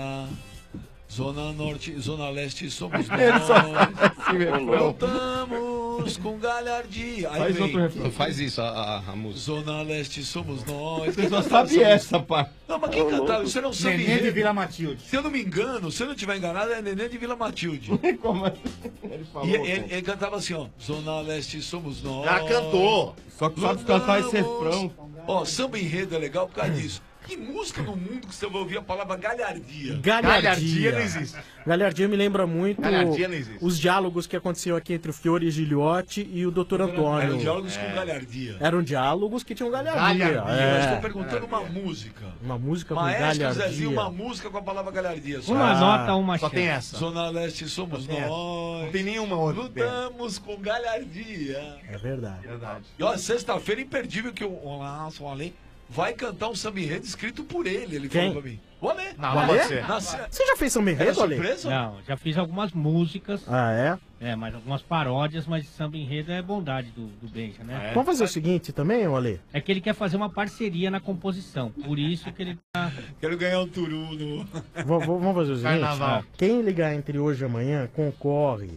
Zona Norte, Zona Leste somos nós, Ele só faz assim, refrão. lutamos com galhardia. Aí Faz vem, outro refrão. Faz isso, a, a, a música. Zona Leste somos nós. Você só sabe essa, pá. Não, mas quem cantava? Você não sabe. Neném de Vila Matilde. Se eu não me engano, se eu não estiver enganado, é Neném de Vila Matilde. Como assim? Ele falou. E ele, ele cantava assim, ó. Zona Leste somos nós. Já cantou. Só que sabe cantar esse refrão. Ó, samba enredo é legal por causa disso. Que música no mundo que você vai ouvir a palavra galhardia? Galhardia. não existe. Galhardia me lembra muito Galhardia não existe. os diálogos que aconteciam aqui entre o Fiore Giliotti e o doutor Antônio. Eram diálogos com galhardia. Eram diálogos que tinham galhardia. Galhardia. É. Eu estou perguntando uma música. Uma música com Maestro galhardia. Zezinho, uma música com a palavra galhardia. Só. Uma nota, uma Só chance. tem essa. Zona Leste somos tem essa. nós. Não tem nenhuma outra. Lutamos com galhardia. É verdade. Verdade. E ó, sexta-feira imperdível que o Olá, sou Alê vai cantar um samba enredo escrito por ele. Ele Quem? falou pra mim. O Alê. Não, O não Alê? pode ser. Na se- Você já fez samba Era enredo, Ale? surpresa? Não, já fiz algumas músicas, Ah, é? é, mas algumas paródias, mas samba enredo é bondade do, do Benja, né? Vamos fazer o seguinte também, ô Ale? É que ele quer fazer uma parceria na composição, por isso que ele tá... Quero ganhar um turu no... V- v- Vamos fazer o seguinte? Carnaval. Quem ligar entre hoje e amanhã concorre.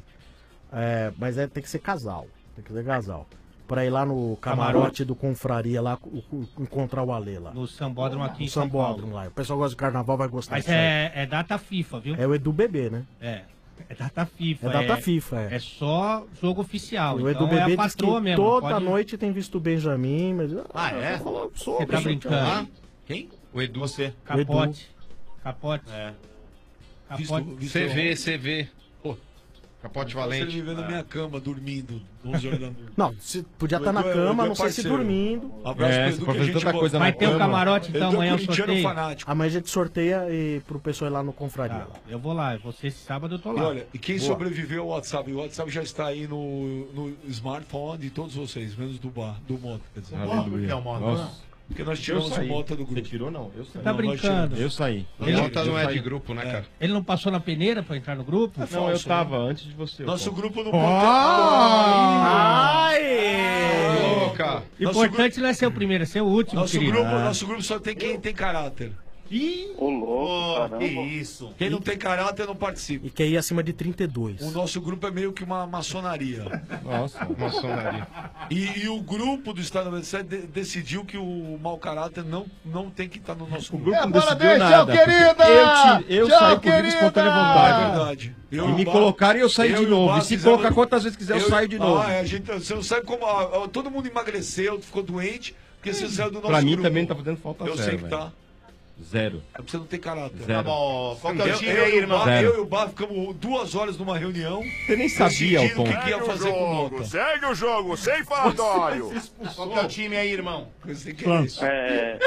É, mas é, tem que ser casal. Tem que ser casal. Pra ir lá no camarote, Camarote. do Confraria lá, o- o- encontrar o Ale lá. No Sambódromo aqui em No São Sambódromo Paulo. lá. O pessoal gosta de carnaval, vai gostar Mas disso aí. é, é data FIFA, viu? É o Edu Bebê, né? É, é data FIFA. É data FIFA, é. É só jogo oficial. O Edu então é Bebê a diz que patroa mesmo. toda pode- noite tem visto o Benjamin, mas... Ah, é? Falou, sou, Você tá bicho, brincando? tchau. Quem? O Edu. Você. Capote. Capote. É. Capote. Visto- C V, C V. Pô, Capote Você Valente. me vê na minha cama, dormindo, onze horas da noite. Não, se podia O estar na Edu é- o cama, Edu é não sei se parceiro. dormindo. Abraço É, pro você Edu, pode que a fazer gente tanta boa. coisa Vai na ter o cama. camarote então Edu é amanhã o corintiano sorteio. fanático. Amanhã a gente sorteia e pro pessoal ir lá no Confraria. Tá, eu vou lá, você esse sábado eu tô E lá. olha, e quem Boa. sobreviveu ao WhatsApp? O WhatsApp já está aí no, no smartphone de todos vocês, menos do bar, do Mota, quer dizer. Por que é o modo? Nossa. Porque nós Eu tiramos o saí. Mota do Você grupo. tirou, não? Eu saí. Tá Não, nós brincando. tiramos. Eu saí. O Ele- Mota não é saí. de grupo, né, cara? Ele não passou na peneira pra entrar no grupo? Não, falso, eu tava antes de você. Nosso Paulo. grupo não Ai! Louca! Importante não é ser o primeiro, é ser o último, Nosso querido. grupo, nosso grupo só tem quem tem caráter. Ô, louco, Ô, caramba. que isso. Quem não tem caráter não participa. E quer ir acima de trinta e dois. O nosso grupo é meio que uma maçonaria. Nossa. Maçonaria. E, e o grupo do Estado noventa e sete de- decidiu que o mau caráter não, não tem que estar no nosso O grupo. grupo É, não decidiu parabéns, nada. tchau, querida! porque Eu, ti- eu Tchau, saí por livre e querida! espontânea É vontade. verdade. Eu E me Bar- colocaram e eu saí eu de e o novo. Bar E se fizemos- colocar quantas vezes quiser, eu, eu- saio de novo. Ah, é, a gente, você não sabe como. ah, ah, todo mundo emagreceu, ficou doente, porque você saiu do nosso Pra mim grupo. também não tá fazendo falta Eu zero, sei que velho. tá. Zero. É porque você não tem caráter. Zero. Tá bom. Qual que é o Eu, time eu aí, e o irmão? Bar, Zero. eu e o Bar ficamos duas horas numa reunião. Você nem sabia, decidindo Alton. o que, que ia Segue o fazer com o jogo, Mota. segue o jogo, sem falatório. Qual que é o time aí, irmão? Você que é isso. É.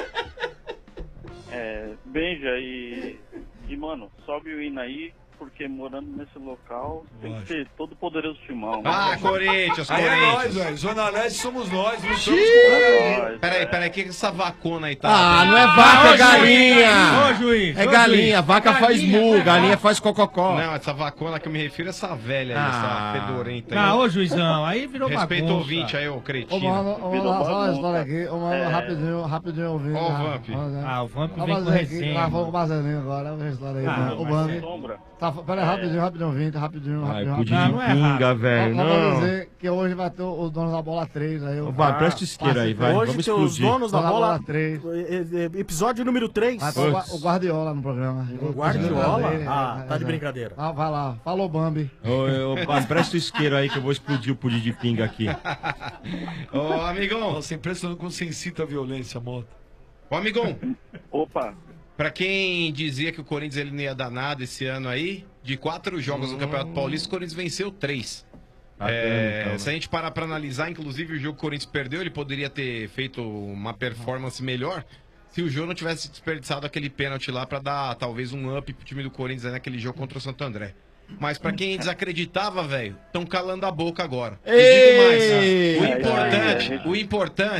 É. Benja e. E, mano, sobe o hino aí, porque morando nesse local tem que ser todo poderoso timão. Ah, Corinthians, Aí é nós, Corinthians. velho. Zona Leste somos nós. Não somos com Nós, Peraí, é. peraí, o que que essa vacona aí tá? Ah, não é vaca, é galinha. Ô, juiz! É ô, galinha. juiz. Vaca faz Galinha, mu, vai, galinha vai. faz cococó. Não, essa vacona que eu me refiro é essa velha aí, Ah. essa fedorenta aí. Não, ô, juizão, aí virou Respeita o bagunça. ouvinte aí, ô Ô, cretino. mano, ô, Virou mano, só uma bagunça. história aqui. Ô, mano, É. rapidinho, rapidinho ouvindo. Ó o ah, Vamp. ó, né? Ah, o Vamp Ó, vem com mas aqui, resenha. Nós vamos mano. com o Marcelinho agora, olha a história aí. Ah, mano. O mas Bambi. Sombra. Tá, pera aí, rapidinho, rapidinho, ouvinte, rapidinho, Ai, rapidinho. pudim Não, de não é pinga, errado. velho. Só pra Não. dizer que hoje vai ter o dono da bola três aí. o- Vai, presta o isqueiro aí, vai. Hoje Vamos tem os explodir. donos da Dono da bola. bola três. e- e- Episódio número três. Vai ter o, Gua- o Guardiola no programa. O Guardiola? Ele, Ah, é, tá de é. brincadeira. Ah, vai lá. Falou, Bambi. Ô, ô, Bam, presta o isqueiro aí que eu vou explodir o pudim de pinga aqui. Ô, amigão. Nossa, é impressionante como você incita a violência, Mota. Ô, amigão. Opa. Pra quem dizia que o Corinthians ele não ia dar nada esse ano aí, de quatro jogos no Campeonato Paulista, o Corinthians venceu três. Tá É, dando, então, se a gente parar pra analisar, inclusive o jogo que o Corinthians perdeu, ele poderia ter feito uma performance melhor se o Jô não tivesse desperdiçado aquele pênalti lá pra dar talvez um up pro time do Corinthians aí naquele jogo contra o Santo André. Mas pra quem desacreditava, velho, estão calando a boca agora. E digo mais, Ei! o É, importante, é, é. o importante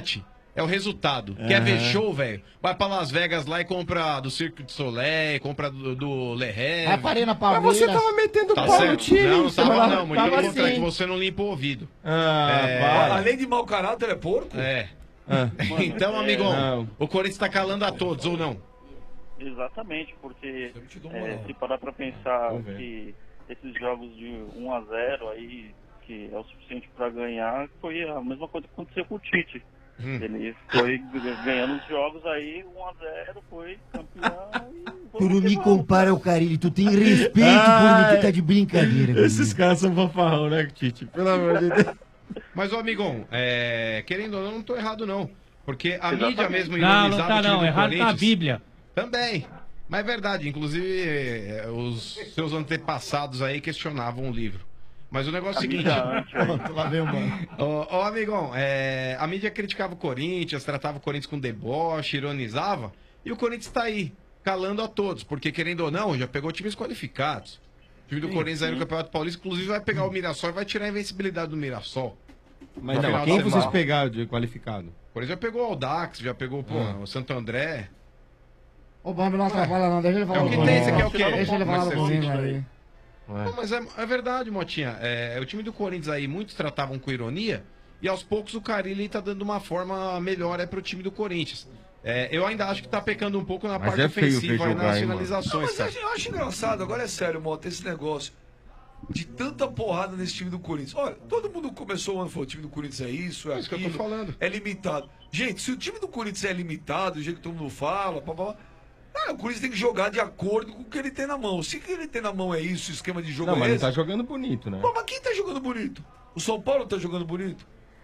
É o resultado. Aham. Quer ver show, velho? Vai pra Las Vegas lá e compra do Cirque du Soleil, compra do, do Le Rêve. Vai pra Arena Mas Palmeiras. você tava metendo Tá pau no certo? time. Não, não tava semana- não. Muito tava pelo contrário, assim. que você não limpa o ouvido. Ah, É. para. Além de mau caráter, é porco? É. Ah. Então, é- amigão, Não. o Corinthians tá calando a todos, ou não? Exatamente, porque dou é, moral. se parar pra pensar Vamos ver. que esses jogos de um a zero aí, que é o suficiente pra ganhar, foi a mesma coisa que aconteceu com o Tite. Hum. Ele foi g- ganhando os jogos aí, um a zero, foi campeão e Tu não vamos me que vamos. compara ao Carilli, tu tem respeito por Ai, mim, tu tá de brincadeira. comigo. Esses caras são fanfarrão, né, Tite? Pelo amor de Deus. Mas, ô amigão, é, querendo ou não, não tô errado não. Porque a Exatamente. mídia mesmo Não, não ironizava tá o time não. do Errado Corinthians. na Bíblia. Também. Mas é verdade, inclusive é, os seus antepassados aí questionavam o livro. Mas o negócio é o seguinte. Lá vem o mano. Ô, ô, amigão, é, a mídia criticava o Corinthians, tratava o Corinthians com deboche, ironizava, e o Corinthians tá aí, calando a todos, porque querendo ou não, já pegou times qualificados. O time do Sim, Corinthians aí no sim. Campeonato Paulista, inclusive vai pegar o Mirassol e vai tirar a invencibilidade do Mirassol. Mas No não, final quem da vocês semana. pegaram de qualificado? O Corinthians já pegou o Audax, já pegou pô, Ah. o Santo André. Ô, Bob, não atrapalha não, deixa ele falar É o do que Boninho. tem, você quer o quê? Deixa ele falar Mas do você Boninho fica aí. Não, mas é, é verdade, Motinha. É, o time do Corinthians aí, muitos tratavam com ironia, e aos poucos o Carille tá dando uma forma melhor é pro time do Corinthians. É, eu ainda acho que tá pecando um pouco na Mas parte é feio ofensiva ver e jogar, nas hein, mano? Não, finalizações, mas cara. eu acho engraçado, agora é sério, Mota, esse negócio de tanta porrada nesse time do Corinthians. Olha, todo mundo começou o ano falando, o time do Corinthians é isso, é É isso que eu tô aquilo, falando. é limitado. Gente, se o time do Corinthians é limitado, do jeito que todo mundo fala, pá, pá, pá, ah, o Corinthians tem que jogar de acordo com o que ele tem na mão. Se o que ele tem na mão é isso, o esquema de jogo Não, é mas não esse... tá jogando bonito, né? Pô, mas quem tá jogando bonito? O São Paulo tá jogando bonito?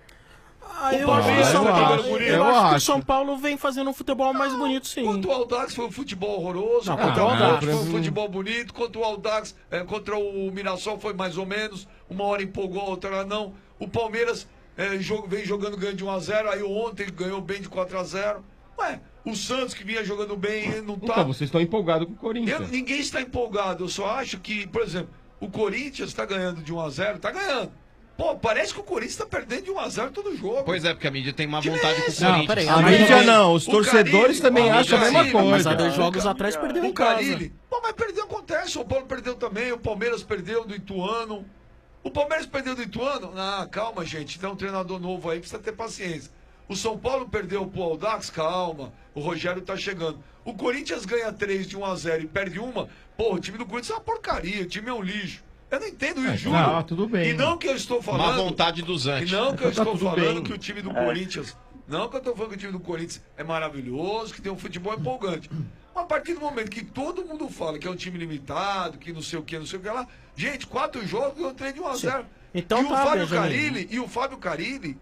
Ah, eu O acho que o Palmeiras São tá Paulo, jogando bonito? eu Eu acho que o acho. São Paulo vem fazendo um futebol mais bonito, sim. Contra o Audax foi um futebol horroroso. Não, contra contra o o Audax Audax. foi um futebol bonito. Contra o Audax, eh, contra o Mirassol foi mais ou menos. Uma hora empolgou, a outra hora não. O Palmeiras eh, jogo, vem jogando ganho de um a zero. Aí ontem ganhou bem de quatro a zero. Ué, o Santos que vinha jogando bem, ele não tá. Então, vocês estão empolgados com o Eu- Corinthians. ninguém está empolgado. Eu só acho que, por exemplo, o Corinthians está ganhando de um a zero. Tá ganhando. Pô, parece que o Corinthians tá perdendo de um a zero todo jogo. Pois é, porque a mídia tem má Que vontade com o isso? Não, Corinthians. peraí, A Mas mídia o- não, os o torcedores Carille- também o acham a mesma Carille- coisa. Mas há dois O jogos Ca- atrás perdeu O em casa. Carille. Pô, mas perder acontece. O São Paulo perdeu também. O Palmeiras perdeu do Ituano. O Palmeiras perdeu do Ituano? Ah, calma, gente. Tem um treinador novo aí, precisa ter paciência. O São Paulo perdeu pro Audax? Calma. O Rogério tá chegando. O Corinthians ganha três de um a zero e perde uma. Pô, o time do Corinthians é uma porcaria. O time é um lixo. Eu não entendo isso, juro. não, tudo bem. E não que eu estou Má falando... vontade do E Zante. não que eu Tá estou tudo falando bem. que o time do Corinthians. Não que eu estou falando que o time do Corinthians é maravilhoso, que tem um futebol empolgante. Mas a partir do momento que todo mundo fala que é um time limitado, que não sei o que, não sei o que lá. Gente, quatro jogos eu entrei de um a zero. Então e o tá, Fábio Benjamin. Carille, e o Fábio Carille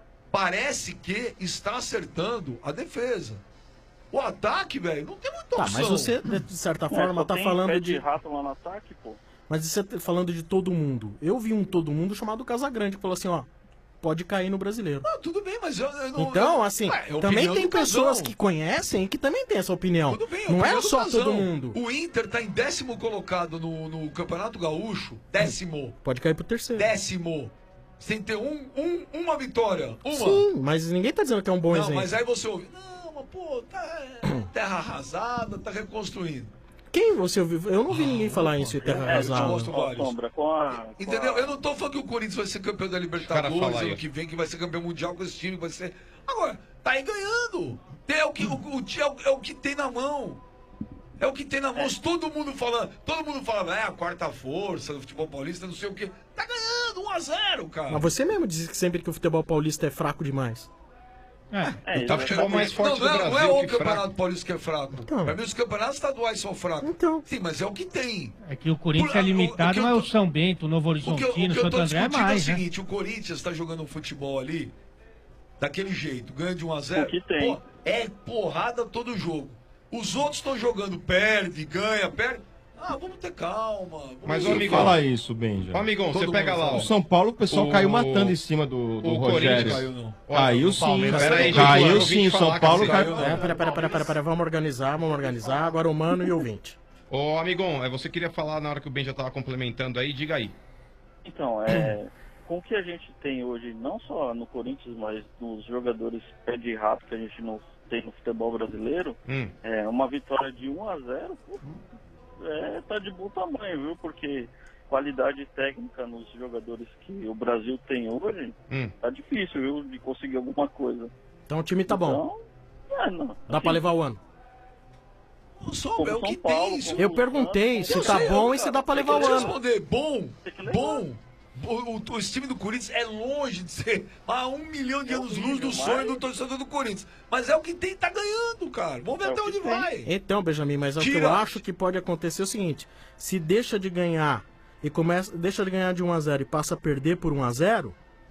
parece que está acertando a defesa. O ataque, velho, não tem muita Tá, opção. mas você, de certa É, forma, só tá tem falando pé de... de rato lá no ataque, pô. Mas você tá falando de todo mundo. Eu vi um todo mundo chamado Casagrande que falou assim, ó, pode cair no brasileiro. Não, tudo bem, mas eu, eu não... Então, eu- assim, Ué, é a também opinião tem do pessoas Casão. que conhecem e que também tem essa opinião. Tudo bem, Não é opinião do só Casão. todo mundo. O Inter tá em décimo colocado no, no Campeonato Gaúcho. Décimo. Pode cair pro terceiro. Décimo. Sem ter um, um, uma vitória. Uma. Sim, mas ninguém tá dizendo que é um bom Não, exemplo. mas aí você ouve. Não, mas pô, tá terra arrasada, tá reconstruindo. Quem você ouviu? Eu não vi ninguém falar isso em Terra É, eu te Arrasada. mostro Ó, vários. Sombra, com a... com Entendeu? a- Eu não tô falando que o Corinthians vai ser campeão da cara Libertadores fala aí. ano que vem, que vai ser campeão mundial com esse time, vai ser. Agora, tá aí ganhando. É o que, o, o, é o, é o que tem na mão. É o que tem na mão. Se todo mundo falando, todo mundo falando, é a quarta força do futebol paulista, não sei o quê. Tá ganhando, um a zero, cara. Mas você mesmo diz que sempre que o futebol paulista é fraco demais. É, Tá futebol mais forte não, não, do é, Brasil não é o que campeonato fraco. paulista que é fraco. Então. Pra mim, os campeonatos estaduais são fracos. Então. Sim, mas é o que tem. É que o Corinthians Por- é o- o limitado, que eu mas tô- o São Bento, o Novo O que, eu- o Horizontino, que eu Santo tô André é discutindo é o mais, né? seguinte, o Corinthians tá jogando um futebol ali, daquele jeito, ganha de um a zero. O que tem. Pô, é porrada todo jogo. Os outros estão jogando, perde, ganha, perde. Ah, vamos ter calma. Vamos Mas, ter ô, Não amigão, fala isso, Benja. Ô, amigão, Todo você pega mundo lá, fala. ó. O São Paulo, o pessoal O- caiu matando em cima do, do o Rogério. Corinthians Caiu, não. Caiu sim. Palmeiras Pera aí, caiu. gente, Caiu eu sim, sim, falar São que Paulo você caiu. É, pera, pera, pera, pera, pera, vamos organizar, vamos organizar. Agora o mano e o ouvinte. Ô, amigão, é, você queria falar na hora que o Ben já tava complementando aí, diga aí. Então, é, com o que a gente tem hoje, não só no Corinthians, mas nos jogadores pé de rato que a gente não tem no futebol brasileiro, Hum. é, uma vitória de um a zero, pô, é, tá de bom tamanho, viu? Porque qualidade técnica nos jogadores que o Brasil tem hoje, Hum. tá difícil, viu? De conseguir alguma coisa. Então o time tá bom. Então, é, não. Dá pra levar o ano. Não sou, Como é o São que Paulo, tem. isso. Eu perguntei se Eu tá sei, bom eu- e se dá pra eu levar o quero ano. responder, bom, bom. O, o, o time do Corinthians é longe de ser a um milhão de anos-luz do sonho do torcedor do Corinthians. Mas é o que tem, tá ganhando, cara. Vamos ver até onde vai. Então, Benjamin, mas é o que Tira. eu acho que pode acontecer é o seguinte: se deixa de ganhar e começa, deixa de ganhar de um a zero e passa a perder por um a zero,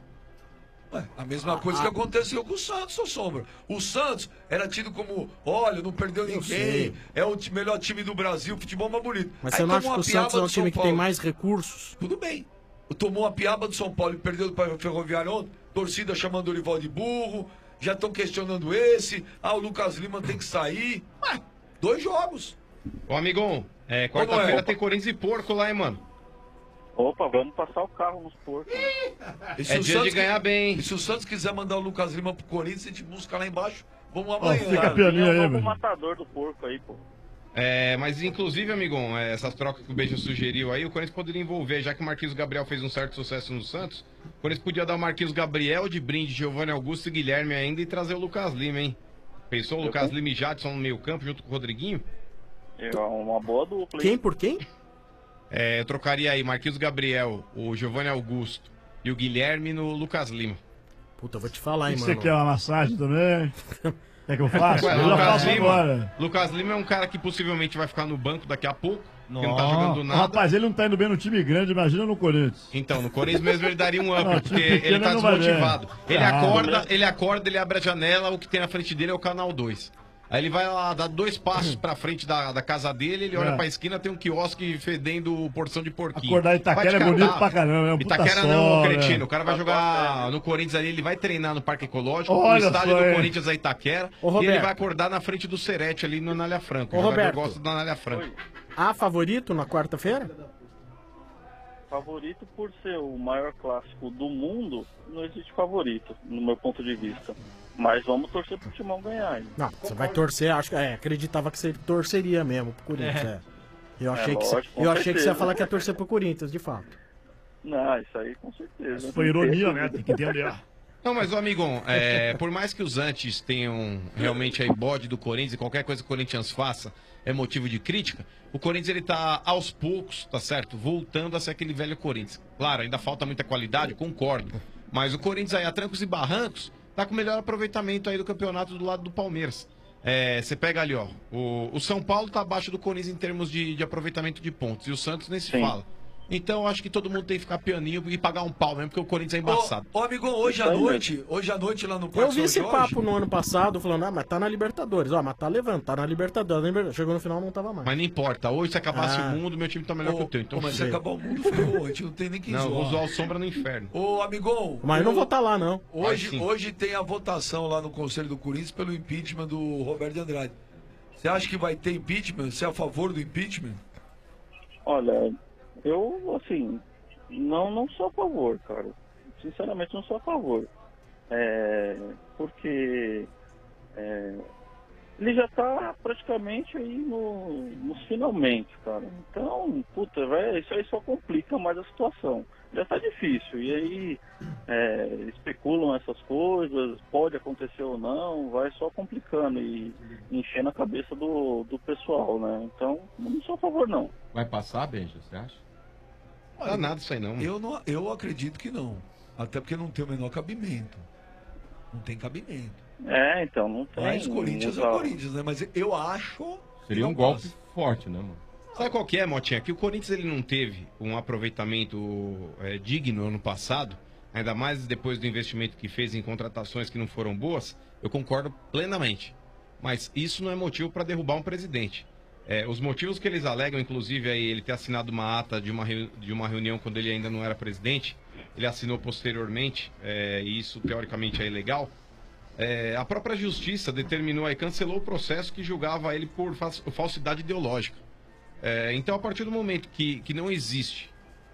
Ué, a mesma coisa que aconteceu com o Santos, seu Sombra. O Santos era tido como, olha, não perdeu ninguém, sei. é o ti- melhor time do Brasil, futebol mais bonito. mas Aí você não acha tomou que o uma piaba Santos é um do São time que tem Paulo. mais recursos? Tudo bem. Tomou a piaba do São Paulo e perdeu para o Ferroviário ontem. Torcida chamando o rival de burro. Já estão questionando esse. Ah, o Lucas Lima tem que sair. Ué, dois jogos. Ô, amigão, é, Como quarta-feira é? tem Corinthians e Porco lá, hein, mano? Opa, vamos passar o carro nos porcos. E se É o dia Santos de ganhar que- bem. E se o Santos quiser mandar o Lucas Lima pro Corinthians, a gente busca lá embaixo. Vamos Ó, amanhã. fica pianinho aí, velho. O matador do porco aí, pô. É, mas inclusive, amigão, é, essas trocas que o Beija sugeriu aí, o Corinthians poderia envolver, já que o Marquinhos Gabriel fez um certo sucesso no Santos, o Corinthians podia dar o Marquinhos Gabriel de brinde, Giovanni Augusto e Guilherme ainda e trazer o Lucas Lima, hein? Pensou o Eu Lucas com- Lima e Jadson no meio campo junto com o Rodriguinho? É uma boa dupla. Quem por quem? É, eu trocaria aí Marquinhos Gabriel, o Giovanni Augusto e o Guilherme no Lucas Lima. Puta, eu vou te falar, hein, E mano. você quer uma massagem também? Quer que eu faça? Ué, Eu já Lucas faço Lima, agora. Lucas Lima é um cara que possivelmente vai ficar no banco daqui a pouco, que não tá Ó, jogando nada. Rapaz, ele não tá indo bem no time grande, imagina no Corinthians. Então, no Corinthians mesmo ele daria um up, Não, porque time ele pequeno tá não vai ver. desmotivado. Ele Ah. acorda, ele acorda, ele abre a janela, o que tem na frente dele é o canal dois. Aí ele vai lá, dá dois passos pra frente da, da casa dele, ele olha É. pra esquina, tem um quiosque fedendo porção de porquinho. Acordar em Itaquera Vai te é bonito catar. pra caramba, é um puta Itaquera não, sol, cretino. né? O cara vai jogar no Corinthians ali, ele vai treinar no Parque Ecológico, Olha o estádio só, do é. Corinthians é Itaquera, Ô, e ele Roberto. vai acordar na frente do Serete ali no Anália Franca. Ô, O jogador Roberto. gosta da Anália Franca. Há favorito na quarta-feira? Favorito por ser o maior clássico do mundo, não existe favorito, no meu ponto de vista. Mas vamos torcer pro Timão ganhar. hein? Não, você vai torcer, acho que é, acreditava que você torceria mesmo pro Corinthians, É. é. Eu É, achei, que, você, lógico, com eu achei que você ia certeza. falar que ia torcer pro Corinthians, de fato. Não, isso aí com certeza. Foi ironia, né? Tem que entender. Não, mas, ô, amigão, é, por mais que os antes tenham realmente aí bode do Corinthians e qualquer coisa que o Corinthians faça é motivo de crítica, o Corinthians ele tá aos poucos, tá certo? Voltando a ser aquele velho Corinthians. Claro, ainda falta muita qualidade, concordo. Mas o Corinthians aí, a trancos e barrancos, tá com o melhor aproveitamento aí do campeonato do lado do Palmeiras. É, você pega ali, ó, o, o São Paulo tá abaixo do Corinthians em termos de, de aproveitamento de pontos, e o Santos nem se Sim. fala. Então eu acho que todo mundo tem que ficar pianinho e pagar um pau mesmo, porque o Corinthians é embaçado. Ô, amigão, hoje à noite, hoje à noite lá no Parque Eu vi São esse Jorge, papo no ano passado, falando, ah, mas tá na Libertadores. Ó, mas tá levando, tá na Libertadores. na Libertadores. Chegou no final, não tava mais. Mas não importa, hoje se acabasse Ah. o mundo, meu time tá melhor Ô, que o teu. Então ô, mas se sei. acabar o mundo, ferrou, a gente não tem nem quem Não, zoar. vou zoar o Sombra no inferno. Ô, amigão. Mas eu não o- vou estar lá, não. Hoje, Vai sim. hoje tem a votação lá no Conselho do Corinthians pelo impeachment do Roberto de Andrade. Você acha que vai ter impeachment? Você é a favor do impeachment? Olha, eu, assim, não, não sou a favor, cara. Sinceramente, não sou a favor. É, porque é, ele já tá praticamente aí no, nos finalmente, cara. Então, puta, vai, isso aí só complica mais a situação. Já tá difícil. E aí é, especulam essas coisas, pode acontecer ou não, vai só complicando e enchendo a cabeça do, do pessoal, né? Então, não sou a favor, não. Vai passar, Benja, você acha? Não dá nada isso aí não. Eu, não. eu acredito que não. Até porque não tem o menor cabimento. Não tem cabimento. É, então, não tem. Mas Corinthians é não o dá. Corinthians, né? Mas eu acho. Seria que um não golpe passa. forte, né, mano? Sabe qual que é, Motinha? Que o Corinthians ele não teve um aproveitamento é, digno ano passado, ainda mais depois do investimento que fez em contratações que não foram boas, eu concordo plenamente. Mas isso não é motivo para derrubar um presidente. É, os motivos que eles alegam, inclusive, aí ele ter assinado uma ata de uma, reu- de uma reunião quando ele ainda não era presidente, ele assinou posteriormente, é, e isso teoricamente é ilegal. É, a própria justiça determinou aí, cancelou o processo que julgava ele por fa- falsidade ideológica. É, então, a partir do momento que, que não existe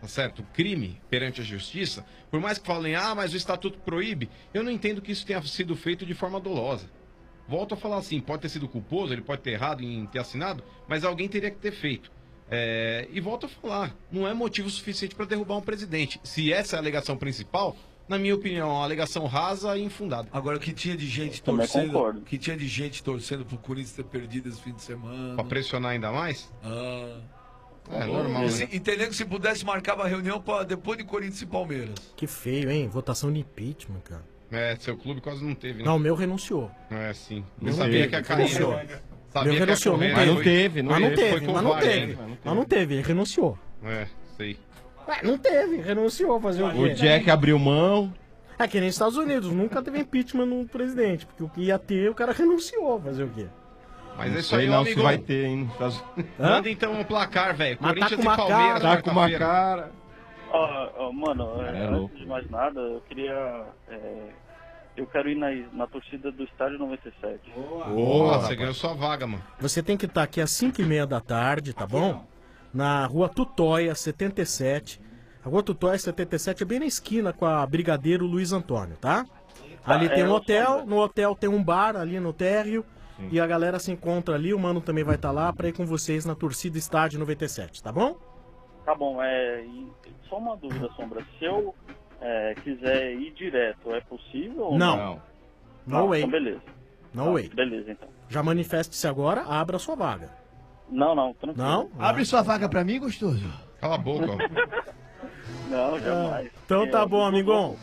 tá certo? O crime perante a justiça, por mais que falem, ah, mas o estatuto proíbe, eu não entendo que isso tenha sido feito de forma dolosa. Volto a falar assim, pode ter sido culposo, ele pode ter errado em ter assinado, mas alguém teria que ter feito. É, e volto a falar, não é motivo suficiente para derrubar um presidente. Se essa é a alegação principal, na minha opinião, é uma alegação rasa e infundada. Agora, que tinha de gente Também torcendo, concordo. que tinha de gente torcendo pro Corinthians ter perdido esse fim de semana. Pra pressionar ainda mais? Ah. É normal, Se, né? entendendo que se pudesse marcava a reunião pra depois de Corinthians e Palmeiras. Que feio, hein? Votação de impeachment, cara. É, seu clube quase não teve, né? Não, o meu renunciou. É, sim. Eu Não sabia teve, que a carreira... renunciou. Sabia Meu que a renunciou, não carreira teve. foi- Mas não teve, mas não Foi teve. covarde, hein? Mas não teve, ele renunciou. É, sei. Ué, não teve, renunciou, fazer o quê? O Jack abriu mão. É que nem nos Estados Unidos, nunca teve impeachment no presidente, porque o que ia ter, o cara renunciou, fazer o quê? Mas Não é isso sei aí, não meu se amigo. vai ter, hein? nos Estados Unidos. Manda então um placar, velho. Mas tá Corinthians com e uma Palmeiras. cara. Tá com uma quarta-feira. cara. Ó, ó, mano, Cara, é antes louco. de mais nada, eu queria. é, eu quero ir na, na torcida do Estádio noventa e sete. Boa, você ganhou sua vaga, mano. Você tem que estar aqui às cinco e meia da tarde, tá bom? Na rua Tutóia, setenta e sete. A rua Tutóia, setenta e sete é bem na esquina com a Brigadeiro Luiz Antônio, tá? Ali Tá, tem é, um eu hotel, sou- no hotel tem um bar ali no térreo. E a galera se encontra ali, o Mano também vai estar lá pra ir com vocês na torcida Estádio noventa e sete, tá bom? Tá bom, é. e só uma dúvida, Sombra. Se eu é, quiser ir direto, é possível? Ou Não. não? No Não, way. Então beleza. No Tá, way. Beleza, então. Já manifeste-se agora, abra a sua vaga. Não, não, tranquilo. Não? Abre sua vaga pra mim, gostoso. Cala a boca, ó. Não, jamais. Então tá É, bom, amigão.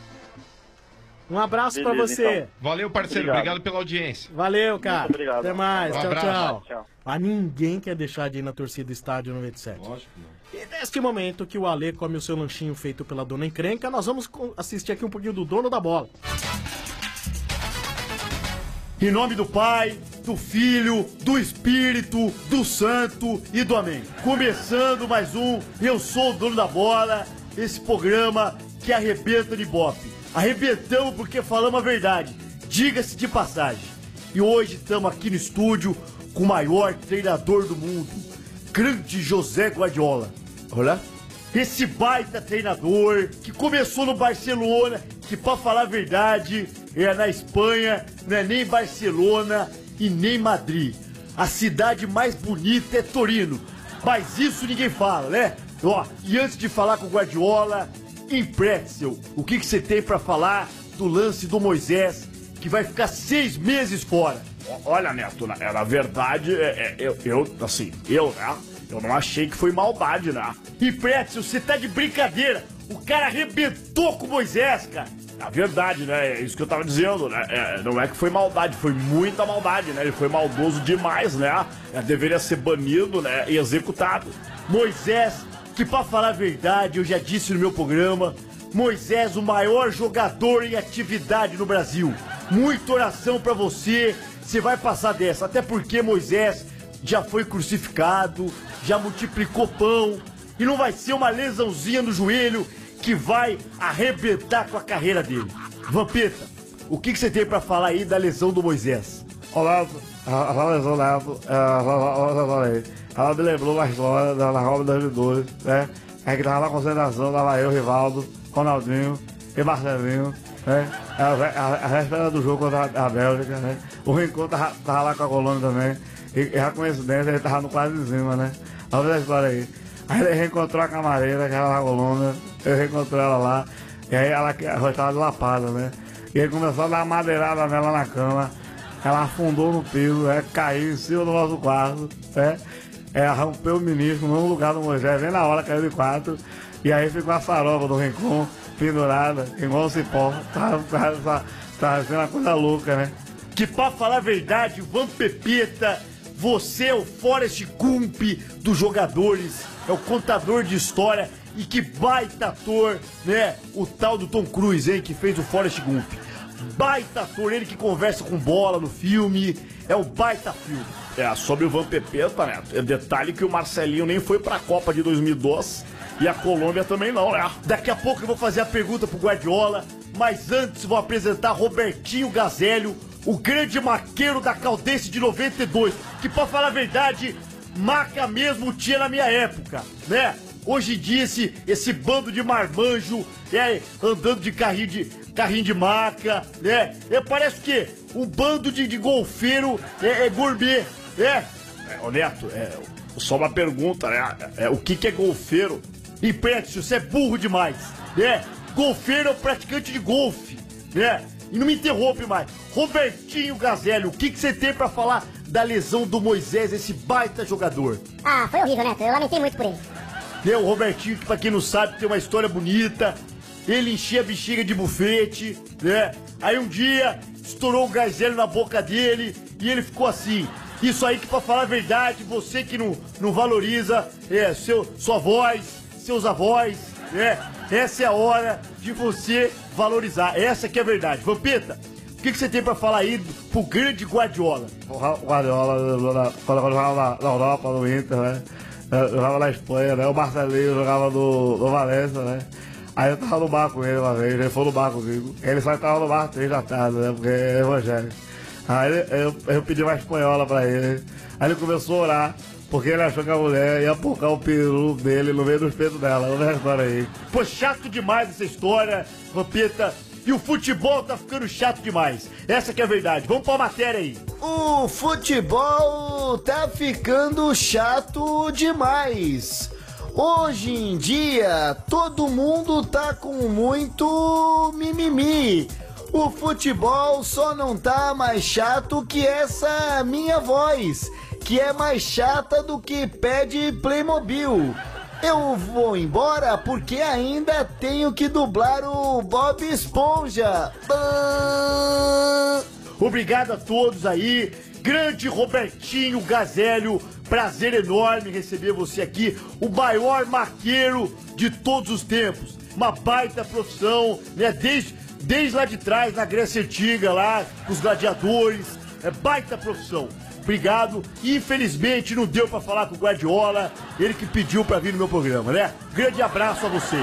Um abraço pra Beleza, você. então. Valeu, parceiro. Obrigado. Obrigado, pela audiência. Valeu, cara. Muito obrigado. Até mais. Um tchau, abraço. tchau. Tchau. Ah, ninguém quer deixar de ir na torcida Estádio noventa e sete. Lógico que não. E neste momento que o Ale come o seu lanchinho feito pela Dona Encrenca, nós vamos co- assistir aqui um pouquinho do dono da bola. Em nome do Pai, do Filho, do Espírito, do Santo e do Amém. Começando mais um Eu Sou o Dono da Bola, esse programa que arrebenta de bofe. Arrebentamos porque falamos a verdade, diga-se de passagem. E hoje estamos aqui no estúdio com o maior treinador do mundo, grande José Guardiola. Olha, esse baita treinador que começou no Barcelona, que pra falar a verdade, é na Espanha, não é nem Barcelona e nem Madrid. A cidade mais bonita é Torino, mas isso ninguém fala, né? Ó, e antes de falar com o Guardiola, em Pretzel, o que que você tem pra falar do lance do Moisés, que vai ficar seis meses fora? Olha, Neto, na, na verdade, é, é, eu, eu, assim, eu, né? Eu não achei que foi maldade, né? E Pretzel, você tá de brincadeira, o cara arrebentou com o Moisés, cara. Na verdade, né? É isso que eu tava dizendo, né? É, não é que foi maldade, foi muita maldade, né? Ele foi maldoso demais, né? É, deveria ser banido, né? E executado. Moisés, que pra falar a verdade, eu já disse no meu programa, Moisés, o maior jogador em atividade no Brasil. Muita oração pra você, você vai passar dessa. Até porque Moisés já foi crucificado, já multiplicou pão, e não vai ser uma lesãozinha no joelho que vai arrebentar com a carreira dele. Vampeta, o que, que você tem pra falar aí da lesão do Moisés? Olá, a lesão Neto, ela me lembrou uma história da Copa dois mil e dois, né? É que tava na concentração, tava eu, Rivaldo, Ronaldinho e Marcelinho, né? A, a, a véspera do jogo contra a, a Bélgica, né? O Rincon tava, tava lá com a Colônia também, e, e a coincidência, ele tava no quase em cima, né? Vamos ver a história aí. Aí ele reencontrou a camareira, que era na Colônia, eu reencontrei ela lá, e aí ela estava de lapada, né? E ele começou a dar uma madeirada nela na cama, ela afundou no piso, né? Caiu em cima do nosso quarto, né? É, rompeu o menisco no lugar do Moisés, bem na hora caiu de quatro, e aí ficou a farofa do Rincon pendurada, igual um cipó, tá, tá, tá, tá sendo uma coisa louca, né? Que pra falar a verdade, Vampepeta, você é o Forrest Gump dos jogadores, é o contador de história, e que baita ator, né? O tal do Tom Cruise, hein, que fez o Forrest Gump. Baita ator, ele que conversa com bola no filme, é o baita filme. É, sobre o Vampepeta, né? É detalhe que o Marcelinho nem foi pra Copa de dois mil e doze e a Colômbia também não, né? Daqui a pouco eu vou fazer a pergunta pro Guardiola, mas antes vou apresentar Robertinho Gazélio, o grande maqueiro da Caldense de noventa e dois, que pra falar a verdade, maca mesmo tinha na minha época, né? Hoje em dia, esse, esse bando de marmanjo é, andando de carrinho de, carrinho de maca, né? É, parece que um bando de, de golfeiro é, é gourmet, né? É, ô Neto, é, só uma pergunta, né? É, o que, que é golfeiro? E Prétio, você é burro demais, né? Golfeiro é o praticante de golfe, né? E não me interrompe mais. Robertinho Gazelli, o que, que você tem pra falar da lesão do Moisés, esse baita jogador? Ah, foi horrível, Neto. Eu lamentei muito por ele. Né, o Robertinho, que pra quem não sabe, tem uma história bonita. Ele enchia a bexiga de bufete, né? Aí um dia, estourou o gás hélio na boca dele e ele ficou assim. Isso aí que, pra falar a verdade, você que não, não valoriza é, seu, sua voz, seus avós, né? Essa é a hora de você valorizar. Essa que é a verdade. Vampeta, o que, que você tem pra falar aí pro grande Guardiola? O Guardiola, quando eu jogava na, na Europa, no Inter, né? Eu jogava na Espanha, né? O Marcelinho jogava no, no Valência, né? Aí eu tava no bar com ele uma vez, ele foi no bar comigo. Ele só tava no bar às três da tarde, né? Porque é evangélico. Aí eu, eu pedi uma espanhola pra ele. Aí ele começou a orar, porque ele achou que a mulher ia porcar o peru dele no meio dos peitos dela. Vamos ver a história aí. Pô, chato demais essa história, Vampeta. E o futebol tá ficando chato demais. Essa que é a verdade. Vamos pra matéria aí. O futebol tá ficando chato demais. Hoje em dia, todo mundo tá com muito mimimi. O futebol só não tá mais chato que essa minha voz, que é mais chata do que pé de Playmobil. Eu vou embora porque ainda tenho que dublar o Bob Esponja. Obrigado a todos aí. Grande Robertinho Gazelli, prazer enorme receber você aqui. O maior maqueiro de todos os tempos. Uma baita profissão, né? Desde, desde lá de trás, na Grécia Antiga, lá, os gladiadores. É baita profissão. Obrigado. Infelizmente não deu pra falar com o Guardiola, ele que pediu pra vir no meu programa, né? Grande abraço a vocês.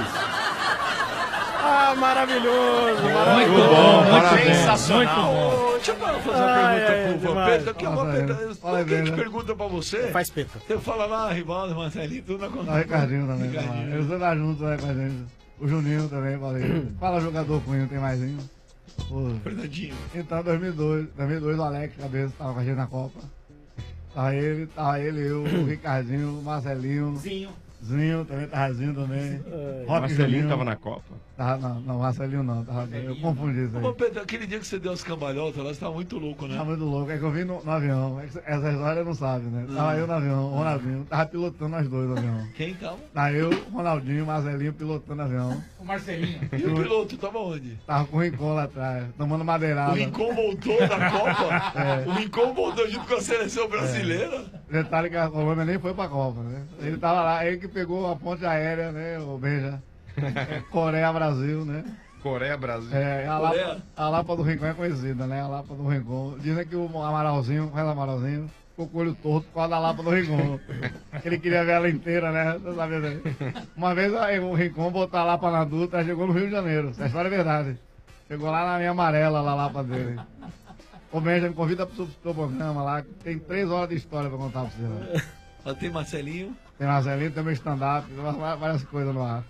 Ah, maravilhoso, maravilhoso. Muito bom, parabéns. Sensacional. Ô, deixa eu fazer uma Ai, pergunta ai, pro demais. Vampeta. Aqui é uma pergunta. Fala Alguém bem, te né? pergunta pra você. Faz peta. Você fala lá, Rivaldo, Marcelinho, tudo na conta. O Ricardinho também. tá lá. Ricardinho. Eles andam juntos, né, com a gente. O Juninho também, valeu. Fala jogador com ele, tem mais um. Pô. Fernandinho. Então, dois mil e dois, dois mil e dois, o Alex Cabeça tava com a gente na Copa. Tava ele, tava ele, eu, o Ricardinho, o Marcelinho. Zinho. Zinho, também tava Zinho também. O Marcelinho tava na Copa? Tava, não, não, Marcelinho não, tava, eu confundi isso aí. Ô, Pedro, aquele dia que você deu as cambalhotas lá, você tava muito louco, né? Tava muito louco, é que eu vim no, no avião, é que essa história não sabe, né? Tava eu no avião, o Ronaldinho, tava pilotando nós dois no avião. Quem tava? Tava eu, Ronaldinho, o Marcelinho pilotando o avião. O Marcelinho. E o piloto tava onde? Tava com o Rincon lá atrás, tomando madeirada. O Rincon voltou da Copa? É. O Rincon voltou junto com a seleção brasileira? Detalhe que a Colômbia nem foi pra Copa, né? Ele tava lá, ele que pegou a ponte aérea, né, o Beija. É, Coreia, Brasil, né? Coreia, Brasil. É, a Coreia. Lapa, a Lapa do Rincon é conhecida, né? A Lapa do Rincon. Dizem que o Amaralzinho, o Amaralzinho, ficou com o olho torto por causa da Lapa do Rincon. Ele queria ver ela inteira, né? Você sabe, né? Uma vez aí, o Rincon botou a Lapa na Dutra, chegou no Rio de Janeiro. Essa história é verdade. Chegou lá na minha amarela, lá, a Lapa dele. Ô, Benja, me convida pro seu programa lá, que tem três horas de história pra contar pra você lá. Ó, tem Marcelinho. Tem Marcelinho, tem meu stand-up, várias coisas no ar.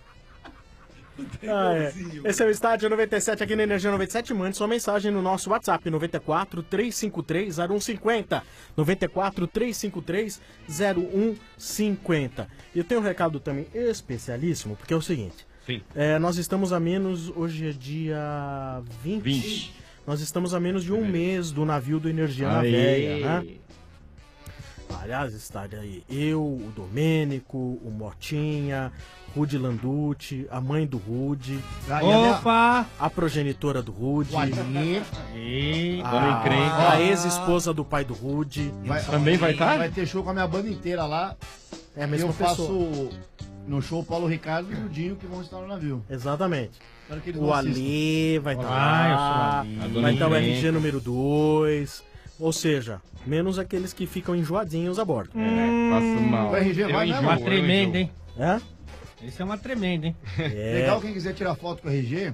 Ah, é. Esse é o Estádio noventa e sete aqui na Energia noventa e sete. Mande sua mensagem no nosso WhatsApp noventa e quatro, três cinco três, zero um cinco zero. noventa e quatro, três cinco três, zero um cinco zero. E eu tenho um recado também especialíssimo, porque é o seguinte. Sim. É, nós estamos a menos, hoje é dia vinte. vinte. Nós estamos a menos de um mês do navio do Energia na Aê. Veia, né? Aliás, está aí eu, o Domênico, o Motinha, Rudy Landucci, a mãe do Rudy. Opa! A progenitora do Rudy. O Ali. E... A, encrenca. a ex-esposa do pai do Rudy. Vai- Também vai estar? Vai ter show com a minha banda inteira lá. É a E mesma eu pessoa. faço no show Paulo Ricardo e o Dinho que vão estar no navio. Exatamente. Espero que eles O não Ali vai estar Ah, eu sou o lá. Ali. A dona Vai estar o Encrenca. R G número dois. Ou seja, menos aqueles que ficam enjoadinhos a bordo. É, faço mal. O R G Eu vai enjoo, mesmo? Uma eu tremenda, enjoo. hein? É? Esse é uma tremenda, hein? É. Legal quem quiser tirar foto com o R G,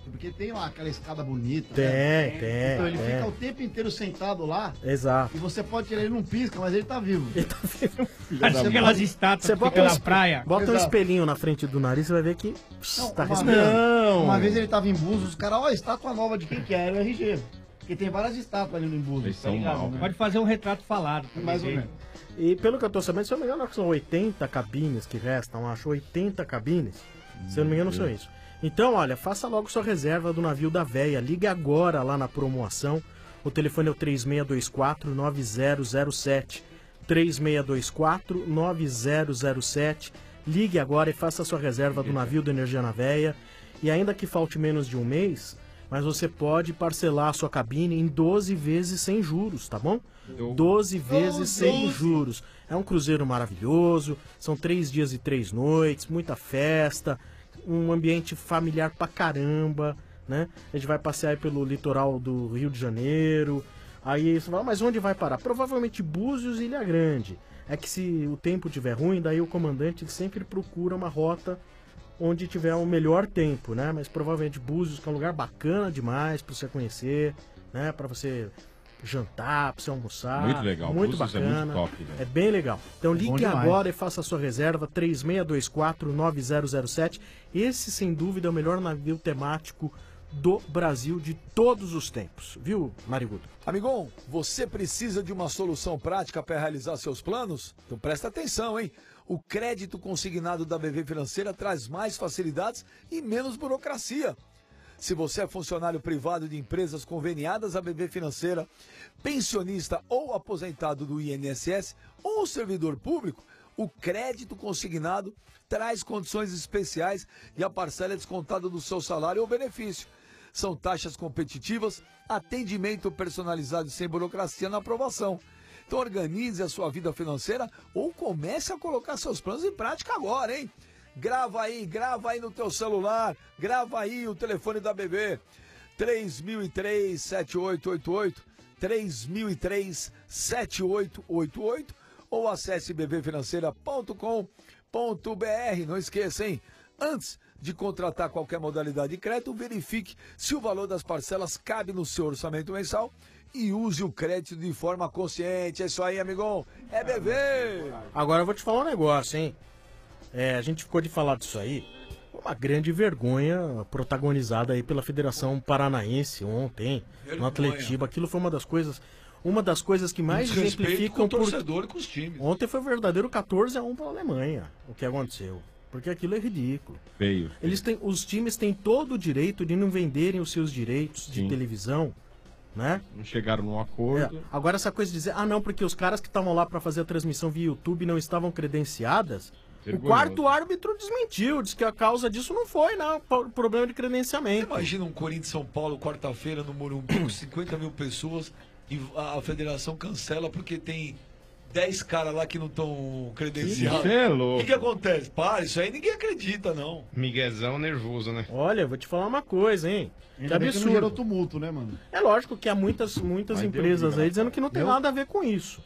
Porque tem lá aquela escada bonita. Tem, né? tem, Então ele tem. fica o tempo inteiro sentado lá. Exato. E você pode tirar ele não pisca, mas ele tá vivo. Ele tá vivo. Você Aquelas pode- estátuas Você que bota ficam um, na espe- praia. bota um Exato. espelhinho na frente do nariz, você vai ver que Não, tá uma, respirando. vez, uma vez ele tava em Búzios, os caras, ó, estátua nova de quem que é? Era o R G. Porque tem várias estátuas ali no Búzios. Eles tá são ligado, mal, né? Pode fazer um retrato falado. Mais ou menos. E pelo que eu tô sabendo, se eu não me engano, são oitenta cabines que restam, acho oitenta cabines. Se eu não me engano, são isso. Então, olha, faça logo sua reserva do navio da véia. Ligue agora lá na promoção. O telefone é o três seis dois quatro nove zero zero sete. três seis dois quatro nove zero zero sete. Ligue agora e faça sua reserva do navio do Energia na Véia. E ainda que falte menos de um mês, mas você pode parcelar a sua cabine em doze vezes sem juros, tá bom? doze vezes sem juros. É um cruzeiro maravilhoso, são três dias e três noites, muita festa, um ambiente familiar pra caramba, né? A gente vai passear aí pelo litoral do Rio de Janeiro. Aí você fala, mas onde vai parar? Provavelmente Búzios e Ilha Grande. É que se o tempo tiver ruim, daí o comandante sempre procura uma rota onde tiver o melhor tempo, né? Mas provavelmente Búzios, que é um lugar bacana demais pra você conhecer, né? Pra você jantar, pra você almoçar. Muito legal, Muito Búzios é bacana. muito top, velho. É bem legal. Então É bom ligue demais. agora e faça a sua reserva, três seis dois quatro nove zero zero sete. Esse, sem dúvida, é o melhor navio temático do Brasil de todos os tempos. Viu, Marigudo? Amigão, você precisa de uma solução prática para realizar seus planos? Então presta atenção, hein? O crédito consignado da B V Financeira traz mais facilidades e menos burocracia. Se você é funcionário privado de empresas conveniadas à B V Financeira, pensionista ou aposentado do I N S S ou servidor público, o crédito consignado traz condições especiais e a parcela é descontada do seu salário ou benefício. São taxas competitivas, atendimento personalizado e sem burocracia na aprovação. Então organize a sua vida financeira ou comece a colocar seus planos em prática agora, hein? Grava aí, grava aí no teu celular, grava aí o telefone da B V, três mil e três, sete oito oito oito, três mil e três, sete oito oito oito ou acesse b v financeira ponto com ponto b r. Não esqueça, hein? Antes de contratar qualquer modalidade de crédito, verifique se o valor das parcelas cabe no seu orçamento mensal e use o crédito de forma consciente. É isso aí, amigão. É B V! Agora eu vou te falar um negócio, hein? É, a gente ficou de falar disso aí. Uma grande vergonha protagonizada aí pela Federação Paranaense ontem, Vergonha. no Atletiba. Aquilo foi uma das coisas, uma das coisas que mais Desrespeito exemplificam com o por- torcedor e com os times. Ontem foi um verdadeiro quatorze a um para a Alemanha, o que aconteceu. Porque aquilo é ridículo. Feio. Eles têm, os times têm todo o direito de não venderem os seus direitos de Sim. televisão, né? Não chegaram num acordo. É, agora essa coisa de dizer, ah não, porque os caras que estavam lá para fazer a transmissão via YouTube não estavam credenciadas. Vergonhoso. O quarto árbitro desmentiu, disse que a causa disso não foi, não, po- problema de credenciamento. Imagina um Corinthians São Paulo, quarta-feira, no Morumbi, com cinquenta mil pessoas, e a, a federação cancela porque tem dez caras lá que não estão credenciados. Você é louco. O que, que acontece? Para, isso aí ninguém acredita, não. Miguezão nervoso, né? Olha, eu vou te falar uma coisa, hein? Que Ainda bem que não gerou absurdo. tumulto, né, mano? É lógico que há muitas, muitas Mas deu empresas briga, aí né? dizendo que não tem Deu? nada a ver com isso.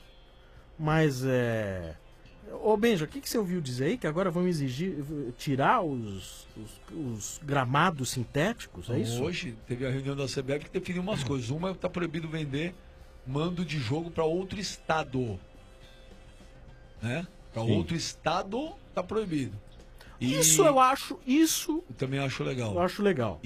Mas é. Ô Benja, o que, que você ouviu dizer aí? Que agora vão exigir tirar os, os, os gramados sintéticos, é isso? Hoje teve a reunião da C B F que definiu umas coisas. Uma é que tá proibido vender mando de jogo para outro estado. Né? Para Sim. outro estado tá proibido. E- Isso eu acho, isso Eu também acho legal. eu acho legal.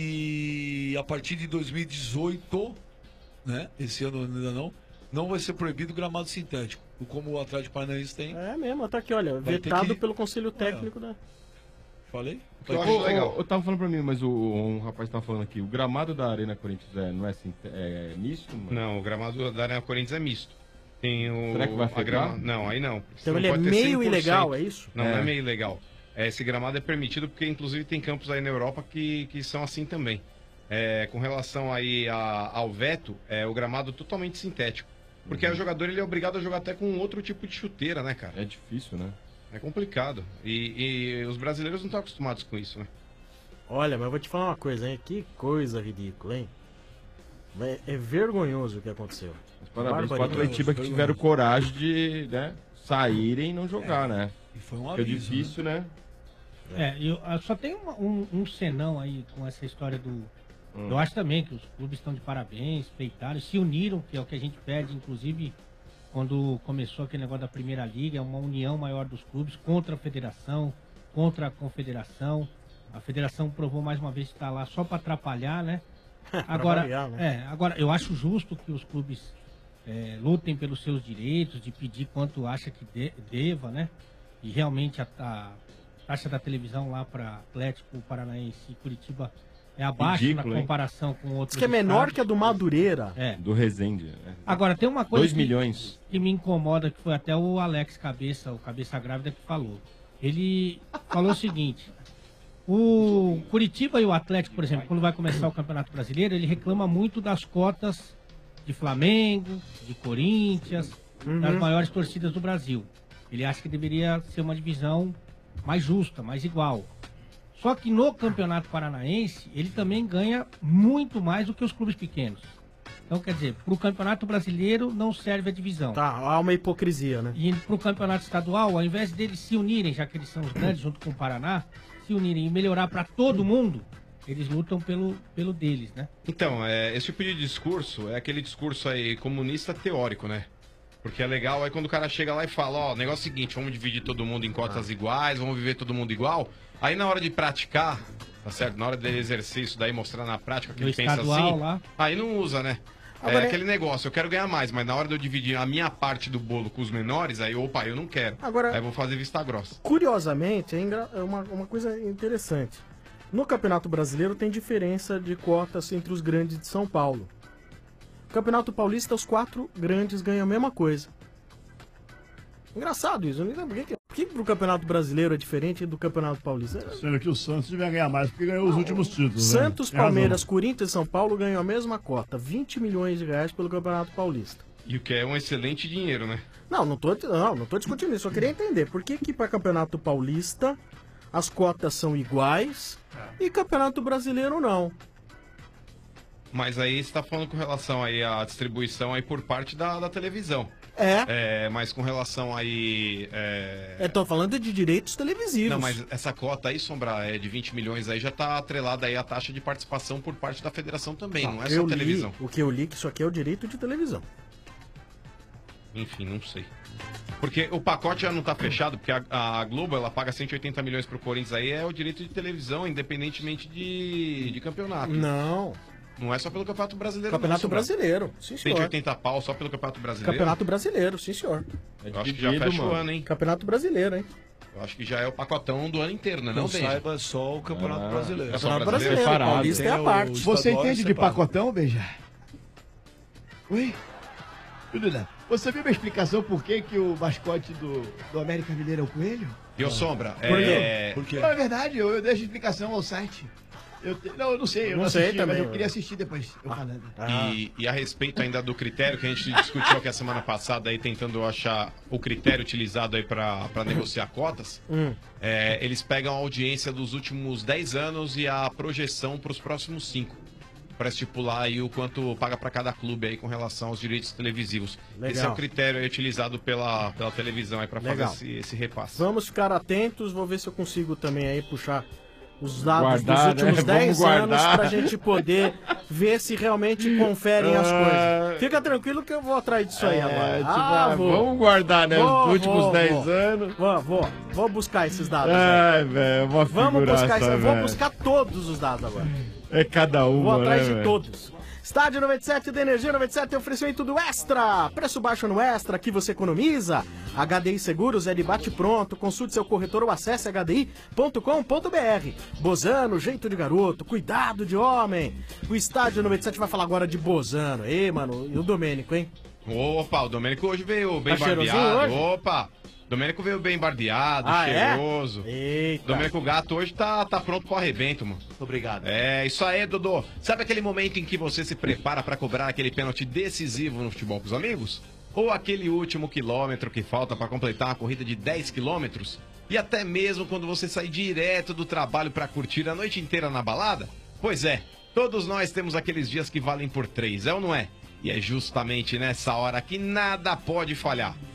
E a partir de dois mil e dezoito, né? Esse ano ainda não, não vai ser proibido o gramado sintético. Como o Atlético Paranaense tem. É mesmo, tá aqui, olha, Vai ter vetado que- pelo Conselho Técnico da. Falei? Eu, acho legal. Eu tava falando pra mim, mas o, um rapaz tava falando aqui, o gramado da Arena Corinthians é, não é, assim, é misto? Mano? Não, o gramado da Arena Corinthians é misto. Tem o. Será que vai a afetar? grama... Não, aí não. Então Não ele é pode ter meio cem por cento. ilegal, é isso? Não, não É. é meio ilegal. É, esse gramado é permitido porque, inclusive, tem campos aí na Europa que, que são assim também. É, com relação aí a- ao veto, é o gramado totalmente sintético. Porque Uhum. o jogador ele é obrigado a jogar até com outro tipo de chuteira, né, cara? É difícil, né? É complicado. E, e os brasileiros não estão acostumados com isso, né? Olha, mas eu vou te falar uma coisa, hein? Que coisa ridícula, hein? É, é vergonhoso o que aconteceu. Parabéns para o Barbaridade. Atletiba que tiveram coragem de né, saírem e não jogar, né? E foi um Fica aviso, difícil, né? É, eu, eu só tem uma- um, um senão aí com essa história do... Hum. Eu acho também que os clubes estão de parabéns, peitaram, se uniram, que é o que a gente pede, inclusive, quando começou aquele negócio da Primeira Liga, é uma união maior dos clubes contra a federação, contra a confederação. A federação provou mais uma vez que está lá só para atrapalhar, né? Agora, variar, né? é, agora, eu acho justo que os clubes é, lutem pelos seus direitos, de pedir quanto acha que de, deva, né? E realmente a, a taxa da televisão lá para Atlético Paranaense e Curitiba é abaixo Ridículo, na hein? comparação com outros. Diz que é menor estados. que a do Madureira. É. Do Resende. né? Agora, tem uma coisa Dois que, milhões. que me incomoda, que foi até o Alex Cabeça, o Cabeça Grávida, que falou. Ele falou o seguinte: o Curitiba e o Atlético, por exemplo, quando vai começar o Campeonato Brasileiro, ele reclama muito das cotas de Flamengo, de Corinthians, Uhum. das maiores torcidas do Brasil. Ele acha que deveria ser uma divisão mais justa, mais igual. Só que no Campeonato Paranaense, ele também ganha muito mais do que os clubes pequenos. Então, quer dizer, para o Campeonato Brasileiro não serve a divisão. Tá, há uma hipocrisia, né? E para o Campeonato Estadual, ao invés deles se unirem, já que eles são os grandes, junto com o Paraná, se unirem e melhorar para todo mundo, eles lutam pelo, pelo deles, né? Então, é, esse tipo de discurso é aquele discurso aí comunista teórico, né? Porque é legal aí quando o cara chega lá e fala, ó, o negócio é o seguinte, vamos dividir todo mundo em cotas iguais, vamos viver todo mundo igual. Aí na hora de praticar, tá certo? Na hora de exercer isso daí, mostrar na prática que No ele pensa estadual assim, lá. aí não usa, né? Agora é é- aquele negócio, eu quero ganhar mais, mas na hora de eu dividir a minha parte do bolo com os menores, aí, opa, eu não quero. Agora- Aí eu vou fazer vista grossa. Curiosamente, é engra- é uma, uma coisa interessante. No Campeonato Brasileiro tem diferença de cotas entre os grandes de São Paulo. No Campeonato Paulista, os quatro grandes ganham a mesma coisa. Engraçado isso, eu não entendo por que, que, por que que pro Campeonato Brasileiro é diferente do Campeonato Paulista. Sendo que o Santos devia ganhar mais porque ganhou os últimos títulos. Santos, né? Tem Palmeiras, razão. Corinthians e São Paulo ganham a mesma cota, vinte milhões de reais pelo Campeonato Paulista. E o que é um excelente dinheiro, né? Não, não tô, não, não tô discutindo isso, só queria entender por que que para Campeonato Paulista as cotas são iguais e Campeonato Brasileiro não. Mas aí você tá falando com relação aí à distribuição aí por parte da, da televisão. É. É, mas com relação aí... É... Eu tô falando de direitos televisivos. Não, mas essa cota aí, Sombra, é de vinte milhões aí, já tá atrelada aí a taxa de participação por parte da federação também, não, é só eu televisão. Li, o que eu li que isso aqui é o direito de televisão. Enfim, não sei. Porque o pacote já não tá fechado, porque a, a Globo, ela paga cento e oitenta milhões pro Corinthians aí, é o direito de televisão, independentemente de, de campeonato. Não. Não é só pelo Campeonato Brasileiro. Campeonato não, Sombra. Brasileiro, sim, senhor. cento e oitenta pau só pelo Campeonato Brasileiro? Campeonato Brasileiro, sim senhor. Eu acho que já fecha o ano, hein? Campeonato Brasileiro, hein? Eu acho que já é o pacotão do ano inteiro, né? Não, Não Benja? saiba só o Campeonato Ah, Brasileiro. é só Campeonato brasileiro. Brasileiro, Paulista é a parte. Você entende de pacotão, Beija? Oi? Duda, você viu uma explicação por que, que o mascote do, do América Mineiro é o coelho? E o Sombra, Por é... quê? Por quê? Não, é verdade, eu, eu deixo explicação ao site. Eu te- Não, eu não sei, eu não, Não sei assisti, também, mas eu eu- queria assistir depois. Eu falando. E, e a respeito ainda do critério que a gente discutiu aqui a semana passada, aí tentando achar o critério utilizado aí para negociar cotas, Hum. é, eles pegam a audiência dos últimos dez anos e a projeção para os próximos cinco, para estipular aí o quanto paga para cada clube aí com relação aos direitos televisivos. Legal. Esse é o critério aí utilizado pela, pela televisão aí para fazer Legal. esse, esse repasse. Vamos ficar atentos, vou ver se eu consigo também aí puxar os dados Guardar, dos últimos né? dez Vamos anos guardar. pra gente poder ver se realmente conferem as Ah. coisas. Fica tranquilo que eu vou atrás disso aí É, agora. tipo, ah, ah, vou. vamos guardar, né, os últimos dez anos. Vou, vou, vou buscar esses dados. Ai, velho. velho, uma Vamos buscar figuraça, isso, eu vou velho. buscar todos os dados agora. É cada um, Vou atrás né, de velho? todos. Estádio noventa e sete da Energia noventa e sete tem oferecimento do Extra. Preço baixo no Extra, aqui você economiza. H D I Seguros é de bate pronto. Consulte seu corretor ou acesse h d i ponto com ponto b r. Bozano, jeito de garoto, cuidado de homem. O Estádio noventa e sete vai falar agora de Bozano. Ei, mano, e o Domênico, hein? Opa, o Domênico hoje veio bem Tá cheirosinho barbeado. hoje? Opa! Domênico veio bem barbeado, Ah, é? cheiroso. Eita. Domênico Gato hoje tá, tá pronto pro arrebento, mano. Obrigado. É, isso aí, Dodô. Sabe aquele momento em que você se prepara pra cobrar aquele pênalti decisivo no futebol com os amigos? Ou aquele último quilômetro que falta pra completar uma corrida de dez quilômetros? E até mesmo quando você sai direto do trabalho pra curtir a noite inteira na balada? Pois é, todos nós temos aqueles dias que valem por três, é ou não é? E é justamente nessa hora que nada pode falhar.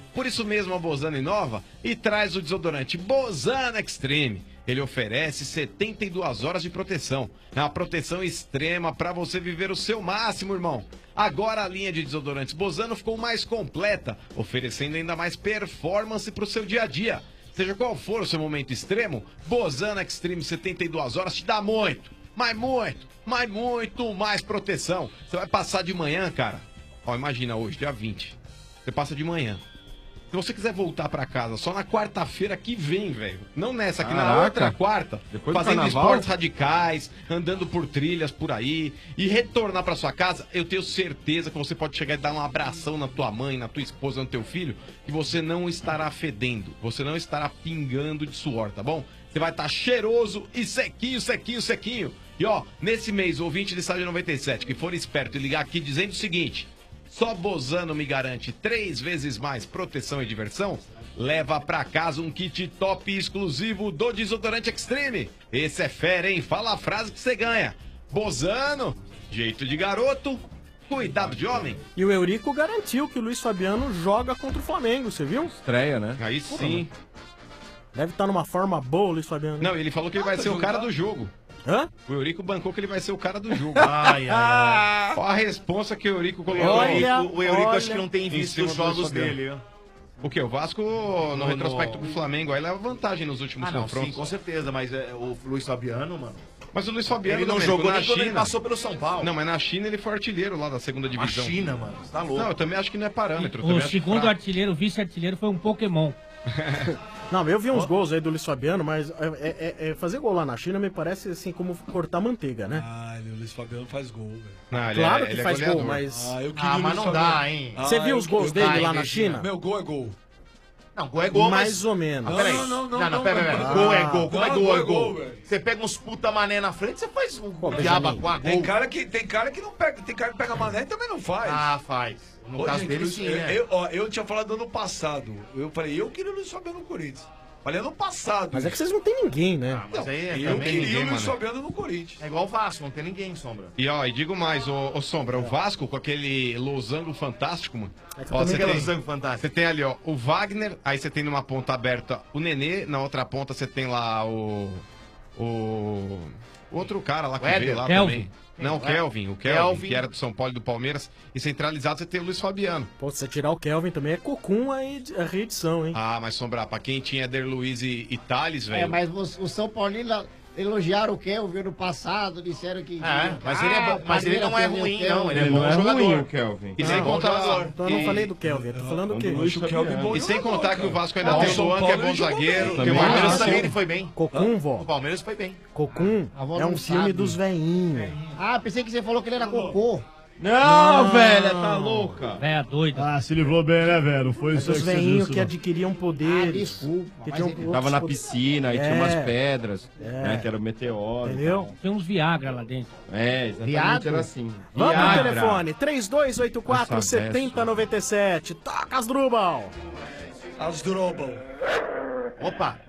Por isso mesmo a Bozano inova e traz o desodorante Bozano Extreme. Ele oferece setenta e duas horas de proteção. É uma proteção extrema para você viver o seu máximo, irmão. Agora a linha de desodorantes Bozano ficou mais completa, oferecendo ainda mais performance para o seu dia a dia. Seja qual for o seu momento extremo, Bozano Extreme setenta e duas horas te dá muito, mas muito, mas muito mais proteção. Você vai passar de manhã, cara. Ó, imagina hoje, dia vinte. Você passa de manhã. Se você quiser voltar pra casa só na quarta-feira que vem, velho. Não nessa aqui, na Caraca. outra quarta. Depois do fazendo carnaval? esportes radicais, andando por trilhas por aí e retornar pra sua casa, eu tenho certeza que você pode chegar e dar um abração na tua mãe, na tua esposa, no teu filho, que você não estará fedendo, você não estará pingando de suor, tá bom? Você vai estar cheiroso e sequinho, sequinho, sequinho. E ó, nesse mês, o ouvinte de Estádio noventa e sete que for esperto e ligar aqui dizendo o seguinte: só Bozano me garante três vezes mais proteção e diversão, leva pra casa um kit top exclusivo do Desodorante Extreme. Esse é fera, hein? Fala a frase que você ganha. Bozano, jeito de garoto, cuidado de homem. E o Eurico garantiu que o Luiz Fabiano joga contra o Flamengo, você viu? Estreia, né? Aí sim. Deve estar numa forma boa o Luiz Fabiano. Não, ele falou que ele vai ser o cara do jogo. Hã? O Eurico bancou que ele vai ser o cara do jogo. Ai, ai, ai. Olha a responsa que o Eurico colocou. Olha, o Eurico olha, acho que não tem em visto cima os do jogos Luiz Fabiano. dele, viu? O quê? O Vasco, no, No- retrospecto no- do Flamengo, aí leva vantagem nos últimos Ah, não, confrontos. sim, com certeza, mas é, o Luiz Fabiano, mano. Mas o Luiz Fabiano Ele não Domênico, jogou na nem quando ele China- passou pelo São Paulo. Não, mas na China ele foi artilheiro lá da segunda divisão. China, mano, você tá louco. Não, eu também acho que não é parâmetro. eu O também acho segundo fraco. artilheiro, o vice-artilheiro, foi um Pokémon. Não, eu vi uns gols aí do Luiz Fabiano, mas é, é- é- fazer gol lá na China me parece assim como cortar manteiga, né? Ah, o Luiz Fabiano faz gol, velho. Não, ele Claro é- que ele é faz goleador. gol, mas. Ah, eu queria Ah, o mas Luiz não Fabiano. dá, hein? Você Ah, viu eu- os gols eu- dele Ai, lá na Regina. China? Meu gol é gol. Não, gol é gol, Mais mas... ou menos. Ah, peraí. Não, não, não, Não, não, pera, pera. não. Gol é Ah. gol. Como é Não, gol gol é é gol? gol, velho. Você pega uns puta mané na frente, você faz um Pô, diaba Benjamin. com a Tem gol. cara que, tem cara que não pega, tem cara que pega mané e também não faz. Ah, faz. No Ô, caso gente, dele, Luiz- sim, eu, né? eu, ó, eu tinha falado ano passado. Eu falei, eu queria o Luiz Fabiano no Corinthians. Falei ano passado. Mas é que vocês não tem ninguém, né? Ah, mas aí é eu também queria ninguém, o Luiz mano. Fabiano no Corinthians. É igual o Vasco, não tem ninguém, Sombra. E ó, e digo mais, ô, ô Sombra, o Vasco com aquele losango fantástico, mano. É que Ó, também você Que é tem, losango fantástico. você tem ali, ó, o Wagner, aí você tem numa ponta aberta o Nenê, na outra ponta você tem lá o. O. O outro cara lá que O Éder? veio lá Kelvin. também. Não, o Quem? Kelvin, o Kelvin, Kelvin. que era do São Paulo e do Palmeiras. E centralizado você tem o Luiz Fabiano. Pô, se você tirar o Kelvin também é cocum a edi- a reedição, hein? Ah, mas Sombra, pra quem tinha Eder Luiz e, e Thales, velho. É, mas os- o São Paulino elogiaram o Kelvin no passado, disseram que. É, mas ele é bom, mas ele não é Palmeiras ruim, perdeu o não. Ele é Kelvin. bom Não é jogador. ruim o Kelvin. E sem Não, contar. Então eu não e- falei do Kelvin, eu tô falando o quê? Eu acho o Kelvin bom E sem jogador, contar que cara. o Vasco ainda Ah, tem o o São Luan, que é Paulo bom ele jogou zagueiro. bem. Tem O o Palmeiras Marcos. também ele foi bem. Cocum, vó. O Palmeiras foi bem. Cocum A avó é um não filme sabe. dos veinhos. Ah, pensei que você falou que ele era cocô. Não, Não. velha, tá louca. Véia doida. Ah, se livrou bem, né, velho? Não foi É isso aí dos que você veinhos disse, que não. adquiriam Ah, poderes. desculpa. que mas tinham ele- outros Tava na poderes. piscina, aí É. tinha umas pedras, É. né? Que era o meteoro. e Entendeu? tal. Tem uns Viagra lá dentro. É, exatamente Viado? era assim. Vamos no Viagra. telefone, três dois oito quatro, Essa sete zero nove sete. Toca as Drubal. As Drobal. Opa!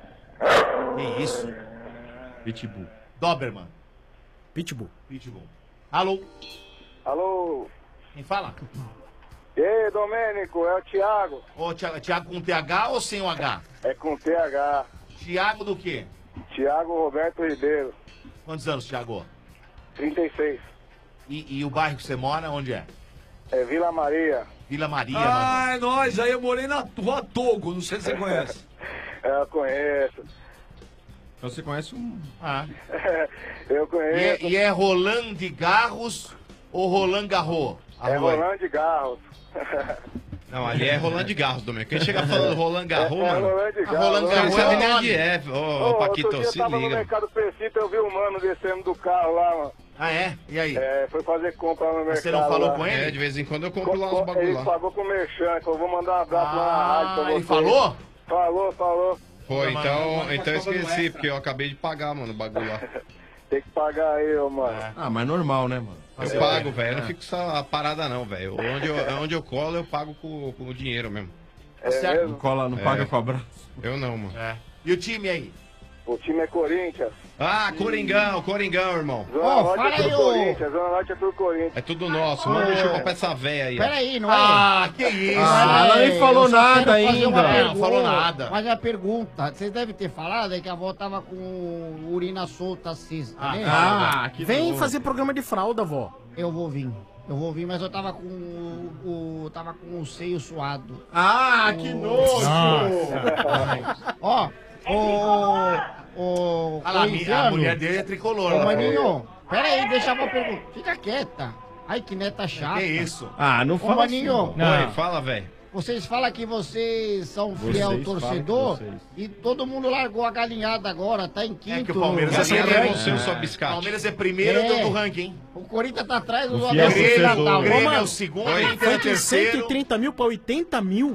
Que isso? Pitbull. Doberman. Pitbull. Pitbull. Alô? Alô? Quem fala? E aí, Domênico, é o Thiago. Ô, Thiago, Thiago com T H ou sem o H? É com T H. Thiago do quê? Thiago Roberto Ribeiro, Quantos anos, Thiago? trinta e seis. E, e o bairro que você mora, onde é? É Vila Maria. Vila Maria, mano. Ah, é nóis. Aí eu morei na Rua Togo, não sei se você conhece. É, eu conheço. Então você conhece um. Ah. Eu E é, conheço. e é Roland de Garros ou Roland Garros? A É rua aí. Rolando de Garros. Não, ali é Roland de Garros, Domênico. Quem chega falando Roland Garros, É, é mano. Roland de A Garros. Roland Você não Garros sabe é nem o onde nome. é. Ô, Ô, ô, Paquito, outro dia se eu tava no liga. Mercado Precito, eu vi um mano descendo do carro lá, mano. Ah, é? E aí? É, foi fazer compra no mercado. Você não falou lá. com ele? É, de vez em quando eu compro lá uns Co- bagulho Ele lá. pagou com o Merchan, que eu vou mandar um abraço lá na rádio pra Ah, você. ele falou? Falou, falou. Pô, Não, mas então, agora então eu tá falando esqueci, extra. porque eu acabei de pagar, mano, o bagulho lá. Tem que pagar aí, ô, mano. Ah, mas normal, né, mano? Eu pago, velho. Eu não fico com essa parada, não, velho. Onde eu, onde eu colo, eu pago com, com o dinheiro mesmo. Tá certo. Não cola, não É. paga com abraço. Eu não, mano. É. E o time aí? O time é Corinthians. Ah, Coringão, Coringão, irmão. Zona Ó, Norte fala é aí, tudo ô. Corinthians, Zona Norte é tudo Corinthians. É tudo nosso. Manda um chupa pra essa véia aí. ó. Peraí, não é? Ah, que isso? Ah, ela nem falou eu só nada quero fazer uma ainda. Não pergunta. falou nada. Mas a pergunta, vocês devem ter falado aí que a avó tava com urina solta acesa, tá vendo? Ah, que Vem nojo. fazer programa de fralda, vó. Eu vou vir. Eu vou vir, mas eu tava com o, o- tava com o seio suado. Ah, que nojo! Ó, o o Ah lá, a mi- a corintiano- mulher dele é tricolor. Ô, né? maninho, pera aí, deixa eu perguntar. Fica quieta. Ai, que neta chata. Que isso? Ah, não Ô, fala assim. maninho, Oi, fala, velho. vocês falam que vocês são fiel Vocês torcedor falam que vocês. e todo mundo largou a galinhada agora, tá em quinto. É que o Palmeiras Galinha é levou primeiro. o seu só biscate. Palmeiras é primeiro É. do ranking, hein? O Corinthians tá atrás do O Abel fiel Ferreira, torcedor. tá? O Grêmio Ô, é mano, o segundo, Oi. o Inter é Foi o de terceiro. cento e trinta mil pra oitenta mil.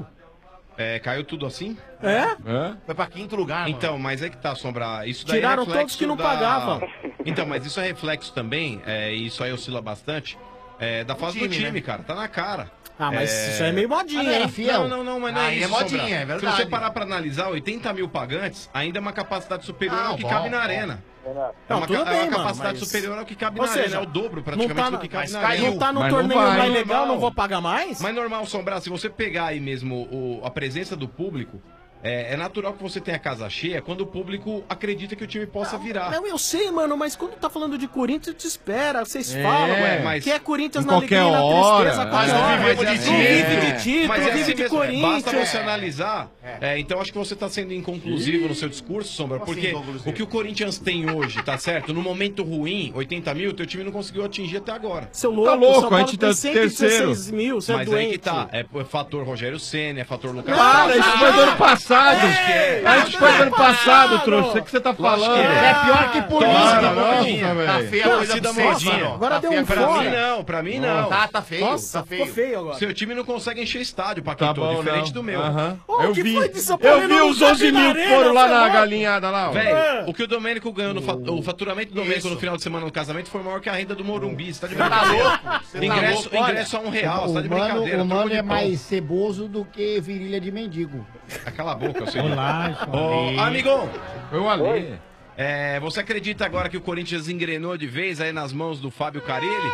É, caiu tudo assim? É? Hã? Foi pra quinto lugar, mano. Então, mas é que tá, Sombra. Isso daí Tiraram é reflexo todos que não da- pagavam. Então, mas isso é reflexo também, é, e isso aí oscila bastante, é, da fase do time, time, né? cara. Tá na cara. Ah, mas É. isso aí é meio modinha, Mas era hein? fiel. Não, não, não, mas não é Aí é isso, modinha, Sombra. é verdade. Se você parar pra analisar, oitenta mil pagantes ainda é uma capacidade superior Ah, ao que bom, cabe na bom. arena. Renato. É Não, uma, tudo ca- é bem, uma mano, capacidade mas- superior ao que cabe Ou na seja, arena. É o dobro, Não praticamente, tá, do na- que cabe mas na caiu. arena. não tá no Mas não torneio vai, mais não legal, vai. não vou pagar mais? Mas normal, Sombra, se você pegar aí mesmo o- a presença do público, é, é natural que você tenha a casa cheia quando o público acredita que o time possa virar. Não, eu sei, mano, mas quando tá falando de Corinthians, te espera. Vocês É, falam, ué, mas que é Corinthians em na qualquer alegria e na hora, tristeza. é. Mas qualquer não hora. vivemos de Não título. vive de título, Mas é vive assim de mesmo, Corinthians. basta você analisar. É, então acho que você está sendo inconclusivo no seu discurso, Sombra, Como assim, porque inconclusivo? o que o Corinthians tem hoje, tá certo? No momento ruim, oitenta mil, teu time não conseguiu atingir até agora. Seu louco, Tá louco, São Paulo a gente tá tem cento e dezesseis terceiro. mil, você é Mas aí doente. que tá, é, é fator Rogério Ceni, é fator Lucas. Para, isso foi do ano passado. Acho que é. A gente foi do ano passado, trouxa. Isso que você tá falando. que é. É pior que polícia. Para, modinha. nossa, Tá velho. feia a coisa Torcida pra vocês, modinha. mano. Agora Tá deu feia um a coisa Pra pra mim fora. não, pra mim não. Tá, tá feio, Nossa, tá ficou feio. feio agora. Seu time não consegue encher estádio, Tá Paquito, bom, diferente não. do meu. Aham. Ô, Eu que vi. foi disso? Eu Ele vi não os cabe onze na mil arena, que foram lá você é na louco? galinhada lá, ó. Velho, o que o Domênico ganhou no fa- o faturamento do Domênico Isso. no final de semana no casamento foi maior que a renda do Morumbi. Você tá de Você tá brincadeira? louco? Você tá Ingresso, louco? ingresso a um real, você tá de o mano, brincadeira. o troco mano de é pão. mais ceboso do que virilha de mendigo. Cala a boca, eu sei. Olá, Ô, amigão, Eu ali. é, você acredita agora que o Corinthians engrenou de vez aí nas mãos do Fábio Carilli?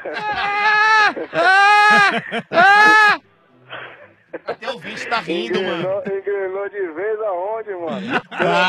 Até o vídeo tá rindo, mano. Engrenou, engrenou de vez aonde, mano?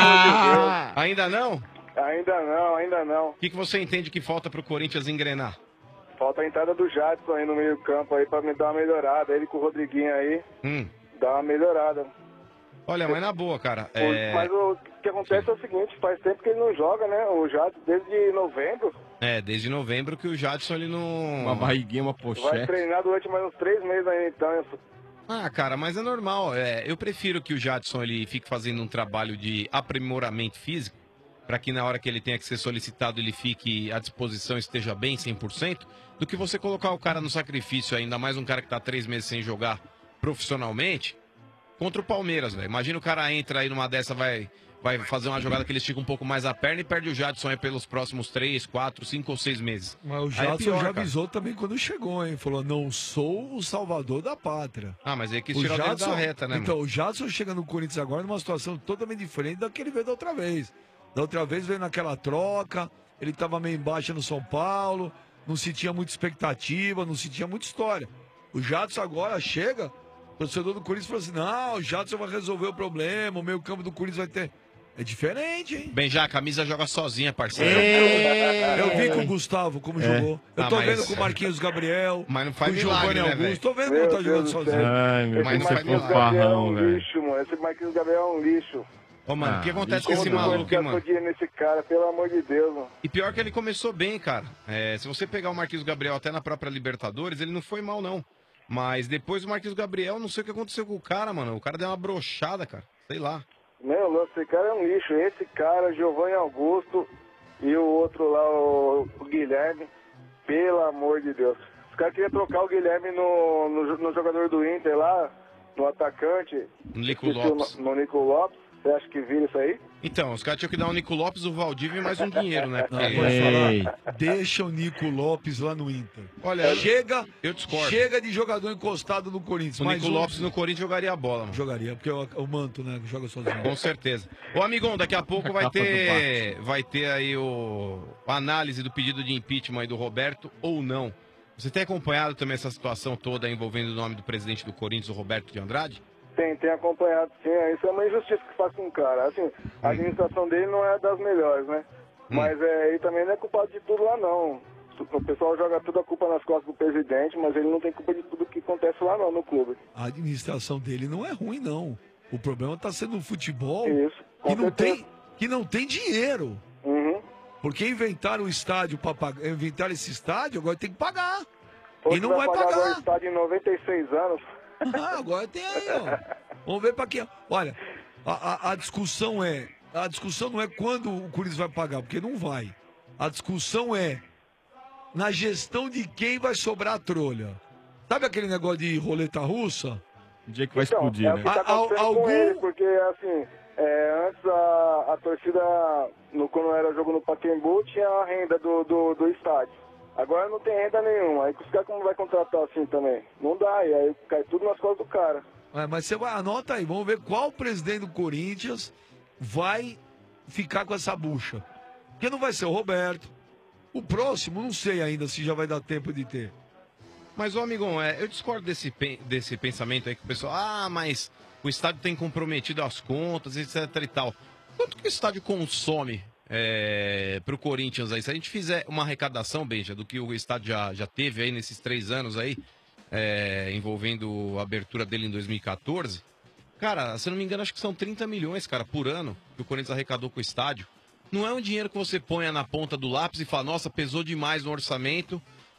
Ah, ainda não? Ainda não, ainda não. O que, que você entende que falta pro Corinthians engrenar? Falta a entrada do Jadson aí no meio campo aí pra me dar uma melhorada. Ele com o Rodriguinho aí, Hum. dá uma melhorada. Olha, mas na boa, cara. Por- É, Mas o que acontece é o seguinte, faz tempo que ele não joga, né? O Jadson desde novembro. é, desde novembro que o Jadson ele não. Uma barriguinha, uma Vai pochete. treinar durante mais uns três meses aí, então. Ah, cara, mas é normal. É, eu prefiro que o Jadson ele fique fazendo um trabalho de aprimoramento físico, para que na hora que ele tenha que ser solicitado ele fique à disposição e esteja bem cem por cento, do que você colocar o cara no sacrifício, ainda mais um cara que tá três meses sem jogar profissionalmente, contra o Palmeiras, velho. Imagina o cara entra aí numa dessa, vai, vai fazer uma jogada que ele estica um pouco mais a perna e perde o Jadson aí pelos próximos três, quatro, cinco ou seis meses. Mas o Aí é Jadson pior, já cara. avisou também quando chegou, hein? Falou, não sou o salvador da pátria. Ah, mas aí quis O tirar o dedo Jadson, da reta, né, então, mano? o Jadson chega no Corinthians agora numa situação totalmente diferente da que ele veio da outra vez. Da outra vez veio naquela troca, ele estava meio embaixo no São Paulo, não se tinha muita expectativa, não se tinha muita história. O Jadson agora chega, o torcedor do Corinthians falou assim, não, o Jadson vai resolver o problema, o meio campo do Corinthians vai ter... É diferente, hein? Bem, já a camisa joga sozinha, parceiro. Eu vi com o Gustavo como É. jogou. Eu Ah, tô mas- vendo com o Marquinhos Gabriel. Mas não faz com o milagre, Giovanni né, Augusto. velho? Tô vendo Meu como tá jogando Deus do sozinho. céu. Ai, meu, Esse como você Marquinhos ficou Gabriel é farrão, um velho. lixo, mano. Esse Marquinhos Gabriel é um lixo. Ô, mano, o que Ah, acontece com esse Como maluco, hein, gastou mano? dinheiro nesse cara, pelo amor de Deus, mano. E pior que ele começou bem, cara. É, se você pegar o Marquinhos Gabriel até na própria Libertadores, ele não foi mal, não. Mas depois o Marquinhos Gabriel, não sei o que aconteceu com o cara, mano. O cara deu uma brochada, cara. Sei lá. Meu louco, esse cara é um lixo. Esse cara, Giovanni Augusto e o outro lá, o, o Guilherme, pelo amor de Deus. Os caras queriam trocar o Guilherme no, no, no jogador do Inter lá, no atacante. No Nico esqueci o Lopes. no- No Nico Lopes. Você acha que vira isso aí? Então, os caras tinham que dar o Nico Lopes, o Valdívia e mais um dinheiro, né? Não, Porque- pode falar. Deixa o Nico Lopes lá no Inter. Olha, chega, eu discordo. chega de jogador encostado no Corinthians. O mais Nico um- Lopes no Corinthians jogaria a bola, mano. Jogaria, porque é o, o Manto, né, que joga sozinho. Com certeza. Ô, amigão, daqui a pouco vai capa do ter, vai ter aí o, a análise do pedido de impeachment aí do Roberto ou não. Você tem acompanhado também essa situação toda envolvendo o nome do presidente do Corinthians, o Roberto de Andrade? Tem, tem acompanhado, sim. Isso é uma injustiça que faz com o cara. Assim, a administração dele não é das melhores, né? Mas é, ele também não é culpado de tudo lá, não. O pessoal joga toda a culpa nas costas do presidente, mas ele não tem culpa de tudo que acontece lá, não, no clube. A administração dele não é ruim, não. O problema está sendo o futebol Isso, com que, não certeza. tem, que não tem dinheiro. Uhum. Porque inventaram o estádio para pagar. Inventaram esse estádio, agora tem que pagar. Hoje e não vai pagar pagar. o estádio em noventa e seis anos. Ah, agora tem aí, ó. Vamos ver pra quê. Olha, a, a, a discussão é. A discussão não é quando o Corinthians vai pagar, porque não vai. A discussão é na gestão de quem vai sobrar a trolha. Sabe aquele negócio de roleta russa? O dia que vai Então, explodir, é o né? que tá acontecendo com ele, porque assim, é, antes a, a torcida, no, quando era jogo no Pacaembu, tinha a renda do, do, do estádio. Agora não tem renda nenhuma. Aí os caras como vai contratar assim também? Não dá, e aí cai tudo nas costas do cara. É, mas você vai, anota aí, vamos ver qual presidente do Corinthians vai ficar com essa bucha. Porque não vai ser o Roberto. O próximo, não sei ainda se já vai dar tempo de ter. Mas, ô amigão, é, eu discordo desse, pen- desse pensamento aí que o pessoal, ah, mas o estádio tem comprometido as contas, etc e tal. Quanto que o estádio consome é, pro Corinthians aí? Se a gente fizer uma arrecadação, Benja, do que o estádio já, já teve aí nesses três anos aí, é, envolvendo a abertura dele em dois mil e quatorze, cara, se eu não me engano, acho que são trinta milhões, cara, por ano que o Corinthians arrecadou com o estádio. Não é um dinheiro que você ponha na ponta do lápis e fala, nossa, pesou demais no orçamento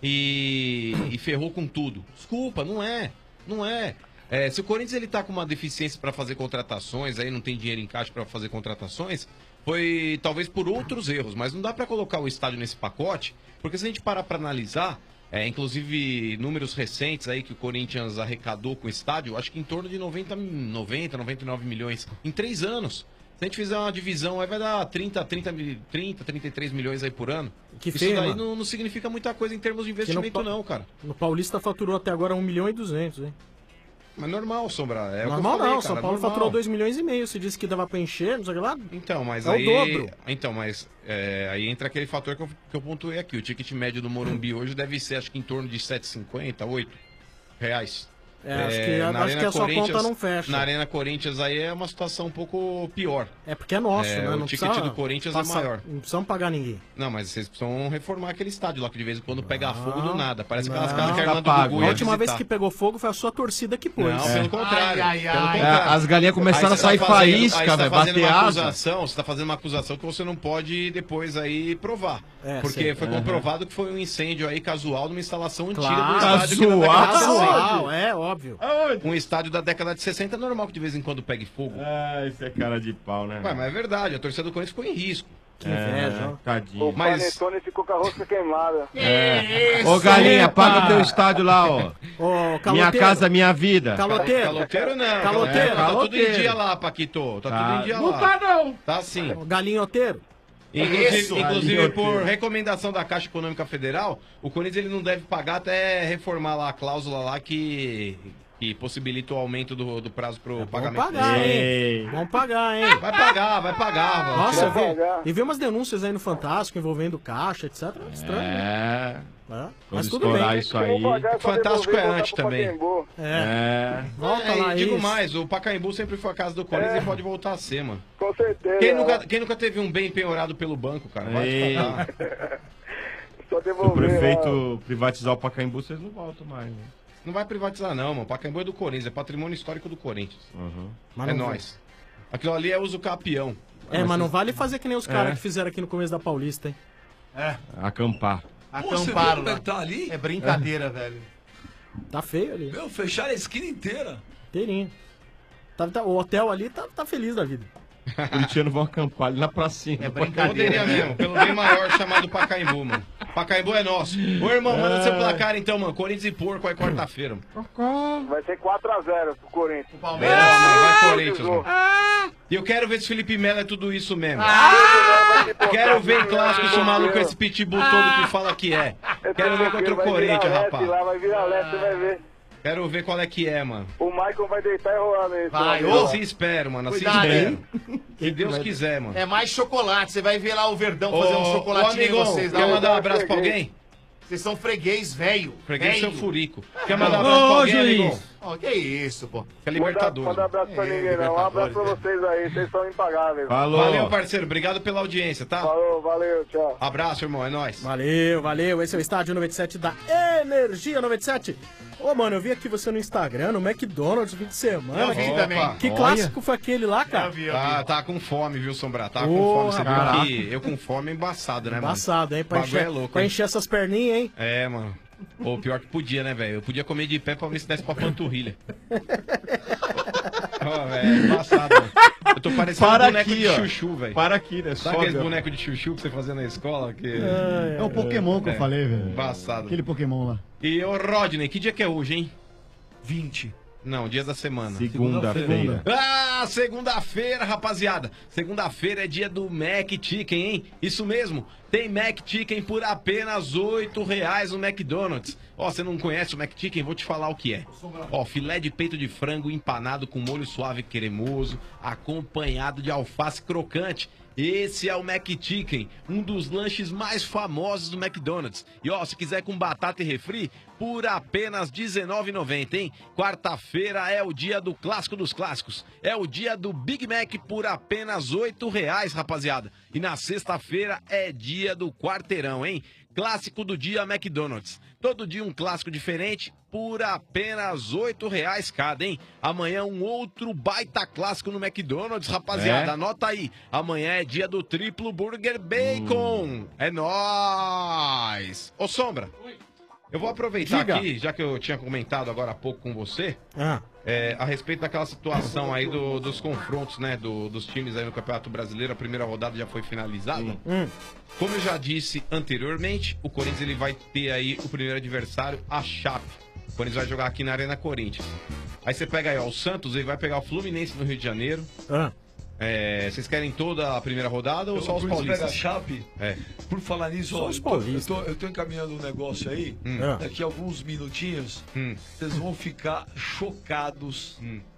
e, e ferrou com tudo. Desculpa, não é. Não é. É, se o Corinthians ele tá com uma deficiência para fazer contratações, aí não tem dinheiro em caixa para fazer contratações, foi talvez por outros erros, mas não dá para colocar o estádio nesse pacote, porque se a gente parar para analisar, é, inclusive números recentes aí que o Corinthians arrecadou com o estádio, acho que em torno de noventa, noventa, noventa e nove milhões em três anos. Se a gente fizer uma divisão, aí vai dar trinta, trinta, trinta, trinta e três milhões aí por ano. Que Isso feio, daí mano. não, não significa muita coisa em termos de Que no investimento, Pa- não, cara. No Paulista faturou até agora um milhão e duzentos, hein? Mas normal, Sombra. É o que eu Normal falei, não, cara, São Paulo normal. faturou dois milhões e meio. Você disse que dava pra encher, não sei o que lá. Então, mas é aí... o dobro. Então, mas é, aí entra aquele fator que eu, que eu pontuei aqui. O ticket médio do Morumbi hoje deve ser, acho que em torno de sete e cinquenta, oito reais. É, acho que- na acho Arena que a sua Corinthians- conta não fecha. Na Arena Corinthians aí é uma situação um pouco pior. É porque é nosso, É, né? o Não ticket precisa do Corinthians passar- é maior. Não precisamos pagar ninguém. Não, mas vocês precisam reformar aquele estádio lá, que de vez em quando pega Não, fogo do nada. Parece aquelas não. casas que a Tá irmã do pago. Gugu A ia última vez visitar. que pegou fogo foi a sua torcida que pôs. Não, pelo contrário. Ai, ai, pelo ai. contrário. É, as galinhas começaram Aí a você sair tá fazendo- faísca, aí você tá velho, fazendo bater uma asa. acusação, Você tá fazendo uma acusação que você não pode depois aí provar. É, porque sei. foi Aham. comprovado que foi um incêndio aí casual numa instalação antiga Claro. do estádio que na década de Casual, sessenta. é, óbvio. Um estádio da década de sessenta é normal que de vez em quando pegue fogo. Ah, isso é cara de pau, né? Ué, mas é verdade, a torcida do Corinthians ficou em risco. Que inveja, ó. Tadinho. O Mas- Panetone ficou com a rosca queimada. É. Ô, galinha, paga o teu estádio lá, ó. Ô, Minha casa, minha vida. Caloteiro. Caloteiro não. Caloteiro. É, tá tudo em Caloteiro. dia lá, Paquito. Tá, Tá. tudo em dia Não lá. tá, não. Tá sim. Galinhoteiro. Inclusive, Isso. inclusive Galinhoteiro. por recomendação da Caixa Econômica Federal, o Corinthians ele não deve pagar até reformar lá a cláusula lá que, que possibilita o aumento do, do prazo pro Vamos pagamento. pagar, hein? Vamos pagar, hein? Vai pagar, vai pagar. Mano. Nossa, eu Vai vi, e vi umas denúncias aí no Fantástico envolvendo caixa, etcétera. Estranho. É. É. Quando Mas tudo estourar bem. isso aí. O Fantástico é antes também. É. Volta É, lá, e digo isso. mais, o Pacaembu sempre foi a casa do Corinthians É. e pode voltar a ser, mano. Com certeza. Quem nunca, quem nunca teve um bem penhorado pelo banco, cara? Vai te Ei. catar. Só Se o devolver. prefeito privatizar o Pacaembu, vocês não voltam mais, né? Não vai privatizar não, mano. O Pacaembu é do Corinthians, é patrimônio histórico do Corinthians. Mas É não nóis. Aquilo ali é uso capião. É, mas não vale fazer que nem os caras É. que fizeram aqui no começo da Paulista, hein? É. Acampar. Acamparam como é lá. que tá ali? É brincadeira, velho. Tá feio ali. Meu, fecharam a esquina inteira. Inteirinho. Tá, tá- o hotel ali tá, tá feliz da vida. Os corintianos vão acampar ali na pracinha. É Poderia mesmo, pelo bem maior chamado Pacaembu, mano. Pacaembu é nosso. Ô, irmão, manda É. seu placar então, mano. Corinthians e Porco é quarta-feira, mano. Vai ser quatro a zero pro Corinthians. Palmeiras, mano, vai Corinthians, mano. E eu quero ver se o Felipe Melo é tudo isso mesmo. Quero ver em clássico se o maluco é esse pitbull todo que fala que é. Quero ver contra o Corinthians, rapaz. Lá vai virar leste, você vai ver. Quero ver qual é que é, mano. O Michael vai deitar e rolar nesse. Vai, ô. assim espero, mano. Assim Cuidado, espero. hein? Se Deus quiser, mano. É mais chocolate. Você vai ver lá o Verdão Ô, fazer um ô, chocolatinho em amigão, vocês. lá. quer Ô, mandar um dá abraço pra freguês. alguém? Vocês são freguês, velho. Freguês velho. seu furico. Quer mandar um abraço pra alguém, amigão? Ó, que isso, pô. Que é Libertadores. Manda abraço pra ninguém, não. Um abraço pra vocês aí, vocês são impagáveis. Valeu, parceiro. Obrigado pela audiência, tá? Falou, valeu, tchau. Abraço, irmão. É nóis. Valeu, valeu. Esse é o Estádio noventa e sete da Energia noventa e sete. Ô, mano, eu vi aqui você no Instagram, no McDonald's, fim de semana. Eu vi Que- também. Que Olha. clássico foi aquele lá, cara? Tá, tá com fome, viu, Sombra? Tá com Ô, fome. Você rapaz. viu que eu com fome é embaçado, né, mano? Embaçado, hein? Pra O bagulho encher, é louco, pra hein? encher essas perninhas, hein? É, mano. Pô, pior que podia, né, velho? Eu podia comer de pé pra ver se desse pra panturrilha. Ó, velho, é embaçado, mano. Eu tô parecendo Para um boneco aqui, de ó. chuchu, velho. Para aqui, né? Sabe aqueles Sobe, ó. bonecos de chuchu que você fazia na escola? Que... É o Pokémon que eu falei, velho. Embaçado. Aquele Pokémon lá. E, ô, Rodney, que dia que é hoje, hein? vinte. Não, dia da semana. Segunda-feira. Ah, segunda-feira, rapaziada. Segunda-feira é dia do Mac Chicken, hein? Isso mesmo. Tem Mac Chicken por apenas oito reais no McDonald's. Ó, você não conhece o Mac Chicken? Vou te falar o que é. Ó, filé de peito de frango empanado com molho suave e cremoso, acompanhado de alface crocante. Esse é o Mac Chicken, um dos lanches mais famosos do McDonald's. E ó, se quiser com batata e refri, por apenas dezenove reais e noventa centavos, hein? Quarta-feira é o dia do clássico dos clássicos. É o dia do Big Mac por apenas oito reais, rapaziada. E na sexta-feira é dia do quarteirão, hein? Clássico do dia McDonald's. Todo dia um clássico diferente por apenas oito reais cada, hein? Amanhã um outro baita clássico no McDonald's, rapaziada. É? Anota aí. Amanhã é dia do triplo burger bacon. É nóis. Ô, Sombra. Eu vou aproveitar Diga. aqui, já que eu tinha comentado agora há pouco com você, Ah. é, a respeito daquela situação aí do- dos confrontos, né, do- dos times aí no Campeonato Brasileiro. A primeira rodada já foi finalizada. Hum. Como eu já disse anteriormente, o Corinthians ele vai ter aí o primeiro adversário, a Chape. O Corinthians vai jogar aqui na Arena Corinthians. Aí você pega aí, ó, o Santos, ele vai pegar o Fluminense no Rio de Janeiro. Ah. É, vocês querem toda a primeira rodada ou O só os Corinthians paulistas? pega a Chape. É. Por falar nisso, Só ó, os eu, tô, eu, paulistas. tô, eu tô encaminhando um negócio aí. Hum. Ah. Daqui a alguns minutinhos, Hum. vocês vão ficar chocados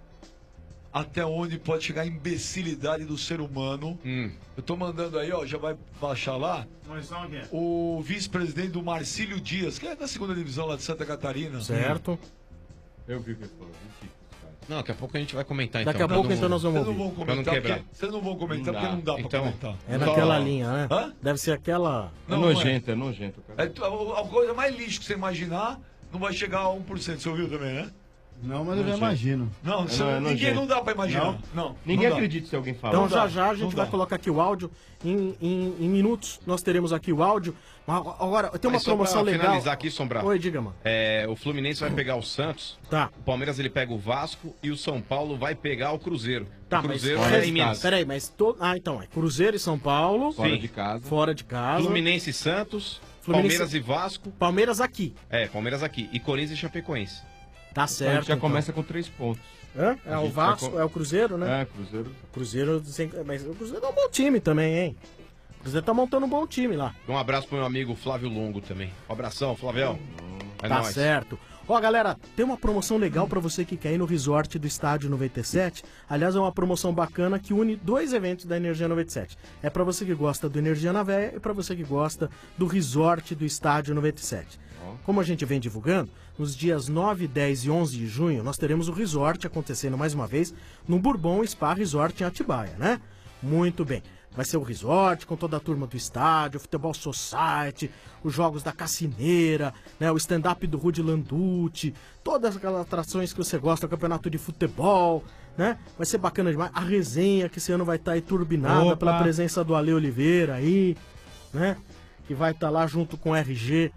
até onde pode chegar a imbecilidade do ser humano. Hum. Eu tô mandando aí, ó, já vai baixar lá. O vice-presidente do Marcílio Dias, que é da segunda divisão lá de Santa Catarina. Certo. Eu vi o que ele falou. Não, daqui a pouco a gente vai comentar Daqui então. a pouco, pra então, nós vamos Vocês não ouvir. vão Pra não comentar, quebrar. porque, vocês não vão comentar Não porque dá. não dá pra Então, comentar. É Só- naquela linha, né? Hã? Deve ser aquela... É Não, não nojento, é nojento. Cara. É tu- a, a coisa mais lixo que você imaginar não vai chegar a um por cento. Você ouviu também, né? Não, mas eu já imagino. Não, É, você- não, é ninguém nojento. não dá pra imaginar. Não? Não. Ninguém não dá. acredita se alguém falar. Então Não já dá, já a gente não vai dá. colocar aqui o áudio. Em, em, em minutos nós teremos aqui o áudio. Mas agora, tem uma Mas só pra promoção legal. finalizar aqui, Sombra. Oi, diga, mano. É, o Fluminense vai pegar o Santos. Tá. O Palmeiras ele pega o Vasco e o São Paulo vai pegar o Cruzeiro. Tá, o mas Cruzeiro peraí, é em Minas. peraí, mas to... Ah, então, é Cruzeiro e São Paulo. Fora Sim. de casa. Fora de casa. Fluminense e Santos, Fluminense- Palmeiras e Vasco. Palmeiras aqui. É, Palmeiras aqui. E Corinthians e Chapecoense. Tá A certo. gente já então. começa com três pontos. Hã? A É o gente Vasco, vai co- é o Cruzeiro, né? É, Cruzeiro. Cruzeiro, sem- mas o Cruzeiro é um bom time também, hein? O Cruzeiro tá montando um bom time lá. Um abraço pro meu amigo Flávio Longo também. Um abração, Flavião. É Tá nóis. certo. Ó, galera, tem uma promoção legal pra você que quer ir no resort do Estádio noventa e sete. Aliás, é uma promoção bacana que une dois eventos da Energia noventa e sete. É pra você que gosta do Energia na Véia e pra você que gosta do resort do Estádio noventa e sete. Como a gente vem divulgando, nos dias nove, dez e onze de junho, nós teremos o resort acontecendo mais uma vez no Bourbon Spa Resort em Atibaia, né? Muito bem. Vai ser o resort com toda a turma do estádio, o Futebol Society, os jogos da Cassineira, né, o stand-up do Rudy Landucci, todas aquelas atrações que você gosta, o campeonato de futebol, né? Vai ser bacana demais. A resenha que esse ano vai estar aí turbinada Opa! pela presença do Ale Oliveira aí, né? Que vai estar lá junto com o R G,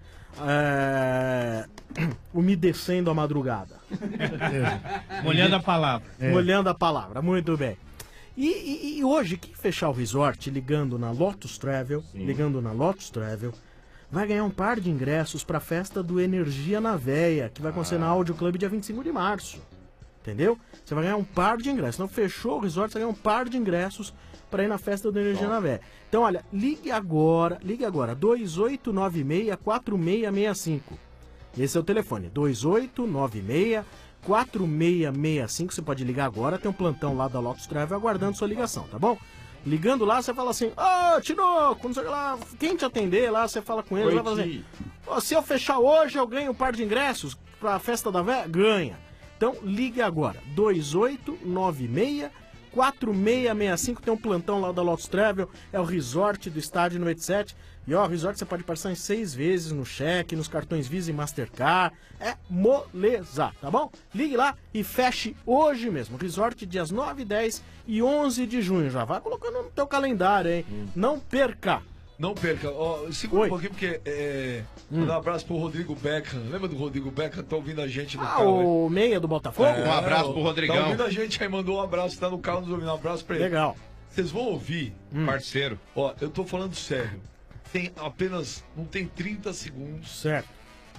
é... umedecendo a madrugada. Molhando a palavra. É. Molhando a palavra, muito bem. E, e- e hoje, quem fechar o resort ligando na Lotus Travel, ligando na Lotus Travel, vai ganhar um par de ingressos para a festa do Energia na Véia, que vai acontecer na Audio Club dia vinte e cinco de março. Entendeu? Você vai ganhar um par de ingressos. Não fechou o resort, você vai ganhar um par de ingressos para ir na festa do Energia na Véia. Então, olha, ligue agora, ligue agora, dois oito nove seis, quatro seis seis cinco. Esse é o telefone, dois oito nove seis, quatro seis seis cinco. Você pode ligar agora, tem um plantão lá da Lotus Travel aguardando sua ligação, tá bom? Ligando lá, você fala assim, ô, Tinoco, não sei o que lá, quem te atender lá, você fala com ele, Oi, vai falar assim, Ti. "Ó, se eu fechar hoje, eu ganho um par de ingressos pra festa da véia? Ganha. Então, ligue agora, dois oito nove seis, quatro seis seis cinco, tem um plantão lá da Lotus Travel, é o resort do estádio noventa e sete. E ó, o resort você pode parcelar em seis vezes no cheque, nos cartões Visa e Mastercard. É moleza, tá bom? Ligue lá e feche hoje mesmo. Resort dias nove, dez e onze de junho. Já vai colocando no teu calendário, hein? Não perca. Não perca. Ó, segura um pouquinho, porque é, Hum. mandar um abraço pro Rodrigo Beckham. Lembra do Rodrigo Beckham? Tá ouvindo a gente no Ah, carro aí. o meia do Botafogo? É, Um abraço pro ó, Rodrigão. Tá ouvindo a gente aí, mandou um abraço, tá no carro nos ouvindo. Um abraço pra ele. Legal. Vocês vão ouvir. Parceiro. Ó, eu tô falando sério. Tem apenas. Não tem trinta segundos. Certo.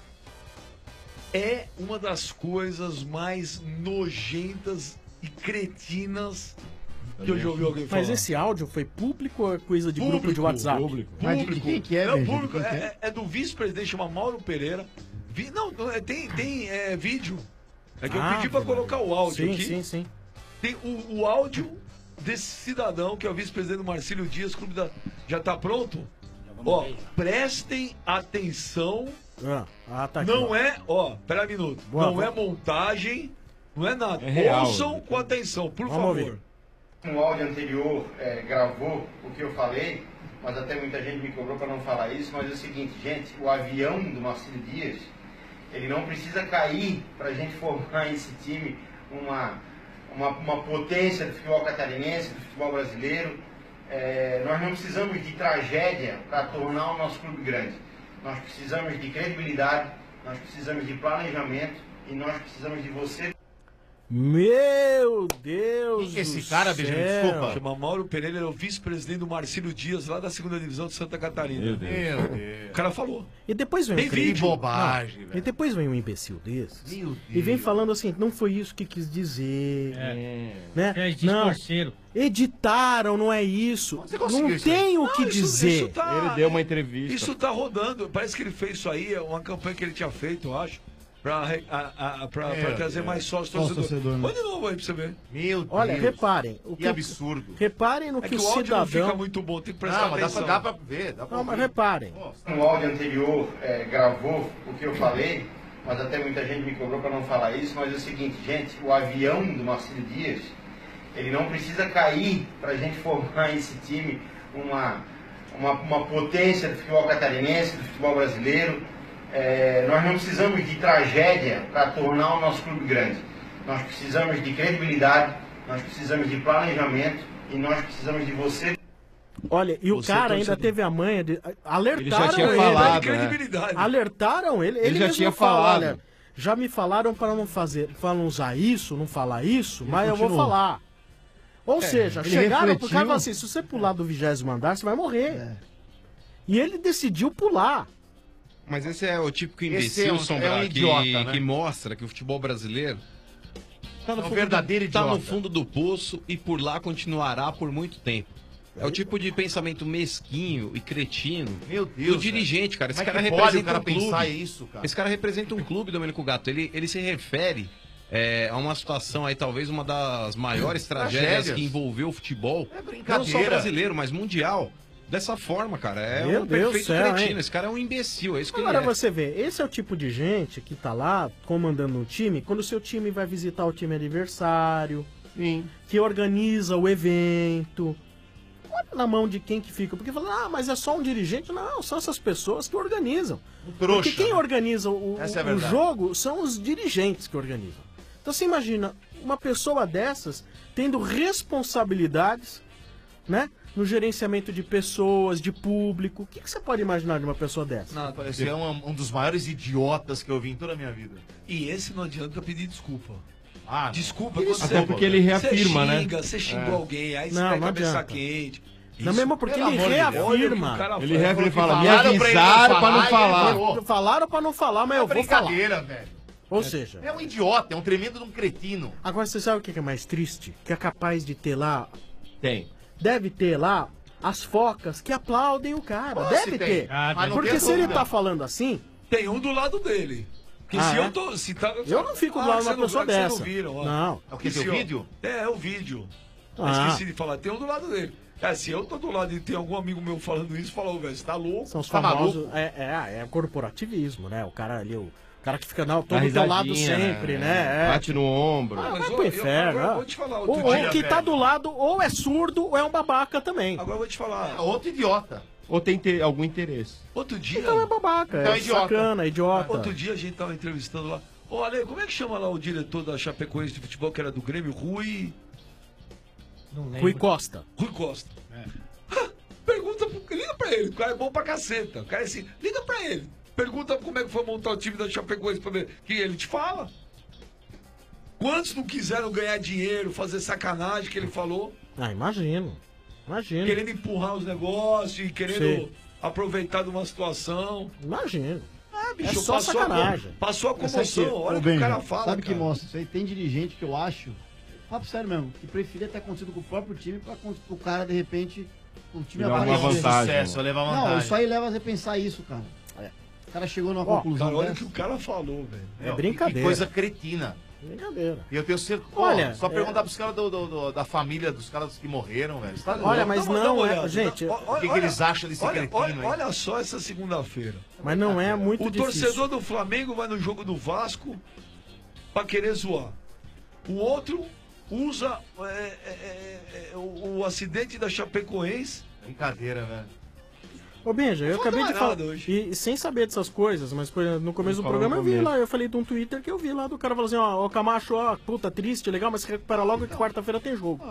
É uma das coisas mais nojentas e cretinas que eu já ouvi alguém falar. Mas esse áudio foi público ou é coisa de grupo de WhatsApp? Público. Mas de Público. quem que é, Não, Benjamin? público. Quem que É, é do vice-presidente, chama Mauro Pereira. Vi- não, não, é, tem, tem é, vídeo. É que Ah, eu pedi pra colocar o áudio sim, aqui. sim, sim. Tem o, o áudio desse cidadão, que é o vice-presidente do Marcílio Dias, Clube da... Já tá pronto? Ó, prestem atenção. Ah, ah, tá aqui, Não ó. é, ó, pera um minuto. Boa, não boa. é montagem, não é nada. É real. Ouçam com atenção, por Vamos favor. ouvir. No áudio anterior é, gravou o que eu falei, mas até muita gente me cobrou para não falar isso, mas é o seguinte, gente, o avião do Marcílio Dias, ele não precisa cair para a gente formar esse time uma, uma, uma potência do futebol catarinense, do futebol brasileiro. É, nós não precisamos de tragédia para tornar o nosso clube grande. Nós precisamos de credibilidade, nós precisamos de planejamento e nós precisamos de você. Meu Deus Quem que é esse do cara, céu. Benjamin? Desculpa. Chama Mauro Pereira, ele é o vice-presidente do Marcílio Dias, lá da segunda divisão de Santa Catarina. Meu Deus. Meu Deus. O cara falou. E depois vem Tem um crente- vídeo. Bobagem, Não, E depois vem um imbecil desses. Meu E vem Deus. falando assim, não foi isso que quis dizer. É. Né? É, não. distorceram. Editaram, não é isso. conseguiu Não isso aí? tem o Não, que isso- dizer. isso tá- Ele deu uma entrevista. Isso tá rodando. Parece que ele fez isso aí, é uma campanha que ele tinha feito, eu acho, pra, re- a- a- pra, Meu pra trazer Deus. mais sócios Sócio torcedores. torcedor, né? Põe de novo aí pra você ver. Meu Olha, reparem. O Que absurdo. Reparem no É que, que o o áudio não cidadão... fica muito bom, tem que prestar Não, mas dá atenção. pra- dá pra ver, dá pra Não, mas ouvir. reparem. No áudio anterior é, gravou o que eu falei, mas até muita gente me cobrou para não falar isso, mas é o seguinte, gente, o avião do Marcílio Dias, ele não precisa cair para a gente formar esse time uma, uma, uma potência do futebol catarinense, do futebol brasileiro. É, nós não precisamos de tragédia para tornar o nosso clube grande. Nós precisamos de credibilidade, nós precisamos de planejamento e nós precisamos de você. Olha, e o Você, cara ainda torcedor. teve a manha de... Alertaram Ele já tinha ele. falado, né? né? Credibilidade. Alertaram ele. Ele, Ele já mesmo tinha fala, falado. olha, já me falaram para não fazer, para não usar isso, não falar isso, mas eu vou continuou. falar. Ou É, seja, ele chegaram pro refletiu. cara e falaram assim, se você pular do vigésimo andar, você vai morrer. E ele decidiu pular. Mas esse é o típico Esse é imbecil, um- Sombra, é um que, idiota, né? que mostra que o futebol brasileiro tá no, É um fundo, verdadeiro do, tá no idiota. fundo do poço e por lá continuará por muito tempo. É o tipo de pensamento mesquinho e cretino Meu Deus, do dirigente, cara. Esse Como é cara que pode representa o cara um clube. pensar isso, cara? Esse cara representa um clube, Domênico Gato. Ele, ele se refere é, a uma situação aí, talvez uma das maiores tragédias, Tragédias. que envolveu o futebol. Não só brincadeira. brasileiro, mas mundial. Dessa forma, cara. É Meu um Deus perfeito do céu, cretino. hein? Esse cara é um imbecil, é isso que Agora ele é. você vê, esse é o tipo de gente que tá lá comandando um time, quando o seu time vai visitar o time adversário, que organiza o evento. Olha na mão de quem que fica, porque fala, ah, mas é só um dirigente. Não, são essas pessoas que organizam. trouxa, porque quem né? organiza o, Essa é a o verdade. jogo são os dirigentes que organizam. Então você imagina uma pessoa dessas tendo responsabilidades, né? No gerenciamento de pessoas, de público. O que, que você pode imaginar de uma pessoa dessa? Não, esse é um, um dos maiores idiotas que eu vi em toda a minha vida. E esse não adianta pedir desculpa. Ah, desculpa, Até você, porque ele reafirma, você né? xinga, você xingou É. alguém, aí você Não, tá não cabeça adianta. quente. Não, mesmo porque Pelo ele amor de Deus. reafirma. Olha o que o cara Ele fala. reafirma e fala, me Falaram pra ele não avisaram pra não falar, falar. e ele falou. Falaram pra não falar, mas É eu vou falar. brincadeira, velho. Ou seja... É um idiota, é um tremendo de um cretino. Agora, você sabe o que é mais triste? Que é capaz de ter lá... Tem. Deve ter lá as focas que aplaudem o cara. Pô, Deve se tem. ter. Ah, mas não Porque tem se ele dúvida. tá falando assim... Tem um do lado dele. Que Ah, se é? eu tô. Se tá, Eu não fico do Ah, lado de que uma você não- pessoa que vocês dessa. Não viram, ó. Não. É o que, Se tem o eu- vídeo? É, é o vídeo. Eu Ah. esqueci de falar. Tem um do lado dele. É, se eu tô do lado e tem algum amigo meu falando isso, falou, velho, você tá louco? São os tá famosos... maluco? É, é, é corporativismo, né? O cara ali... O... O cara que fica não, todo Dá do teu lado risadinha, sempre, né? né? É. Bate no ombro. Ah, Mas vai eu- pro eu- inferno. agora eu ó. vou te falar, Ou, outro ou dia, que tá velho. do lado, ou é surdo, ou é um babaca também. Agora eu vou te falar. É outro idiota. Ou tem te- algum interesse. Outro dia. Então é babaca, Então é, é idiota. sacana, é idiota. Outro dia a gente tava entrevistando lá. Ô, Ale, como é que chama lá o diretor da Chapecoense de futebol, que era do Grêmio? Rui. Não lembro. Rui Costa. Rui Costa. Pergunta pro. Liga pra ele, o cara é bom pra caceta. O cara é assim, liga pra ele. Pergunta como é que foi montar o time da Chapecoense pra ver. Que ele te fala. Quantos não quiseram ganhar dinheiro, fazer sacanagem que ele falou? Ah, imagino. Imagino. Querendo empurrar os negócios e querendo Sim. aproveitar de uma situação. Imagino. Ah, É bicho, só passou, sacanagem. A, passou a Mas sabe comoção. que- Olha ô, o que o Benja, cara fala. Sabe que cara. mostra? Isso aí tem dirigente que eu acho, papo sério mesmo, que preferia ter acontecido com o próprio time pra con- o cara, de repente, o time Levar uma aparecer. vantagem. Sucesso, levar Não, vantagem. isso aí leva a você pensar isso, cara. O cara chegou numa Ó, conclusão Cara, olha o dessa. que o cara falou, velho. É brincadeira. Que coisa cretina. Brincadeira. E eu tenho certeza. Olha, Olha, só é- perguntar pros caras do, do- do- da família dos caras que morreram, velho. Você tá Olha, louco? mas Dá uma- dá não uma é. olhada. Gente, Ó, O que, que eles acham desse olha, cretino olha, aí? olha só essa segunda-feira. mas não é muito O difícil. torcedor do Flamengo vai no jogo do Vasco pra querer zoar. O outro usa é, é, é, o, o acidente da Chapecoense. Brincadeira, velho. Ô, Benja, eu Não acabei de falta falar. mais nada hoje. E, e sem saber dessas coisas, mas por exemplo, no começo do Falou programa eu no vi começo. lá, eu falei de um Twitter que eu vi lá do cara falando assim, ó, ô Camacho, ó, puta, triste, legal, mas se recupera logo que quarta-feira tem jogo.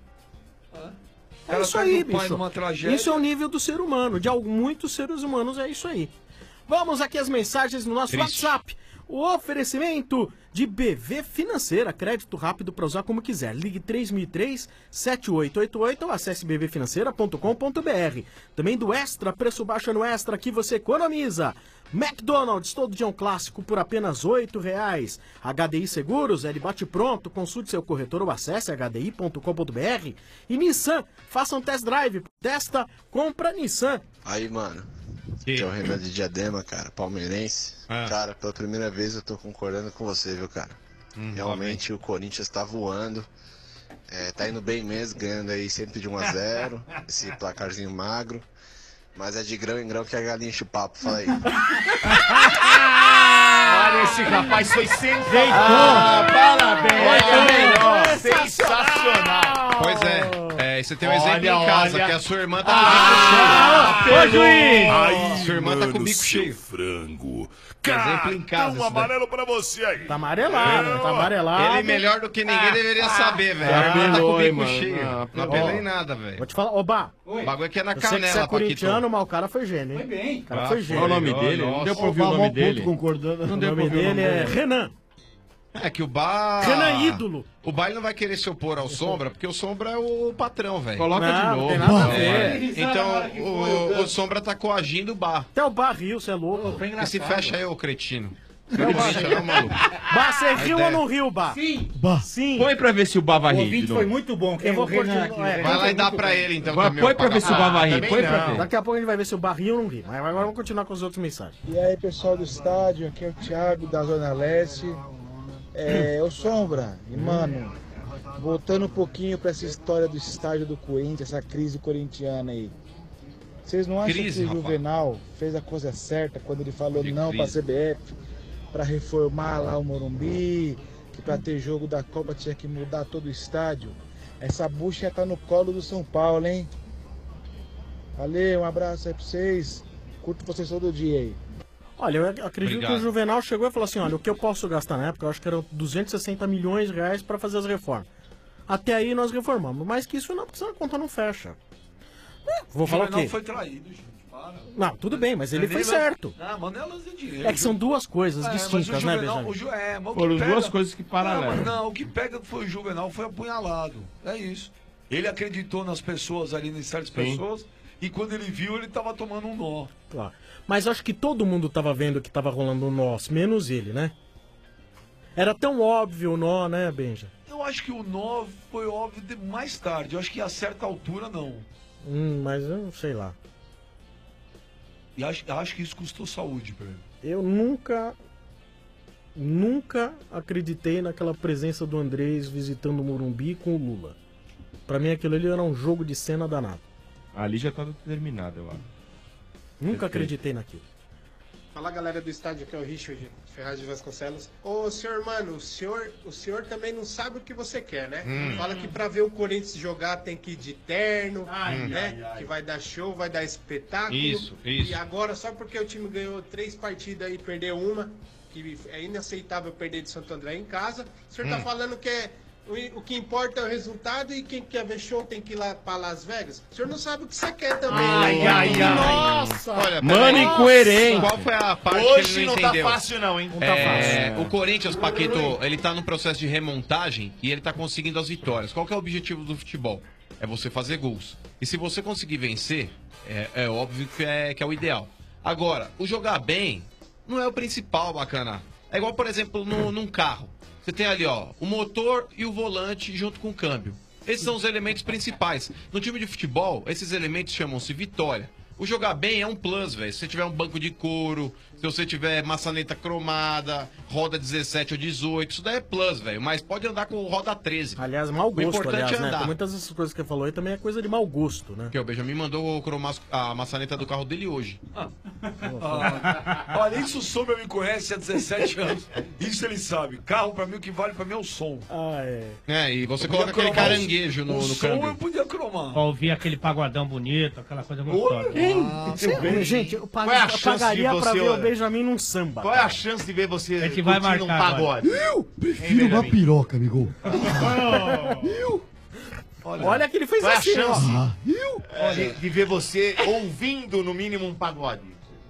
É Cara isso perde aí, o pai bicho. numa tragédia. Isso é o nível do ser humano. De al- muitos seres humanos é isso aí. Vamos aqui as mensagens no nosso Triste. WhatsApp. O oferecimento de B V Financeira. Crédito rápido para usar como quiser. Ligue três mil e três, sete oito oito oito ou acesse b v financeira ponto com ponto b r. Também do Extra, preço baixo no Extra, que você economiza. McDonald's, todo dia um clássico por apenas oito reais. H D I Seguros, é de bate pronto, consulte seu corretor ou acesse h d i ponto com ponto b r. E Nissan, faça um test drive, testa, compra Nissan. Aí, mano, que é o Renan de Diadema, cara, palmeirense. Ah. Cara, pela primeira vez eu tô concordando com você, viu, cara? Hum, Realmente o Corinthians tá voando. É, tá indo bem mesmo, ganhando aí sempre de um a zero. Esse placarzinho magro. Mas é de grão em grão que a galinha enche o papo, fala aí. Olha, esse rapaz foi sensacional. Ah, parabéns. Olha, melhor. Sensacional. Pois é. É, e você tem um Olha, exemplo em casa, olha. que a sua irmã tá Ah, com o bico cheio. ô, juiz. Ai, sua irmã tá com o mano, bico seu cheio. frango. Exemplo em casa. Cartão esse daí. amarelo pra você aí. Tá amarelado, tá amarelado. Ele melhor do que ninguém Ah, deveria ah, saber, velho. ah, A irmã tá com o apelou, hein, bico mano. cheio. Ah, Não apelou. apelei nada, velho. Vou te falar, ô Bá, O bagulho aqui é na eu sei que você canela, é corintiano, Paquito. mas o cara foi gênio, hein? Foi bem. O cara Ah, foi foi. gênio. Qual o nome Nossa. dele? Não deu pra ouvir o Ó, nome mó puto dele. concordando. Não O deu pra nome ouvir o nome dele é dele. Renan. É que o Bar... Renan ídolo. O Bar ele não vai querer se opor ao Sombra, porque o Sombra é o patrão, velho. Coloca Não, de não novo. tem nada a É, ver. então, o, o Sombra tá coagindo o Bar. Até o Bar riu, você é louco. Foi E engraçado. se fecha aí, ô cretino. Você não deixa, não, maluco. Bá, você riu ideia. ou não riu, Bá? Sim. Sim. Põe pra ver se o Bava O ri. ouvinte de foi novo. muito bom. Quem Eu vou o Renan continuar, aqui, é. o Renan Vai lá foi e dá muito pra bem. ele, então. Vai, também, põe ô pra ver se o Bava ri. também Põe pra não. ver. Daqui a pouco a gente vai ver se o Bar riu ou não ri. Mas agora vamos continuar com as outras mensagens. E aí, pessoal do estádio, aqui é o Thiago da Zona Leste. É, ô Sombra, e mano, voltando um pouquinho pra essa história do estádio do Corinthians, essa crise corintiana aí. Vocês não acham Crise, que o rapaz. Juvenal fez a coisa certa quando ele falou De não pra crise. C B F, pra reformar lá o Morumbi, que pra ter jogo da Copa tinha que mudar todo o estádio? Essa bucha tá no colo do São Paulo, hein? Valeu, um abraço aí pra vocês. Curto vocês todo dia aí. Olha, eu acredito Obrigado. que o Juvenal chegou e falou assim, olha, o que eu posso gastar na época, eu acho que eram duzentos e sessenta milhões de reais para fazer as reformas. Até aí nós reformamos, mas que isso não, porque senão a conta não fecha. É, vou falar o Juvenal quê? foi traído, gente. Não, tudo bem, mas ele foi certo. Ah, mas não é lance de dinheiro. É que são duas coisas É, mas distintas, o né, Juvenal- Benjamin? o Ju- é, mas o que Foram pega- duas coisas que paralelas. Não, mas não, o que pega foi o Juvenal, foi apunhalado. É isso. Ele acreditou nas pessoas ali, em certas pessoas, e quando ele viu, ele tava tomando um nó. Claro. Mas acho que todo mundo tava vendo que tava rolando um nó, menos ele, né? Era tão óbvio o nó, né, Benja? Eu acho que o nó foi óbvio de mais tarde. Eu acho que a certa altura, não. Hum, mas eu não sei lá. E acho, acho que isso custou saúde pra ele. Eu nunca, nunca acreditei naquela presença do Andrés visitando o Morumbi com o Lula. Pra mim aquilo ali era um jogo de cena danado. Ali já tá determinado, eu acho. Nunca Perfeito. acreditei naquilo. Fala galera do estádio, aqui é o Richard Ferraz de Vasconcelos. Ô senhor, mano, o senhor, o senhor também não sabe o que você quer, né? Hum. Fala que pra ver o Corinthians jogar tem que ir de terno, Ai, né? ai, ai. Que vai dar show, vai dar espetáculo. Isso, isso. E agora, só porque o time ganhou três partidas e perdeu uma, que é inaceitável perder de Santo André em casa, o senhor tá Hum. falando que é. O, o que importa é o resultado e quem quer ver show tem que ir lá pra Las Vegas. O senhor não sabe o que você quer também. Ai, ai, ai. Nossa! Olha, Mano, peraí. incoerente. Qual foi a parte Hoje que ele não, não tá entendeu? fácil não, hein? Não tá É, fácil. o Corinthians, Paquito, ele tá num processo de remontagem e ele tá conseguindo as vitórias. Qual que é o objetivo do futebol? É você fazer gols. E se você conseguir vencer, é, é óbvio que é, que é o ideal. Agora, o jogar bem não é o principal, bacana. É igual, por exemplo, no, num carro. Você tem ali, ó, o motor e o volante junto com o câmbio. Esses são os elementos principais. No time de futebol, esses elementos chamam-se vitória. O jogar bem é um plus, velho. Se você tiver um banco de couro, se você tiver maçaneta cromada, roda dezessete ou dezoito, isso daí é plus, velho. Mas pode andar com roda treze. Aliás, mau O gosto, importante aliás, é né? andar. Com muitas dessas coisas que você falou aí também é coisa de mau gosto, né? Porque o Benjamin mandou o cromas- a maçaneta do carro dele hoje. Ah, olha, isso o Sombra me conhece há dezessete anos. Isso ele sabe. Carro, pra mim, o que vale pra mim é o som. Ah, é. É, e você Eu coloca podia aquele cromar o- caranguejo no, o no som câmbio. eu podia cromar. Pra ouvir aquele pagodão bonito, aquela coisa gostosa. Ah, Você- gente, eu, pag- Qual é a eu chance pagaria de pra você, ver o olha? Benjamin num samba. Qual é a chance de ver você A gente vai curtindo um marcar pagode? Eu prefiro uma piroca, amigo. Eu? Olha, que ele fez Qual é a assim, chance Ah, é, de, de ver você ouvindo, no mínimo, um pagode?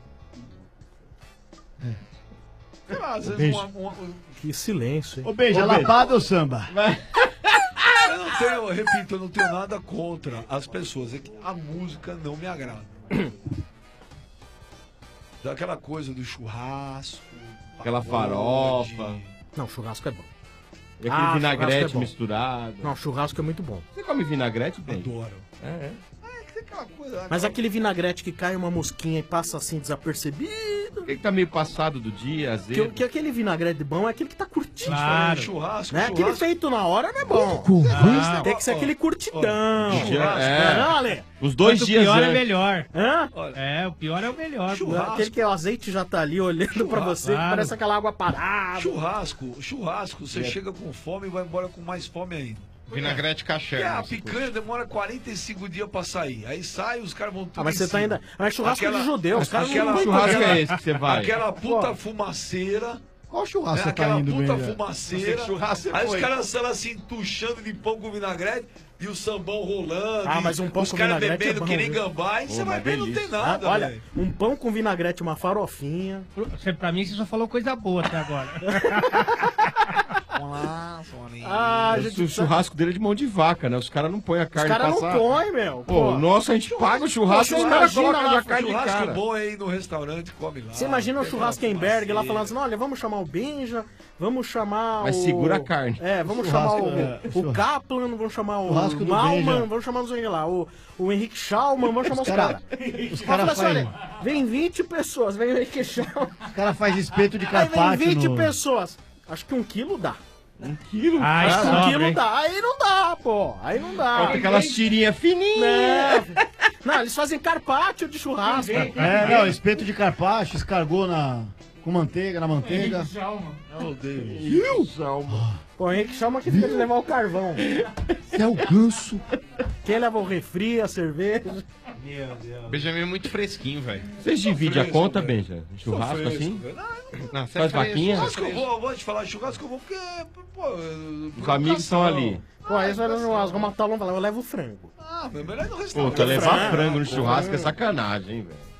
Sei lá, às vezes Beijo. uma, uma- Que silêncio, hein? Ô, Benja, lapada ou samba? Eu não tenho, eu repito, eu não tenho nada contra as pessoas. É que a música não me agrada. Daquela coisa do churrasco. Aquela pagode. farofa. Não, churrasco é bom. E aquele Ah, vinagrete churrasco é bom. misturado. Não, churrasco é muito bom. Você come vinagrete, bem? Adoro. É, é. Aquela coisa, Mas aquele vinagrete que cai uma mosquinha e passa assim desapercebido. Ele tá meio passado do dia, às Que, vezes. que aquele vinagrete bom é aquele que tá curtindo. Claro. Churrasco, Né? Aquele churrasco. feito na hora não é bom. Ah, Tem que ser ó, aquele curtidão. Churrasco. É. É. Não, Ale? Os dois Quanto dias pior é antes. melhor. Hã? É, o pior é o melhor. Churrasco. Aquele que o azeite já tá ali olhando pra você, que claro. parece aquela água parada. Churrasco, churrasco, você É. chega com fome e vai embora com mais fome ainda. Vinagrete caché. Porque a né, picanha demora quarenta e cinco dias pra sair. Aí sai, os caras vão tudo Ah, mas em você tá cima. ainda. Mas churrasco de judeu, os caras aquela, não vão churrasco comer. é esse que você vai? Aquela puta Pô. fumaceira. Qual churrasco né? você tá Aquela indo, puta Benja? fumaceira. Esse churrasco você Aí os foi. caras saem assim, tuchando de pão com vinagrete e o sambão rolando. Ah, e mas um pão os com caras vinagrete é bebendo bom, que nem viu? gambá. E você Pô, vai mas ver, não tem delícia. nada, Ah, olha, velho. um pão com vinagrete, uma farofinha. Você, pra mim, você só falou coisa boa até agora. Ah, O gente, churrasco dele é de mão de vaca, né? Os caras não põem a os carne caras não passar. põem, meu. Pô, Pô. o nosso a gente paga o churrasco, Você os caras imagina colocam lá, a carne de Churrasco cara. bom é ir no restaurante, come lá. Você imagina o Pega Churrasquenberg lá fumaceira. falando assim, olha, vamos chamar o Benja, vamos chamar Mas o... segura a carne. É, vamos Churrasco, chamar o, é, o churrasco. Kaplan, vamos chamar o Churrasco do Malman, Benja. vamos chamar não sei quem lá, o, o Henrique Schaumann, vamos chamar os, cara- caras. os Mas cara fala assim, faz- olha, vem vinte pessoas, vem o Henrique Schaumann, Os caras fazem espeto de aí vem carpaccio vinte no... pessoas. Acho que um quilo dá. Um quilo? Ai, Acho que um sobra, quilo hein? dá. Aí não dá, pô. Aí não dá. Bota aquelas tirinhas fininhas. Não. Não, eles fazem carpaccio de churrasco. É, não, espeto de carpaccio, escargot na... com manteiga, na manteiga. Meu Deus. Viu? Pô, o Henrique chama que fica de levar o carvão. Você é o ganso. Quem leva o refri, a cerveja. Meu Deus. Benjamin é muito fresquinho, velho. Vocês dividem a conta, Benja? Sou Churrasco fresco, assim? velho. Não, você Faz é fresco, vaquinha? Churrasco eu vou, eu vou te falar, churrasco eu vou porque, pô... Os amigos estão ali. Pô, aí você vai no churrasco, vamos matar o falar, eu levo o frango. Ah, meu melhor é no Pô, restaurante. tá levar frango, frango no pô. churrasco é sacanagem, hein, velho.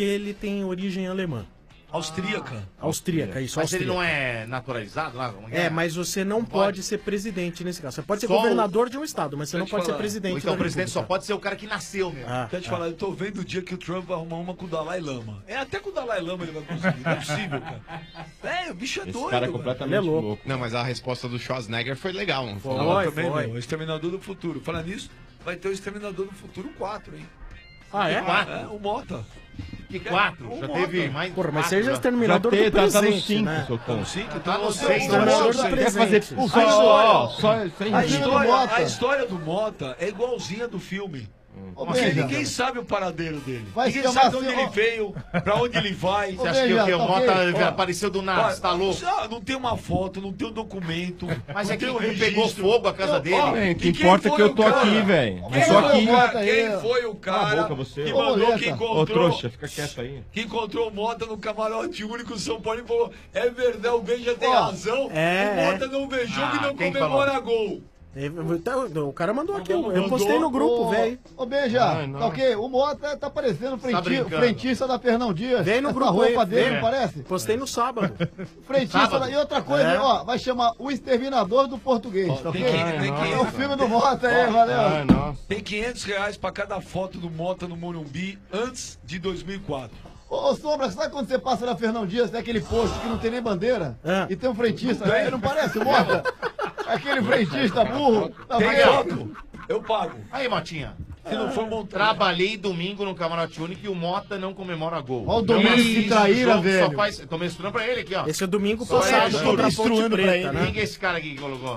porque ele tem origem alemã. Austríaca. Austríaca, isso, Mas ele austríaca. não é naturalizado lá? Como É, mas você não pode ser presidente nesse caso. Você pode ser Só o- governador de um estado, mas você não Deixa eu pode te ser falar. presidente. Então da o presidente só República. pode ser o cara que nasceu mesmo. Ah, Quer te ah. falar, eu tô vendo o dia que o Trump vai arrumar uma com o Dalai Lama. É, até com o Dalai Lama ele vai conseguir. Não é possível, cara. É, o bicho é Esse doido. cara é velho. completamente Ele é louco. louco. Não, mas a resposta do Schwarzenegger foi legal, não foi? Não, também não. O Exterminador do Futuro. Falando nisso, vai ter o Exterminador do Futuro quatro, hein? Ah, é? Quatro? É, o Mota. Que quatro? O Já Mota. teve mais. Porra, mas quatro, seja já. exterminador Já do tem, tá- tá no presente, cinco, né? seu Tom. Tá no cinco? Tá no Então, seis, Exterminador do Quer presente. fazer A só, história, só, sem a, rir. história, a história do Mota é igualzinha do filme. Ô, Porque Benja. ninguém sabe o paradeiro dele. Vai ninguém se chamar sabe de onde assim, ele ó. veio, pra onde ele vai. Ô, Você acha que o que? O tá Mota ok? Ó, apareceu do nada, Olha, você tá louco? Não, não tem uma foto, não tem um documento. Mas não é que tem um ele pegou registro. fogo a casa Eu- dele. ó, Bem, o que e quem importa é foi que eu o tô cara? aqui, velho. Quem Eu tô foi o aqui. cara- Quem foi o Cala a cara boca, você. que Ô, mandou, boleta. que Ô, encontrou... trouxa, fica quieto aí. Que encontrou o Mota no camarote único São Paulo e falou: é verdade, o Benja tem Ó, razão. é, o Mota não vê jogo Ah, e não quem comemora gol. Teve- tá- O cara mandou aqui, eu Mandou, postei no grupo, Ô, velho. Ô, Benja, Ai, tá não. ok? O Mota tá parecendo frenti brincando. frentista da Fernão Dias. Vem no Essa grupo roupa aí, dele, vem. não parece? Postei no sábado. Frentista Sábado. da... E outra coisa, É. ó, vai chamar O Exterminador do Português, Ó, tá tem ok? que- tem que- É o filme do Mota aí, valeu. Ai, nossa. Tem quinhentos reais pra cada foto do Mota no Morumbi antes de dois mil e quatro. Ô, ô, Sombra, sabe quando você passa na Fernão Dias, tem aquele posto que não tem nem bandeira? É. E tem um frentista, né? Não parece o Mota? Aquele frentista burro. Tá Tem vendo? foto? Eu pago. Aí, Motinha. Se não for montar. Trabalhei domingo no Camarote Único e o Mota não comemora gol. Ó o Domingos Não se existe traíra, jogo que velho. Só faz... Tô menstrando pra ele aqui, ó. Esse é domingo Só passado ele, contra a tô Ponte instruindo pra Preta, ele. né? Quem que é esse cara aqui que colocou?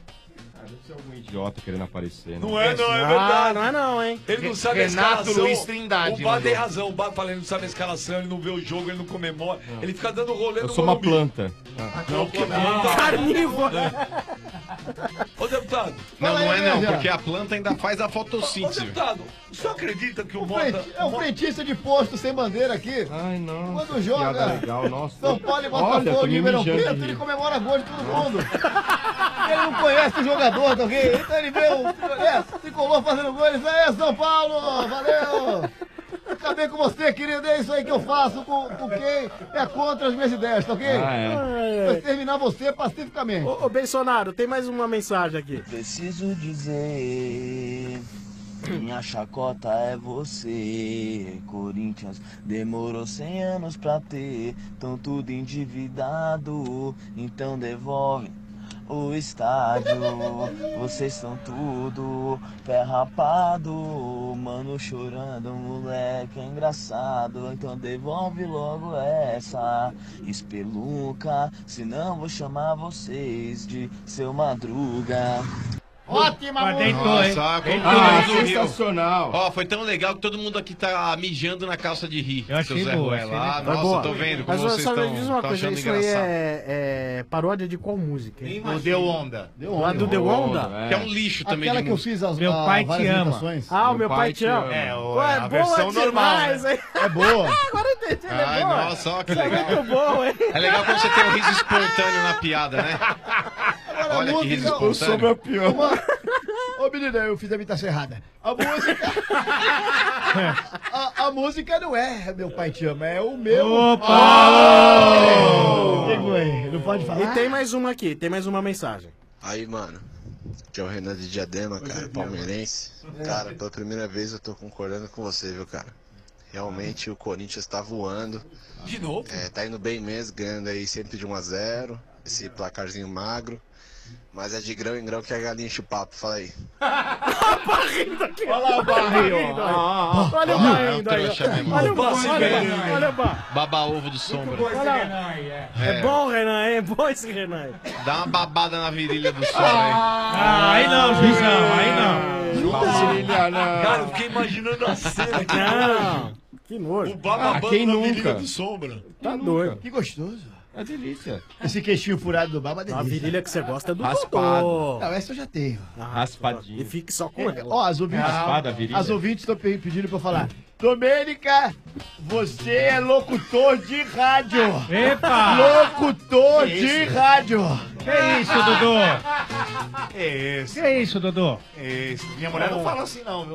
Ah, deve ser algum idiota querendo aparecer. né? Não é, não, é Ah, verdade. não é não, hein? Ele não sabe Renato a escalação. Luiz Trindade O Bar mandou. tem razão. O Bar fala, ele não sabe a escalação, ele não vê o jogo, ele não comemora. Ele fica dando rolê Eu no sou uma Morumbi. planta. Não, que planta. Carnívoro. Ô, deputado. Não, Fala não aí, é não, Benja. porque a planta ainda faz a Ô, fotossíntese. deputado, o senhor acredita que o O Mota... frenti- É um frentista de posto sem bandeira aqui. Ai, não. Quando joga Piada legal, nossa. São Paulo e Olha, Botafogo tô e me Ribeirão mijando de Preto, rir. ele comemora gol de todo mundo. Ele não conhece o jogador, tá ok? Então ele vê o é, tricolor fazendo gol, ele diz, é São Paulo, valeu! Acabei com você, querido, é isso aí que eu faço com, com quem é contra as minhas ideias, tá ok? Ah, é. Vou exterminar você pacificamente. Ô, ô, Bolsonaro, tem mais uma mensagem aqui. Preciso dizer, minha chacota é você. Corinthians demorou cem anos pra ter, tão tudo endividado, então devolve o estádio. Vocês são tudo pé rapado, mano chorando, moleque é engraçado, então devolve logo essa espeluca, senão vou chamar vocês de seu Madruga. Ótima Mas música! deitou, hein? Nossa, como Deitou. todo Ah, mundo riu. sensacional. Ó, foi tão legal que todo mundo aqui tá mijando na calça de rir. Eu achei seu Zé boa, Ruela. achei Ah, legal. nossa, boa. tô vendo como Mas vocês só me estão diz uma coisa, achando isso aí engraçado. é, é paródia de qual música? hein? O Deu Onda. Deu Lá do The Onda? Que é um lixo também Aquela de que eu música. fiz as Meu a- pai te várias ama. imitações. Ah, o meu pai te ama. É, o- Pô, é é a boa versão normal, demais, né? hein? É boa. Agora eu entendi, ele é Ai, boa. nossa, ó que Isso é legal. muito bom, hein? É legal quando você tem um riso espontâneo na piada, né? Agora, a Olha que riso música- Eu sou espontâneo. meu pior. Uma- Ô menina, eu fiz a imitação errada. A música. a, a música não é Meu Pai Te Ama, é o meu. Opa! Que foi? Não pode falar? E tem mais uma aqui, tem mais uma mensagem. Aí, mano, que é o Renan de Diadema, cara, palmeirense. Cara, pela primeira vez eu tô concordando com você, viu, cara? Realmente o Corinthians tá voando. De novo? É, tá indo bem mesmo, ganhando aí sempre de um a zero. Esse placarzinho magro. Mas é de grão em grão que a galinha enche o papo, fala aí. Olha lá o barril, ó. Olha o Ah, é um barril aí, trouxa ó. mesmo. Olha o Passe barril, bem. olha, olha o barril. Baba-ovo do Sombra. Olha, é bom, Renan, é bom esse Renan. Dá uma babada na virilha do Sombra aí. Ah, aí não, Juizão, aí não. Família, não. Cara, eu fiquei imaginando a cena aqui. Não, que O nojo. bababando Ah, quem na nunca? virilha do Sombra. Tá doido. Que gostoso. É delícia. Esse queixinho furado do Baba é A delícia. virilha que você gosta é do Raspado. Dodô. Não, essa eu já tenho. Ah, Raspadinho. E fique só com ela. Ó, as ouvintes. Raspada a virilha. As ouvintes estão pe- pedindo pra eu falar. Domênica, você é locutor de rádio. Epa! Locutor Que de isso? rádio. Que isso, Dodô? É esse. Que isso, Dodô? É esse. Minha mulher não fala assim, não, viu?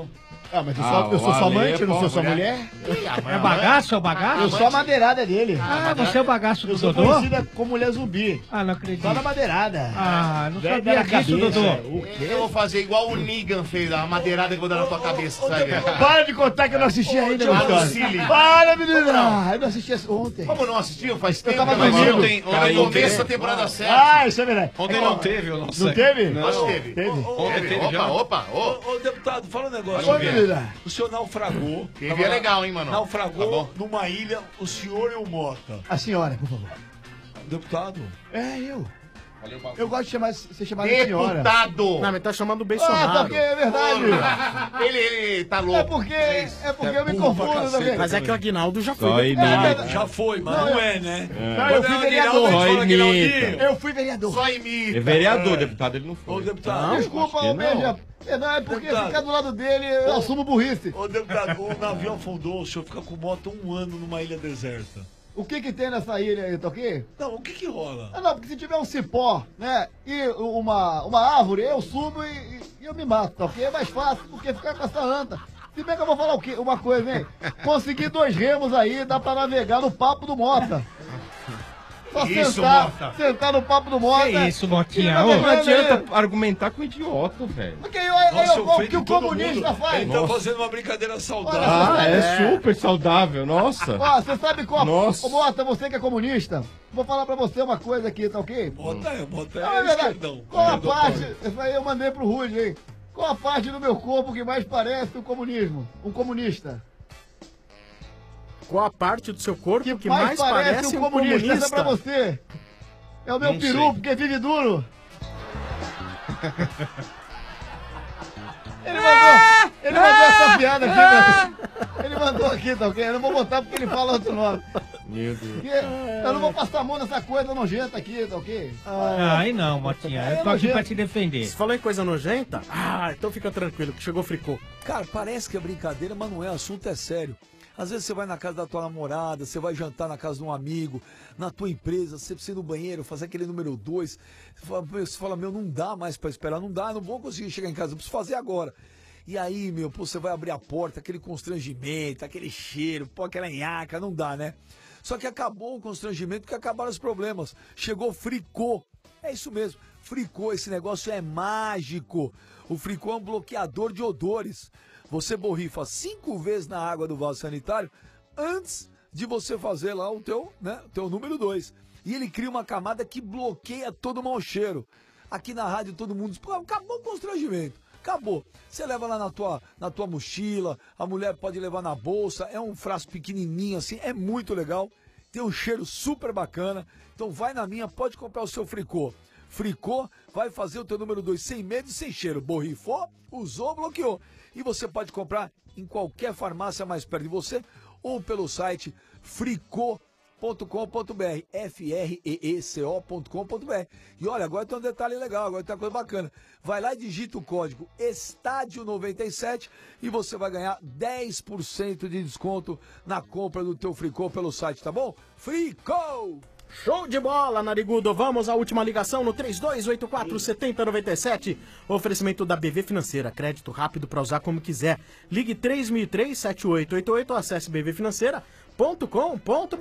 Ah, mas eu sou, eu sou sua amante, eu não sou sua mulher. É bagaço, é o bagaço? Eu sou a madeirada dele. Ah, você é o bagaço do Eu sou Dodô? conhecida como mulher zumbi. Ah, não acredito. Só na madeirada. Ah, não Velho sabia da disso, cabeça. Dodô. O quê? Eu vou fazer igual o Negan fez, a madeirada que eu vou dar na tua cabeça, sabe? Para de contar que eu não assisti ainda, meu Alucile. Para, menina! Eu não assisti ontem. Como não assistiu? Faz Eu tempo. tava mas dormindo. ontem, ontem no começo da temporada sete. Ah, isso é verdade. Ontem não teve, eu não sei. Não teve? Não. Acho que teve. Teve. Ontem teve Opa, já. opa, Ô, opa. ô, deputado, fala um negócio. Oi, menina. O senhor naufragou. Teve Tava é lá- legal, hein, mano? Naufragou Tá numa ilha, o senhor e o Mota. A senhora, por favor. Deputado? É, eu. Eu gosto de chamar, ser chamado de senhora. Deputado! Não, mas tá chamando o Ah, Bolsonaro. porque é verdade. Ele, ele tá louco. É porque, é porque eu me confundo também. Mas é que o Aguinaldo já Só foi. imita. Já foi, mas Não, não, eu- é, né? Não, eu fui vereador. Só imita. Eu fui vereador. Só imita. É vereador, deputado, ele não Ô, foi. deputado. Não, Desculpa, acho ô, que não. Beija. É, não, é porque Deputado. ficar do lado dele, eu assumo burrice. Ô, deputado, o navio afundou, o senhor fica com moto um ano numa ilha deserta. O que que tem nessa ilha aí, tá ok? Não, o que que rola? Ah, não, porque se tiver um cipó, né, e uma, uma árvore, eu subo e, e- e eu me mato, tá ok? É mais fácil, porque ficar com essa anta. Se bem que eu vou falar o quê? Uma coisa, hein? Consegui dois remos aí, dá pra navegar no papo do Mota. Só Isso, sentar, Mota. sentar no papo do Mota. Que isso, Motinha? E Ô, navegar, Não adianta né? argumentar com idiota, velho. Porque aí, aí, Nossa, eu vou o ofende que o todo comunista mundo. faz. Ele tá fazendo uma brincadeira saudável. Ah, é super saudável, nossa. Ó, você sabe qual? Nossa. Ô, Mota, você que é comunista, vou falar pra você uma coisa aqui, tá ok? Bota aí, bota Não, é aí, verdade. esquerdão. Qual a Esquerdão, parte, pai. isso aí eu mandei pro Rude, hein? Qual a parte do meu corpo que mais parece um comunismo? Um comunista? Qual a parte do seu corpo que, Que mais, mais parece parece um comunista? Essa é pra você. É o meu Não peru, sei. porque vive duro. Ele mandou, ele mandou essa piada aqui, né? Ele mandou aqui, tá ok? Eu não vou botar porque ele fala outro nome. Meu Deus. Porque eu não vou passar a mão nessa coisa nojenta aqui, tá ok? Ah, aí não, Motinha. Eu tô aqui pra te defender. Você falou em coisa nojenta? Ah, então fica tranquilo, que chegou fricô. Cara, parece que é brincadeira, mas não é, o assunto é sério. Às vezes você vai na casa da tua namorada, você vai jantar na casa de um amigo, na tua empresa, você precisa ir no banheiro, fazer aquele número dois. Você fala, você fala, meu, não dá mais pra esperar, não dá, não vou conseguir chegar em casa, eu preciso fazer agora. E aí, meu, pô, você vai abrir a porta, aquele constrangimento, aquele cheiro, pô, aquela nhaca, não dá, né? Só que acabou o constrangimento porque acabaram os problemas. Chegou Fricô. É isso mesmo, Fricô, esse negócio é mágico. O Fricô é um bloqueador de odores. Você borrifa cinco vezes na água do vaso sanitário antes de você fazer lá o teu, né, o teu número dois. E ele cria uma camada que bloqueia todo o mau cheiro. Aqui na rádio todo mundo diz, pô, acabou o constrangimento. Acabou. Você leva lá na tua, na tua mochila, a mulher pode levar na bolsa, é um frasco pequenininho assim, é muito legal. Tem um cheiro super bacana. Então vai na minha, pode comprar o seu Fricô. Fricô vai fazer o teu número dois sem medo e sem cheiro. Borrifou, usou, bloqueou. E você pode comprar em qualquer farmácia mais perto de você ou pelo site fricô ponto com ponto br, F R E E C O ponto com ponto br. E olha, agora tem um detalhe legal, agora tem uma coisa bacana. Vai lá e digita o código Estádio noventa e sete e você vai ganhar dez por cento de desconto na compra do teu Fricô pelo site, tá bom? Fricô! Show de bola, Narigudo. Vamos à última ligação no três dois oito quatro, sete zero nove sete. Oferecimento da B V Financeira. Crédito rápido para usar como quiser. Ligue três mil e três, sete oito oito oito ou acesse b v financeira ponto com ponto br.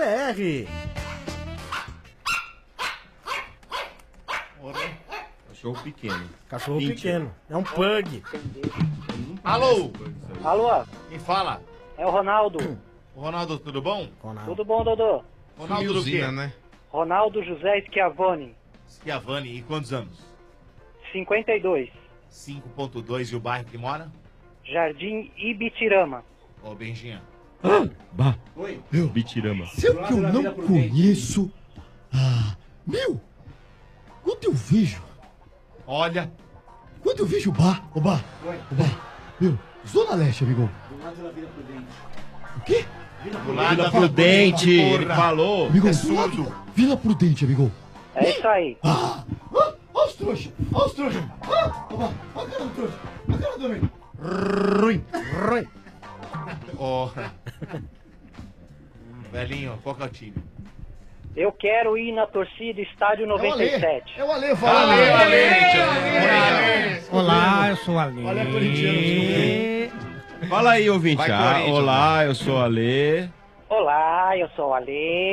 Cachorro pequeno. Cachorro Pincher. pequeno. É um pug. Alô? Alô? Quem fala? É o Ronaldo. Ronaldo, tudo bom? Tudo bom, Dodô? Ronaldo do quê? né? Ronaldo José Schiavone, Schiavone, e quantos anos? cinquenta e dois. cinco ponto dois e o bairro que mora? Jardim Ibitirama. Ô, Benjinha. Bah. Oi. Eu? Bitirama. Se eu que eu não conheço. Ah, meu! Quando eu vejo. Olha. Quando eu vejo o bar, o bar, o bar. Meu, Zona Leste, amigo. Do lado da Vila Prudente. O quê? Vila Vila Prudente, ele falou. Amigo, É do lado- surdo. Vila Prudente, amigo. É isso aí. Ah! Ah! Ó os trouxas! Ó os trouxas! Ah! Ó, ó a cara do trouxa! A cara do homem! Ruim! Ruim! Ó. Velhinho, qual que é o time? Eu quero ir na torcida Estádio noventa e sete. É o Ale, fala Ale, Ale! Ale, Olá, eu sou o Ale. Olha, corintiano, Fala aí, ouvinte. Vai, Ah, Corinthians, olá, eu sou o Alê. Olá, eu sou o Ale.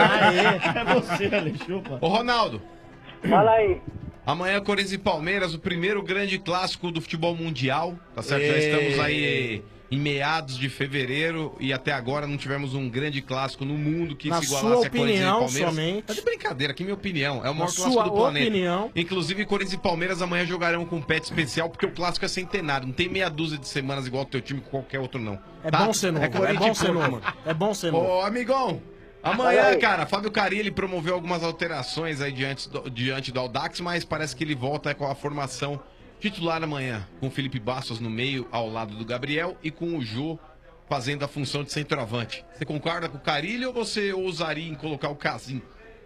É você, Ale, chupa. Ô, Ronaldo. Fala aí. Amanhã, Corinthians e Palmeiras, o primeiro grande clássico do futebol mundial. Tá certo? Já Ei. estamos aí em meados de fevereiro e até agora não tivemos um grande clássico no mundo que Na se sua igualasse a Corinthians e opinião, Palmeiras. somente. Tá de brincadeira, aqui minha opinião. É o Na maior sua clássico do planeta. opinião. Inclusive, Corinthians e Palmeiras amanhã jogarão com um pet especial porque o clássico é centenário. Não tem meia dúzia de semanas igual o teu time com qualquer outro, não. É Tá? bom ser novo, é, Corinthians bom e ser Porto. novo. É bom ser novo. Ô, amigão, Fala amanhã, aí. cara, Fábio Carilli ele promoveu algumas alterações aí diante do, diante do Audax, mas parece que ele volta com a formação titular amanhã, com o Felipe Bastos no meio, ao lado do Gabriel, e com o Jô fazendo a função de centroavante. Você concorda com o Carilli ou você ousaria em colocar o Casim?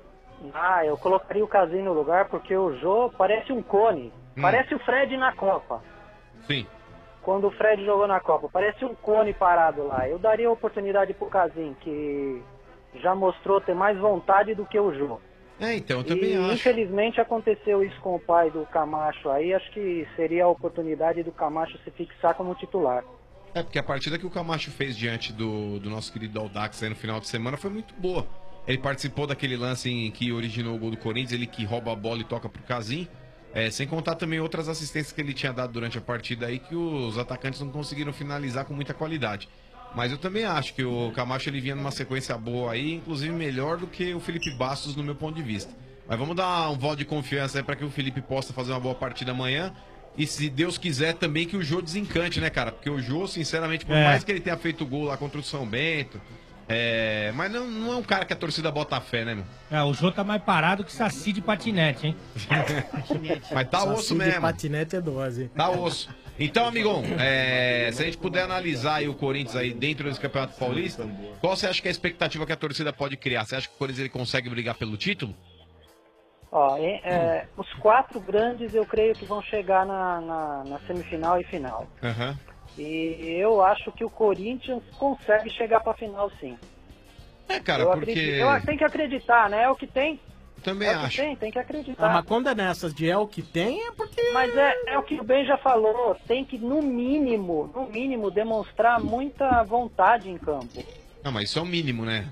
Ah, eu colocaria o Casim no lugar porque o Jô parece um cone. Hum. Parece o Fred na Copa. Sim. Quando o Fred jogou na Copa. Parece um cone parado lá. Eu daria a oportunidade pro Casim, que já mostrou ter mais vontade do que o Jô. É, então, eu também e, acho. infelizmente aconteceu isso com o pai do Camacho aí. Acho que seria a oportunidade do Camacho se fixar como titular. É, porque a partida que o Camacho fez diante do, do nosso querido Audax aí no final de semana foi muito boa. Ele participou daquele lance em que originou o gol do Corinthians, ele que rouba a bola e toca pro Casim. É, sem contar também outras assistências que ele tinha dado durante a partida aí, que os atacantes não conseguiram finalizar com muita qualidade. Mas eu também acho que o Camacho ele vinha numa sequência boa aí, inclusive melhor do que o Felipe Bastos no meu ponto de vista. Mas vamos dar um voto de confiança aí para que o Felipe possa fazer uma boa partida amanhã. E se Deus quiser também que o Jô desencante, né, cara? Porque o Jô, sinceramente, por É. mais que ele tenha feito gol lá contra o São Bento, é... mas não, não é um cara que a torcida bota fé, né, meu? É, o Jô tá mais parado que saci de patinete, hein? Mas tá Saci osso de mesmo. patinete é dose. Tá osso. Então, amigão, é, se a gente puder analisar aí o Corinthians aí dentro desse Campeonato Paulista, qual você acha que é a expectativa que a torcida pode criar? Você acha que o Corinthians ele consegue brigar pelo título? Ó, é, é, os quatro grandes eu creio que vão chegar na, na, na semifinal e final. Aham. E eu acho que o Corinthians consegue chegar pra final, sim. É, cara, eu porque... acredito- eu tenho que acreditar, né? É o que tem. Também é o que acho. tem, tem que acreditar. Ah, mas quando é nessas de é o que tem, é porque... Mas é, é o que o Ben já falou, tem que, no mínimo, no mínimo, demonstrar muita vontade em campo. Não, mas isso é o mínimo, né?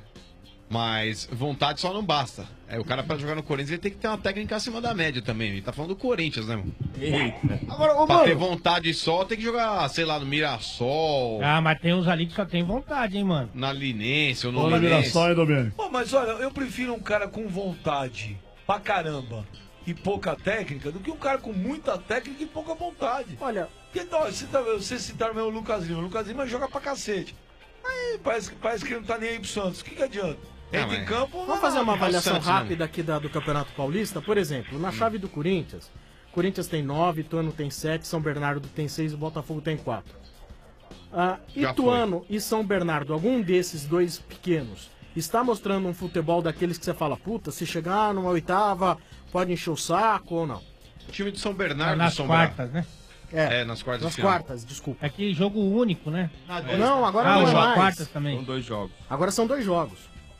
Mas vontade só não basta. É, o cara pra jogar no Corinthians ele tem que ter uma técnica acima da média também. Ele tá falando do Corinthians, né, mano? Agora, ô, Pra mano. ter vontade só, tem que jogar, sei lá, no Mirassol, Ah, mas tem uns ali que só tem vontade, hein, mano. na Linense ou no Olha, Linense. Mirassol e Domênico. Pô, mas olha, eu prefiro um cara com vontade pra caramba e pouca técnica do que um cara com muita técnica e pouca vontade. Olha, Porque, ó, você, tá, você citaram mesmo o Lucas Lima. O Lucas Lima joga pra cacete. Aí parece, que- parece que ele não tá nem aí pro Santos. O que, que adianta? Não, Entra em mas- campo. vamos não, fazer uma não, avaliação Santos, rápida aqui da, do Campeonato Paulista. Por exemplo, na chave do Corinthians, Corinthians tem nove, Ituano tem sete, São Bernardo tem seis e Botafogo tem quatro. Ah, Já Ituano e São Bernardo, algum desses dois pequenos, está mostrando um futebol daqueles que você fala, puta, se chegar numa oitava, pode encher o saco ou não? O time de São Bernardo nas e São Bernardo. quartas, né? É, nas quartas Nas de final. quartas, desculpa. É que jogo único, né? Não, agora Ah, não os é mais. quartas também. São dois jogos. Agora são dois jogos.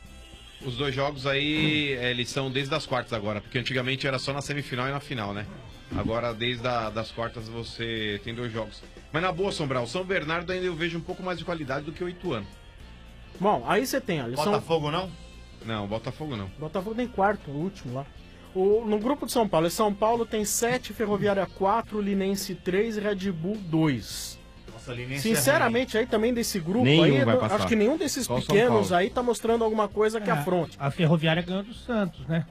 Os dois jogos aí, eh, eles são desde as quartas agora, porque antigamente era só na semifinal e na final, né? Agora, desde a, das quartas, você tem dois jogos. Mas na boa, Sombral, o São Bernardo ainda eu vejo um pouco mais de qualidade do que o Ituano. Bom, aí você tem, olha, são... Botafogo não? Não, Botafogo não. Botafogo tem quarto, o último lá. O, no grupo de São Paulo, São Paulo tem sete, Ferroviária quatro, Linense três e Red Bull dois. Nossa, Linense Sinceramente, aí também desse grupo Nenhum aí, vai eu passar. acho que nenhum desses Só o São pequenos Paulo. aí tá mostrando alguma coisa que É, afronte. A Ferroviária ganhou do Santos, né?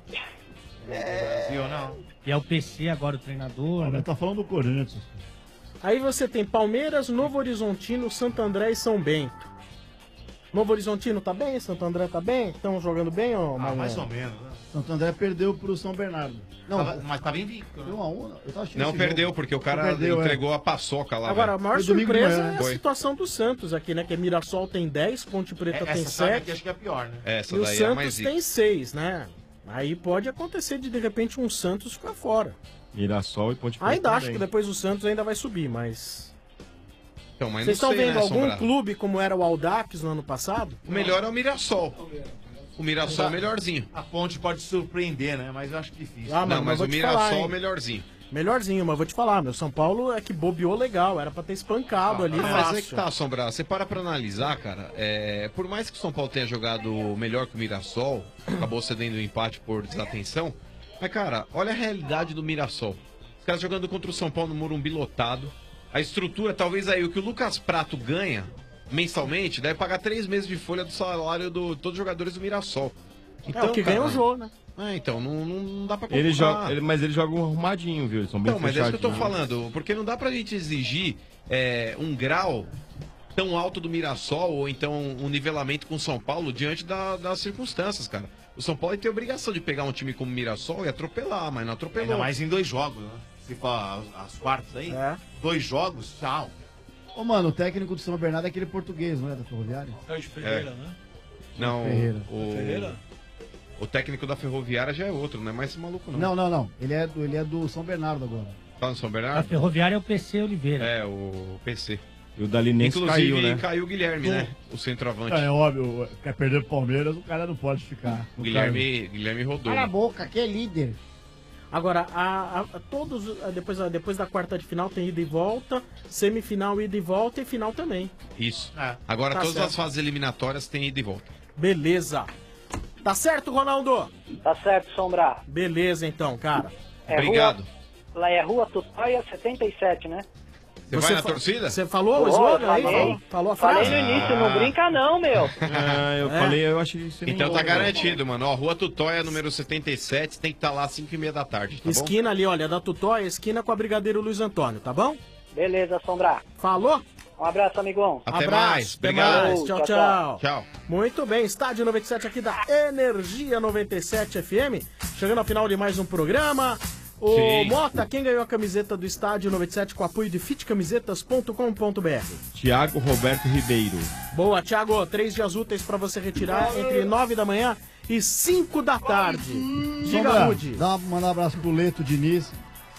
é ruim. Brasil não. E é o P C agora o treinador. Olha, Né? tá falando do Corinthians. Aí você tem Palmeiras, Novo Horizontino, Santo André e São Bento. Novo Horizontino tá bem? Santo André tá bem? Estão jogando bem, ô Ah, Manuel? mais ou menos, né? Santo André perdeu pro São Bernardo. Não, Tava- mas tava invicto, né? Foi um a um, eu tava achando Não esse perdeu, jogo. porque o cara Perdeu, é. entregou a paçoca lá. Agora, a velho. maior Foi domingo de surpresa manhã, é a Foi. situação do Santos aqui, né? Que Mirassol tem dez, Ponte Preta tem Essa saga aqui sete acho que é pior, né? Essa e o daí é a mais Santos zica. tem seis, né? Aí pode acontecer de, de repente, um Santos ficar fora. Mirassol e Ponte Preta Ainda acho também. que depois o Santos ainda vai subir, mas... Então, mas Vocês não estão sei, vendo né, algum Sombral? clube como era o Audax no ano passado? O melhor é o Mirassol. O Mirassol é o melhorzinho. A ponte pode surpreender, né? Mas eu acho difícil. Ah, Não, mano, mas vou o te Mirassol falar, é hein? o melhorzinho. Melhorzinho, mas vou te falar, meu São Paulo é que bobeou legal, era pra ter espancado ali. Mas fácil. é que tá, Sombra, você para pra analisar, cara, é, por mais que o São Paulo tenha jogado melhor que o Mirassol, acabou cedendo o empate por desatenção, mas, cara, olha a realidade do Mirassol. Os caras jogando contra o São Paulo no Morumbi lotado, a estrutura, talvez aí, o que o Lucas Prato ganha mensalmente, deve pagar três meses de folha do salário de todos os jogadores do Mirassol. É o que ganha o jogo, né? É, então, não, não dá pra comparar. Ele joga, ele, mas eles jogam arrumadinho, viu? Eles são bem Não, mas é isso que eu tô fechadinhos. falando, porque não dá pra gente exigir é, um grau tão alto do Mirassol ou então um nivelamento com o São Paulo diante da- das circunstâncias, cara. O São Paulo tem a obrigação de pegar um time como o Mirassol e atropelar, mas não atropelou. Ainda mais em dois jogos, né? Se for as, as quartas aí, dois jogos, tchau. Ô, mano, o técnico do São Bernardo é aquele português, não é? Da Ferroviária? É o Ferreira, É. né? Não, Ferreira. o, Ferreira? o técnico da Ferroviária já é outro, não é mais esse maluco, não. Não, não, não. Ele é do, ele é do São Bernardo agora. Tá no São A Bernardo? Ferroviária é o P C Oliveira. É, o P C. E o Dalinense Inclusive, caiu, né? caiu o Guilherme, né? O centroavante. É óbvio, quer perder pro Palmeiras, o cara não pode ficar. O Guilherme, Guilherme rodou. Cala a boca, que é líder. Agora, a, a- a todos, a- depois, a- depois da quarta de final tem ida e volta, semifinal, ida e volta e final também. Isso. Agora Tá todas certo. as fases eliminatórias têm ida e volta. Beleza. Tá certo, Ronaldo? Tá certo, Sombra. Beleza, então, cara. É Obrigado. Rua, lá é Rua Tutóia setenta e sete, né? Você vai na fa- torcida? Você falou o Ô, slogan aí? falei. Falou, falou a Falei frase? no início, não brinca não, meu. Ah, eu É. falei, eu achei isso. Então tá garantido, mano. Ó, Rua Tutóia, número setenta e sete, tem que estar lá às cinco e meia da tarde, tá bom? Esquina ali, olha, da Tutóia, esquina com a Brigadeiro Luiz Antônio, tá bom? Beleza, Sombra. Falou? Um abraço, amigão. Até Abraço, mais. até Obrigado. mais. Tchau, tchau. Tchau. Muito bem, Estádio noventa e sete aqui da Energia noventa e sete F M. Chegando ao final de mais um programa. Ô, Sim. Mota, quem ganhou a camiseta do Estádio noventa e sete com apoio de fit camisetas ponto com ponto b r? Tiago Roberto Ribeiro. Boa, Thiago. Três dias úteis pra você retirar entre nove da manhã e cinco da tarde. Diga, Sombra, Rude. dá uma, mandar um abraço pro Leto Diniz,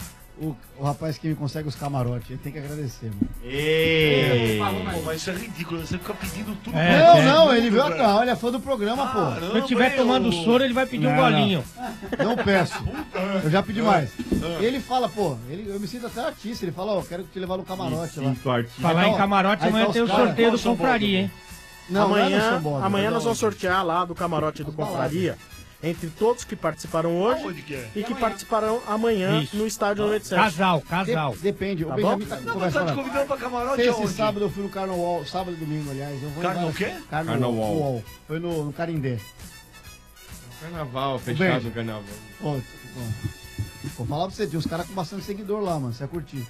o, o rapaz que me consegue os camarotes. Ele tem que agradecer, mano. Ei. Pô, mas isso é ridículo, você fica pedindo tudo. não, pra não, todo ele mundo, veio velho. atrás, ele é fã do programa, pô. Se eu estiver tomando soro, ele vai pedir um Não, não. golinho. Não peço. Eu já pedi mais. Ah. Ele fala, pô, ele, eu me sinto até artista. Ele fala, ó, quero te levar no camarote lá. Falar em camarote, Aí amanhã tá tem o os caras- sorteio do São Paulo, Confraria, hein? Não, não é no amanhã, São Paulo, amanhã mas nós é vamos onde? sortear lá do camarote do Confraria entre todos que participaram hoje Aonde que é? e que participarão amanhã Isso. no Estádio noventa e sete. Casal, casal. De- depende, Tá o Benjamin tá, Não, conversa mas tá te lá. convidando pra camarote Esse aonde? sábado eu fui no Carnaval, sábado e domingo, aliás. Eu vou em Carna- vários- o quê? Carnaval. Carnaval. Uol. Foi no, no Carindé. Carnaval, Benja. fechado o carnaval. Pô, pô, vou falar pra você, tem uns caras com bastante seguidor lá, mano. Você vai curtir.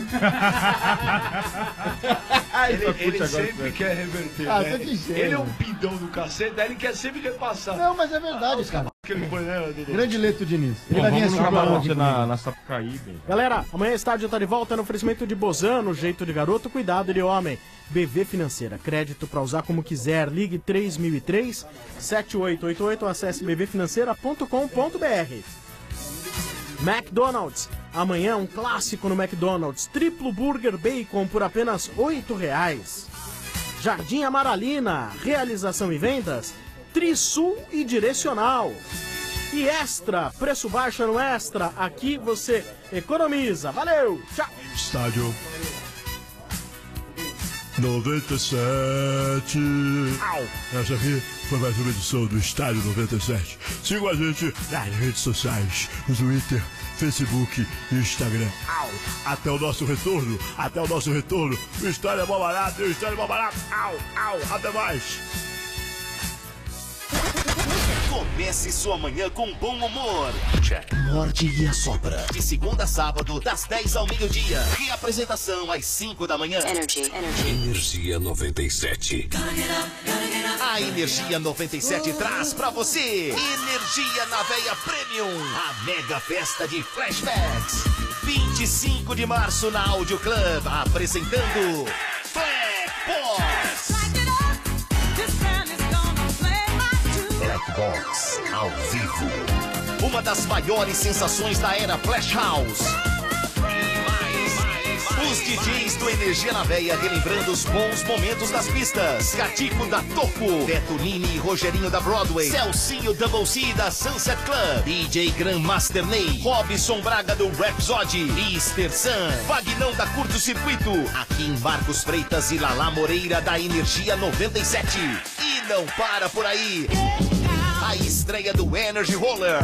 Ele, Só curte ele agora, sempre né? quer reverter, Ah, né? tô dizendo. Ele é um pidão do cacete, daí ele quer sempre repassar. Não, mas é verdade, cara. Que ele foi, né, Dudu? Grande Leto Diniz. Ele Pô, vai vir vamos no assistir o camarote programa na, aqui na Sapucaí, bem. Galera, amanhã o Estádio tá de volta no oferecimento de Bozano, jeito de garoto, cuidado de homem. B V Financeira, crédito pra usar como quiser. Ligue três mil e três, sete oito oito oito, acesse b v financeira ponto com ponto b r. McDonald's, amanhã um clássico no McDonald's, triplo burger bacon por apenas oito reais. Jardim Amaralina, realização e vendas, Trisul e Direcional. E Extra, preço baixo no Extra, aqui você economiza. Valeu, tchau. Estádio noventa e sete. Essa aqui foi mais uma edição do Estádio noventa e sete. Siga a gente nas redes sociais, no Twitter, Facebook e Instagram. Até o nosso retorno, até o nosso retorno. O Estádio é mó barato, o Estádio é mó barato. Au, au, até mais. Comece sua manhã com bom humor. Morde e assopra. De segunda a sábado, das dez ao meio-dia. E apresentação às cinco da manhã. Energy, energy. Energia noventa e sete. A Energia noventa e sete traz pra você Energia na Veia Premium. A mega festa de flashbacks. vinte e cinco de março na Audio Club. Apresentando Black Boss. Black Box ao vivo. Uma das maiores sensações da era Flash House. E mais, mais, mais. Os D Js do Energia na Veia relembrando os bons momentos das pistas. Catico da Topo, Betulini e Rogerinho da Broadway, Celcinho Double C da Sunset Club, D J Grandmaster Ney, Robson Braga do Rhapsody, Mister Sam, Vagnão da Curto Circuito, aqui em Marcos Freitas e Lala Moreira da Energia noventa e sete. E não para por aí. A estreia do Energy Roller.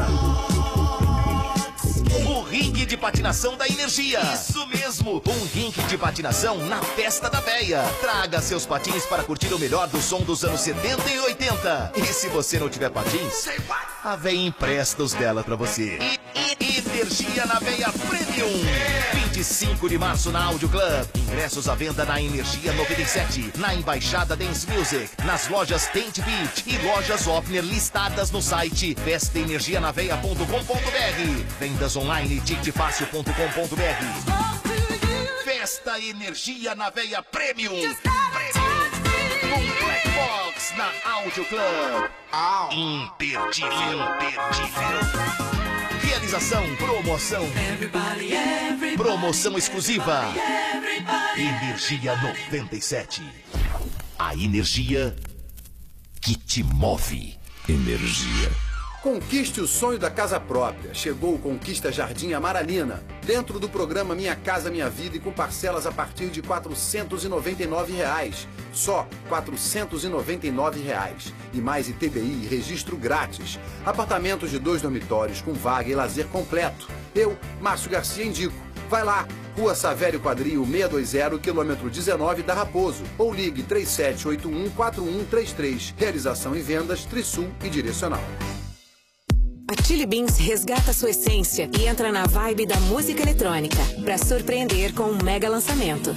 O ringue de patinação da Energia. Isso mesmo, um ringue de patinação na Festa da Veia. Traga seus patins para curtir o melhor do som dos anos setenta e oitenta. E se você não tiver patins, a Veia empresta os dela pra você. E, e, Energia na Veia Premium. vinte e cinco de março na Audio Club. Ingressos à venda na Energia noventa e sete, na Embaixada Dance Music, nas lojas Tent Beach e lojas Opner listadas no site festa energia na veia ponto com ponto br. Vendas online ticket fácil ponto com ponto br. Festa Energia na Veia Premium. Premium. Um Black Box na Audio Club. Imperdível, imperdível. Realização, promoção. Everybody, everybody, promoção exclusiva. Everybody, Energia noventa e sete. A energia que te move. Energia. Conquiste o sonho da casa própria. Chegou o Conquista Jardim Amaralina. Dentro do programa Minha Casa Minha Vida e com parcelas a partir de quatrocentos e noventa e nove reais. Só quatrocentos e noventa e nove reais. E mais I T B I e registro grátis. Apartamentos de dois dormitórios com vaga e lazer completo. Eu, Márcio Garcia, indico. Vai lá, Rua Savério Quadril seiscentos e vinte, quilômetro dezenove da Raposo. Ou ligue três sete oito um, quatro um três três. Realização e vendas Trisul e Direcional. A Chili Beans resgata sua essência e entra na vibe da música eletrônica para surpreender com um mega lançamento.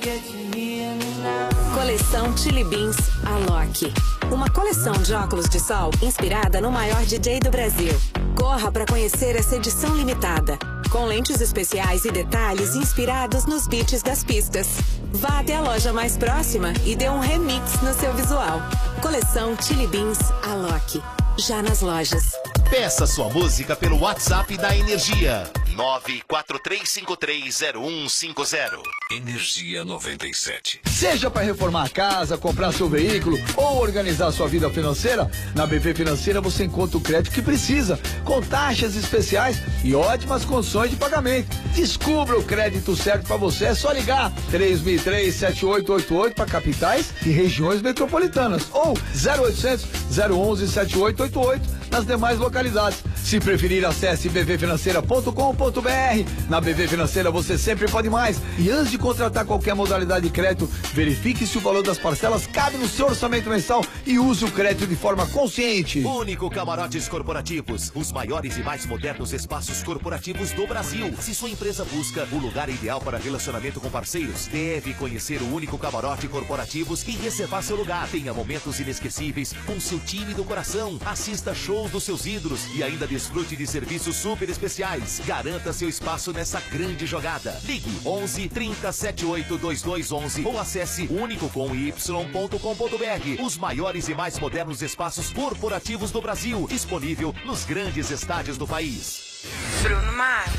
Coleção Chili Beans Alok. Uma coleção de óculos de sol inspirada no maior D J do Brasil. Corra para conhecer essa edição limitada, com lentes especiais e detalhes inspirados nos beats das pistas. Vá até a loja mais próxima e dê um remix no seu visual. Coleção Chili Beans Alok. Já nas lojas. Peça sua música pelo WhatsApp da Energia. nove quatro três cinco três zero um cinco zero. Energia noventa e sete. Seja para reformar a casa, comprar seu veículo ou organizar sua vida financeira, na B V Financeira você encontra o crédito que precisa, com taxas especiais e ótimas condições de pagamento. Descubra o crédito certo para você, é só ligar três mil e três, sete oito oito oito para capitais e regiões metropolitanas ou zero oitocentos, zero onze, sete oito oito oito nas demais localidades. Se preferir, acesse b v financeira ponto com ponto br. Na B V Financeira você sempre pode mais. E antes de contratar qualquer modalidade de crédito, verifique se o valor das parcelas cabe no seu orçamento mensal e use o crédito de forma consciente. Único Camarotes Corporativos, os maiores e mais modernos espaços corporativos do Brasil. Se sua empresa busca o lugar ideal para relacionamento com parceiros, deve conhecer o Único Camarote Corporativos e reservar seu lugar. Tenha momentos inesquecíveis com seu time do coração. Assista shows dos seus ídolos e ainda desfrute de serviços super especiais. Garanta seu espaço nessa grande jogada. Ligue onze, trinta, setenta e oito, vinte e dois onze ou acesse único com y ponto com ponto br. Os maiores e mais modernos espaços corporativos do Brasil, disponível nos grandes estádios do país. Bruno Mars.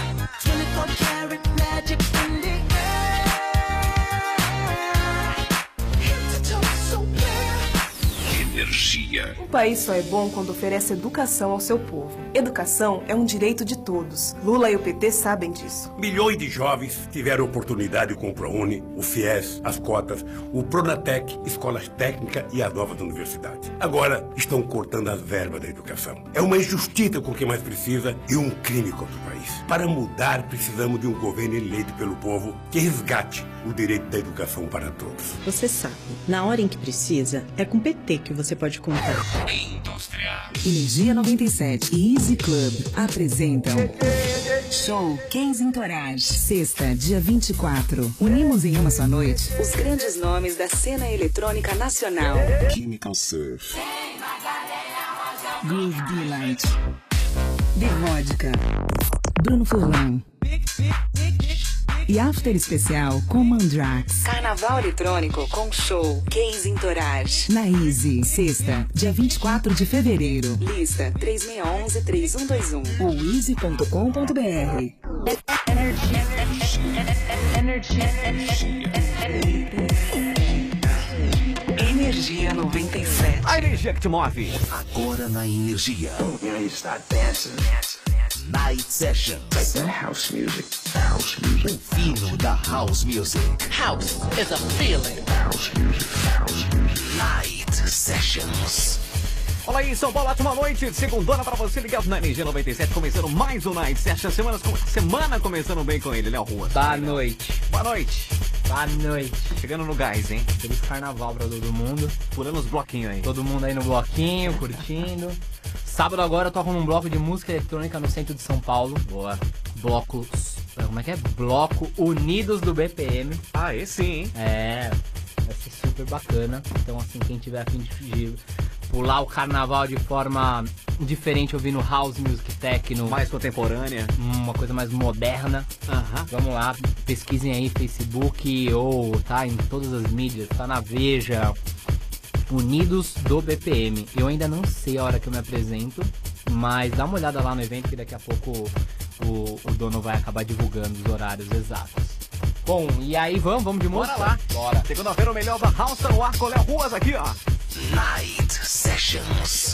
Energia. Um país só é bom quando oferece educação ao seu povo. Educação é um direito de todos. Lula e o P T sabem disso. Milhões de jovens tiveram oportunidade com o ProUni, o FIES, as cotas, o Pronatec, escolas técnicas e as novas universidades. Agora estão cortando as verbas da educação. É uma injustiça com quem mais precisa e um crime contra o país. Para mudar, precisamos de um governo eleito pelo povo que resgate o direito da educação para todos. Você sabe, na hora em que precisa, é com o P T que você pode contar. Indústria. Energia noventa e sete e Easy Club apresentam Show Cães Entourage. Sexta, dia vinte e quatro. Unimos em uma só noite os grandes nomes da cena eletrônica nacional. Chemical Surf, Groove Delight, The Vodka, Bruno Furlan e After Especial com Mandrax. Carnaval eletrônico com show Cães Entourage. Na Easy, sexta, dia vinte e quatro de fevereiro. Lista três seis um um, três um dois um ou easy ponto com ponto br. Energia noventa e sete. A energia que te move. Agora na Energia. Night Sessions. House music. House music. O fino da House Music. House is a feeling. House music. House music. Night Sessions. Olá aí, São Paulo, ótima noite. Segundona pra você ligado na Energia noventa e sete, começando mais um Night Session. Semana, semana começando bem com ele, Léo Rua. Boa noite. Boa noite. Boa noite. Chegando no gás, hein? Feliz carnaval pra todo mundo. Pulando os bloquinhos aí. Todo mundo aí no bloquinho, curtindo. Sábado agora eu toco num bloco de música eletrônica no centro de São Paulo. Boa. Bloco... Como é que é? Bloco Unidos do B P M. Ah, esse sim, hein? É, vai ser super bacana. Então, assim, quem tiver a fim de fugir, pular o carnaval de forma diferente, ouvindo house music, techno. Mais contemporânea. Uma coisa mais moderna. Aham. Vamos lá, pesquisem aí Facebook ou tá em todas as mídias, tá na Veja. Unidos do B P M. Eu ainda não sei a hora que eu me apresento, mas dá uma olhada lá no evento que daqui a pouco o, o dono vai acabar divulgando os horários exatos. Bom, e aí vamos, vamos de música? Bora lá. Bora. Segunda-feira o melhor da House no ar com Léo Ruas aqui, ó. Night Sessions.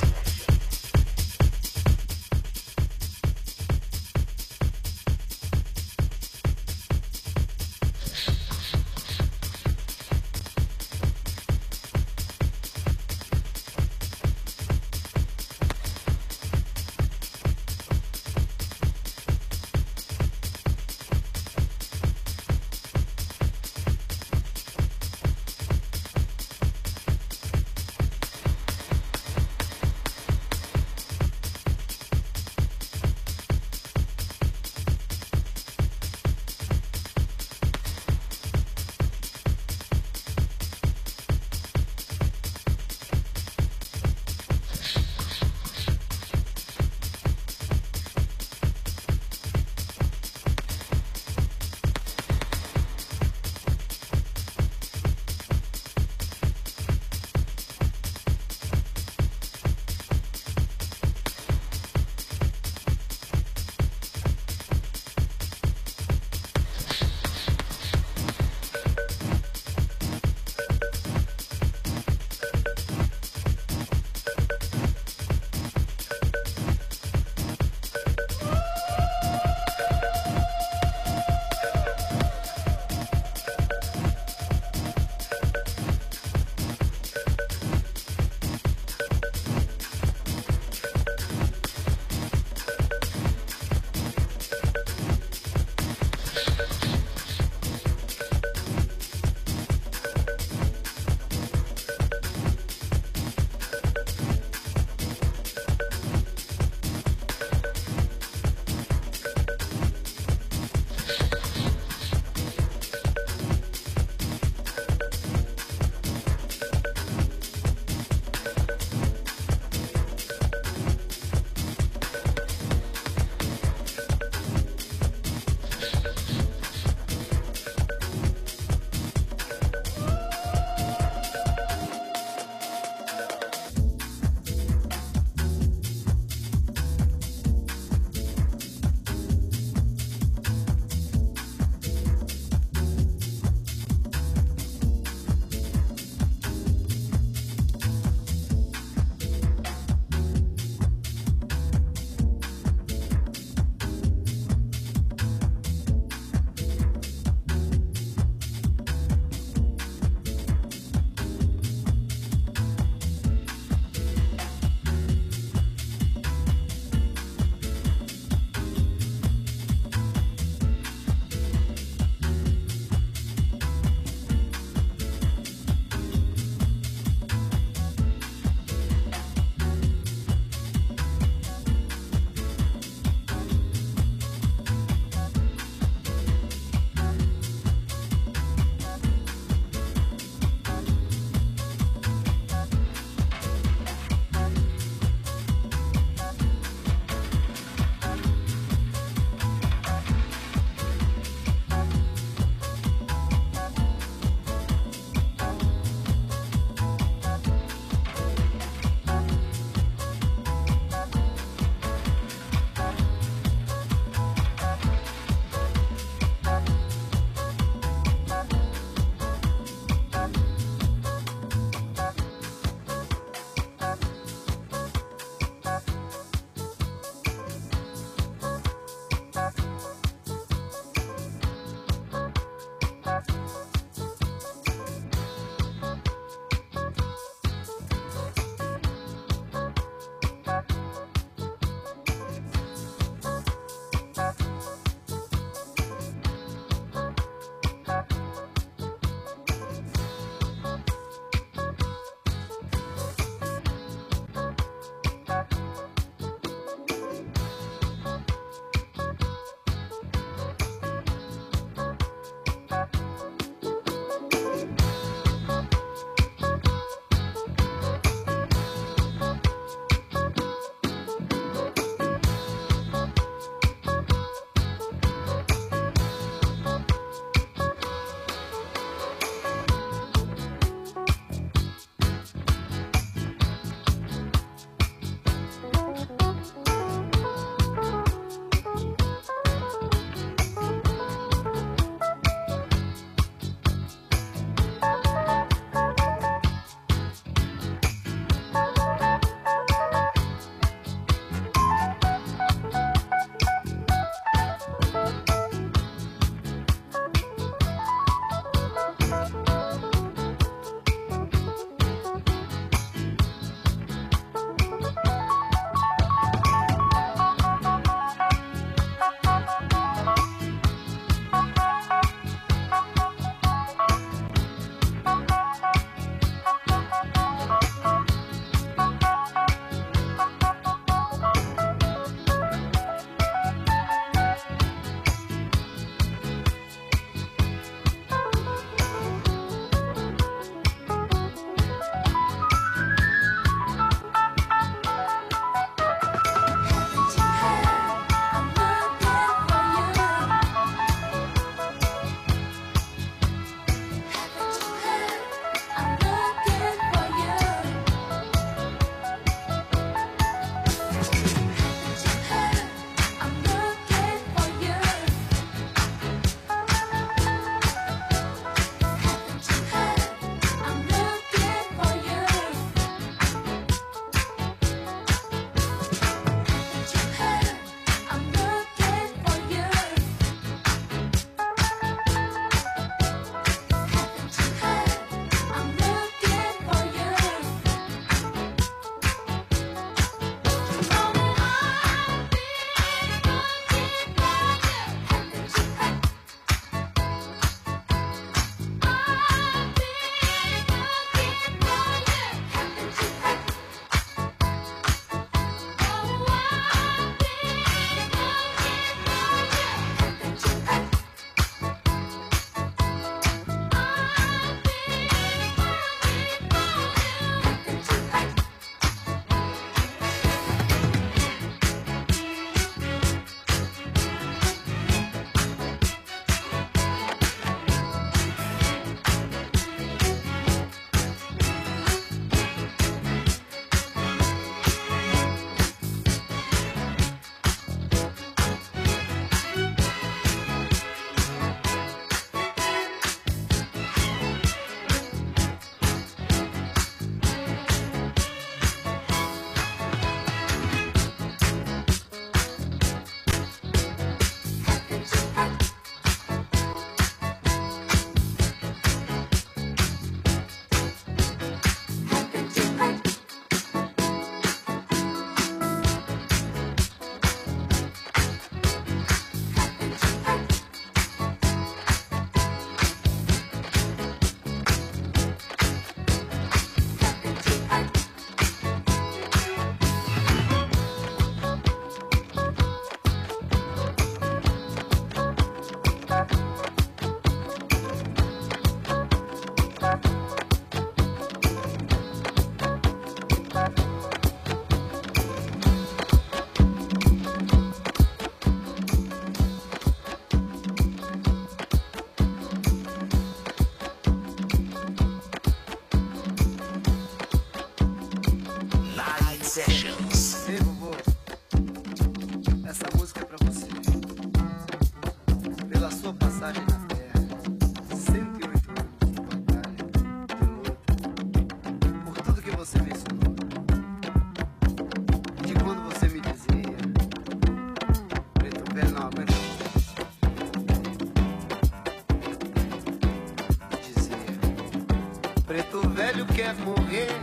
quer morrer.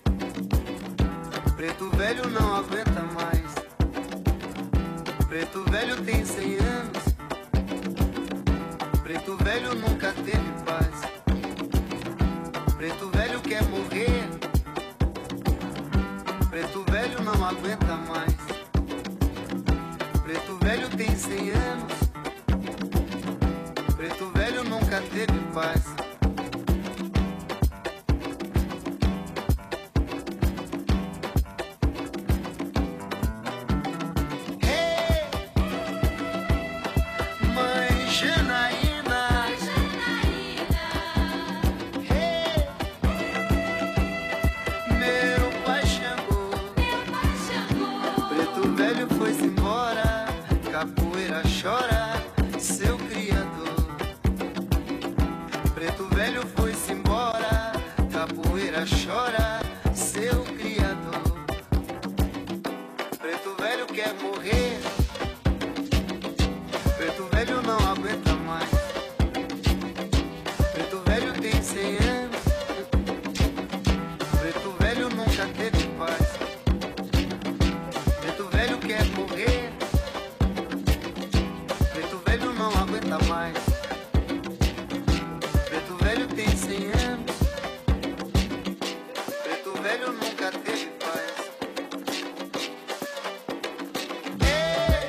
Preto velho não aguenta mais. Preto velho tem cem anos. Preto velho nunca teve paz. Preto velho quer morrer. Preto velho não aguenta mais. Preto velho tem cem anos. Preto velho nunca teve paz. Chora, seu criador. Preto velho foi-se embora. Capoeira chora, seu criador. Preto velho quer morrer. Preto velho não aguenta mais. Preto velho tem cem anos. Preto velho nunca teve paz. Preto velho quer morrer. Não aguenta mais. Preto velho tem cem anos. Preto velho nunca teve paz. Ei,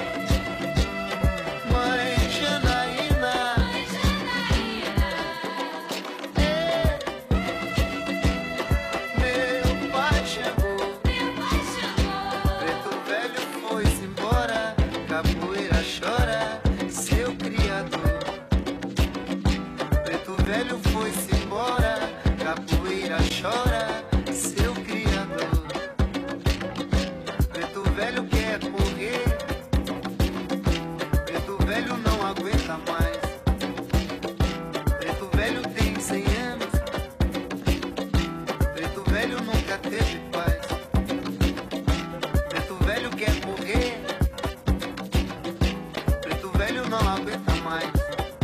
mãe Janaína. Ei, meu pai chegou. Preto velho foi-se embora. Capoeira chora, seu criador. Preto velho foi-se embora. Capoeira chora, seu criador. Preto velho quer morrer. Preto velho não aguenta mais. Preto velho tem cem anos. Preto velho nunca teve paz. Preto velho quer morrer. Preto velho não aguenta mais.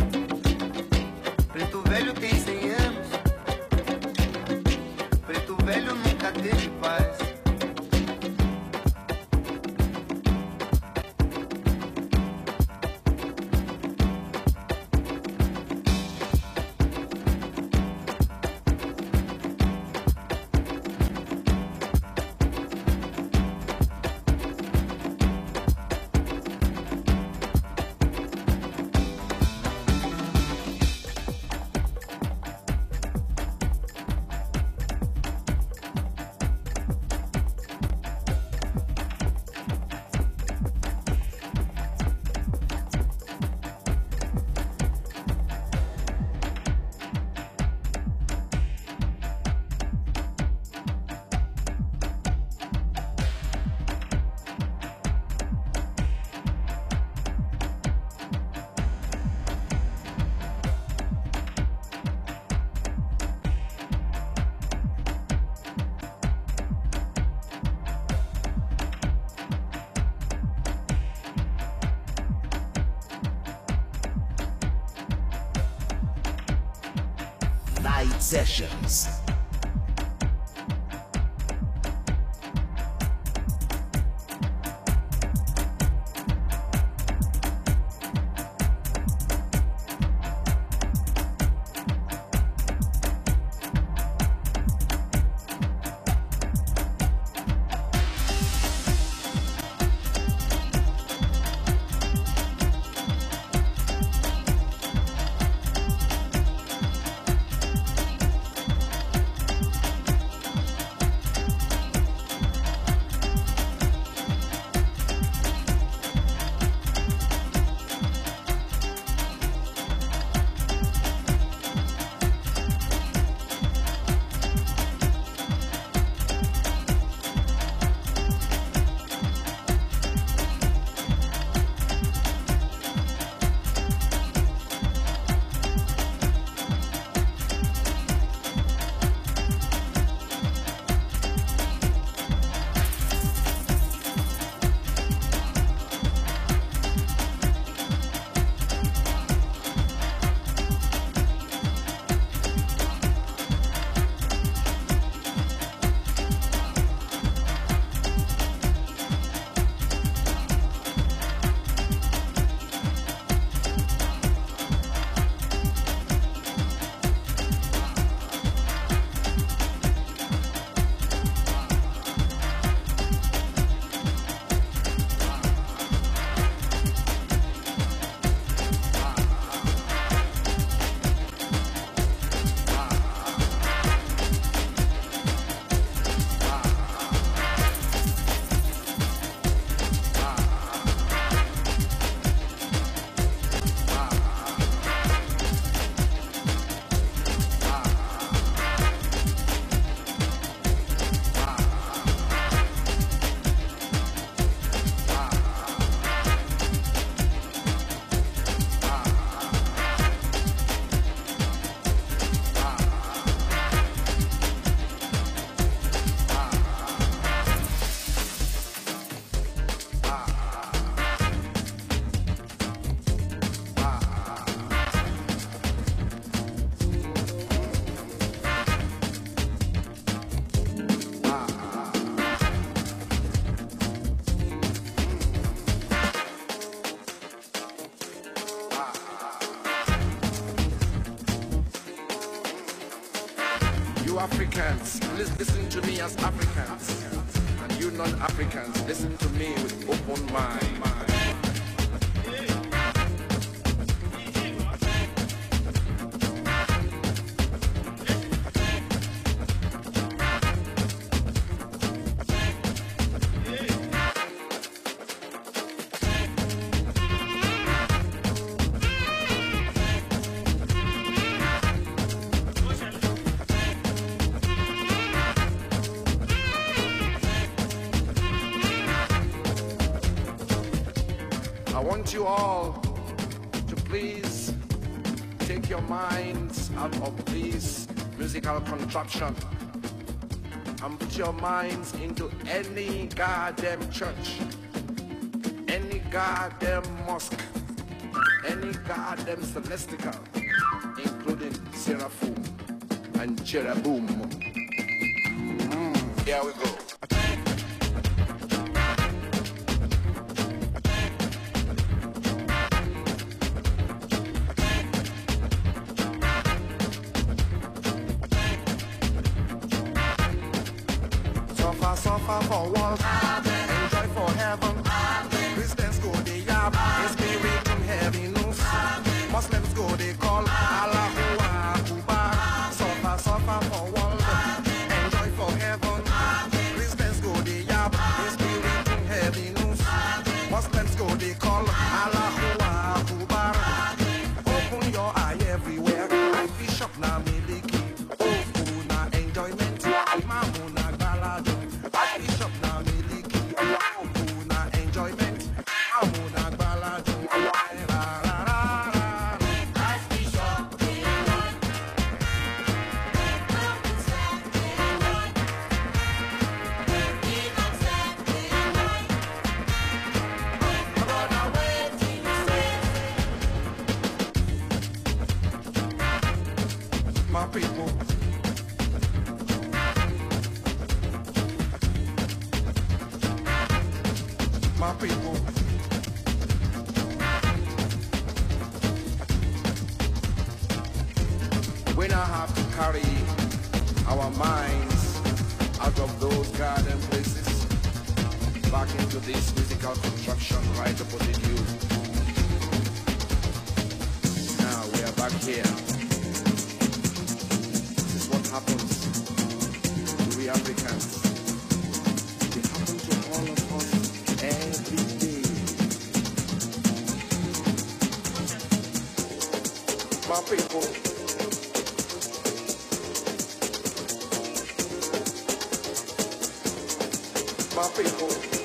Preto velho tem cem anos. Preto velho nunca teve paz. Night Sessions. Africans, listen to me as Africans. And you non-Africans, listen to me with open mind. I want you all to please take your minds out of this musical contraption and put your minds into any goddamn church, any goddamn mosque, any goddamn celestial, including Seraphim and Cherubim. Mm, here we go. Suffer for walls, enjoy for heaven. Christians go they yap, spirit in heaviness. Muslims go they call Allahu Akbar. Suffer, suffer for walls, enjoy for heaven. Christians go they yap, spirit in heaviness. Muslims go they call Allahu Akbar. Open your eye everywhere. Bishop na miliki, oh na enjoyment. Mamuna galado. Bishop na miliki, oh na enjoyment. Mamuna galado. My people. My people. We now have to carry our minds out of those garden places back into this physical construction right opposite you. Now we are back here. This is what happens to we Africans. It happens to all of us every day. My people. My people.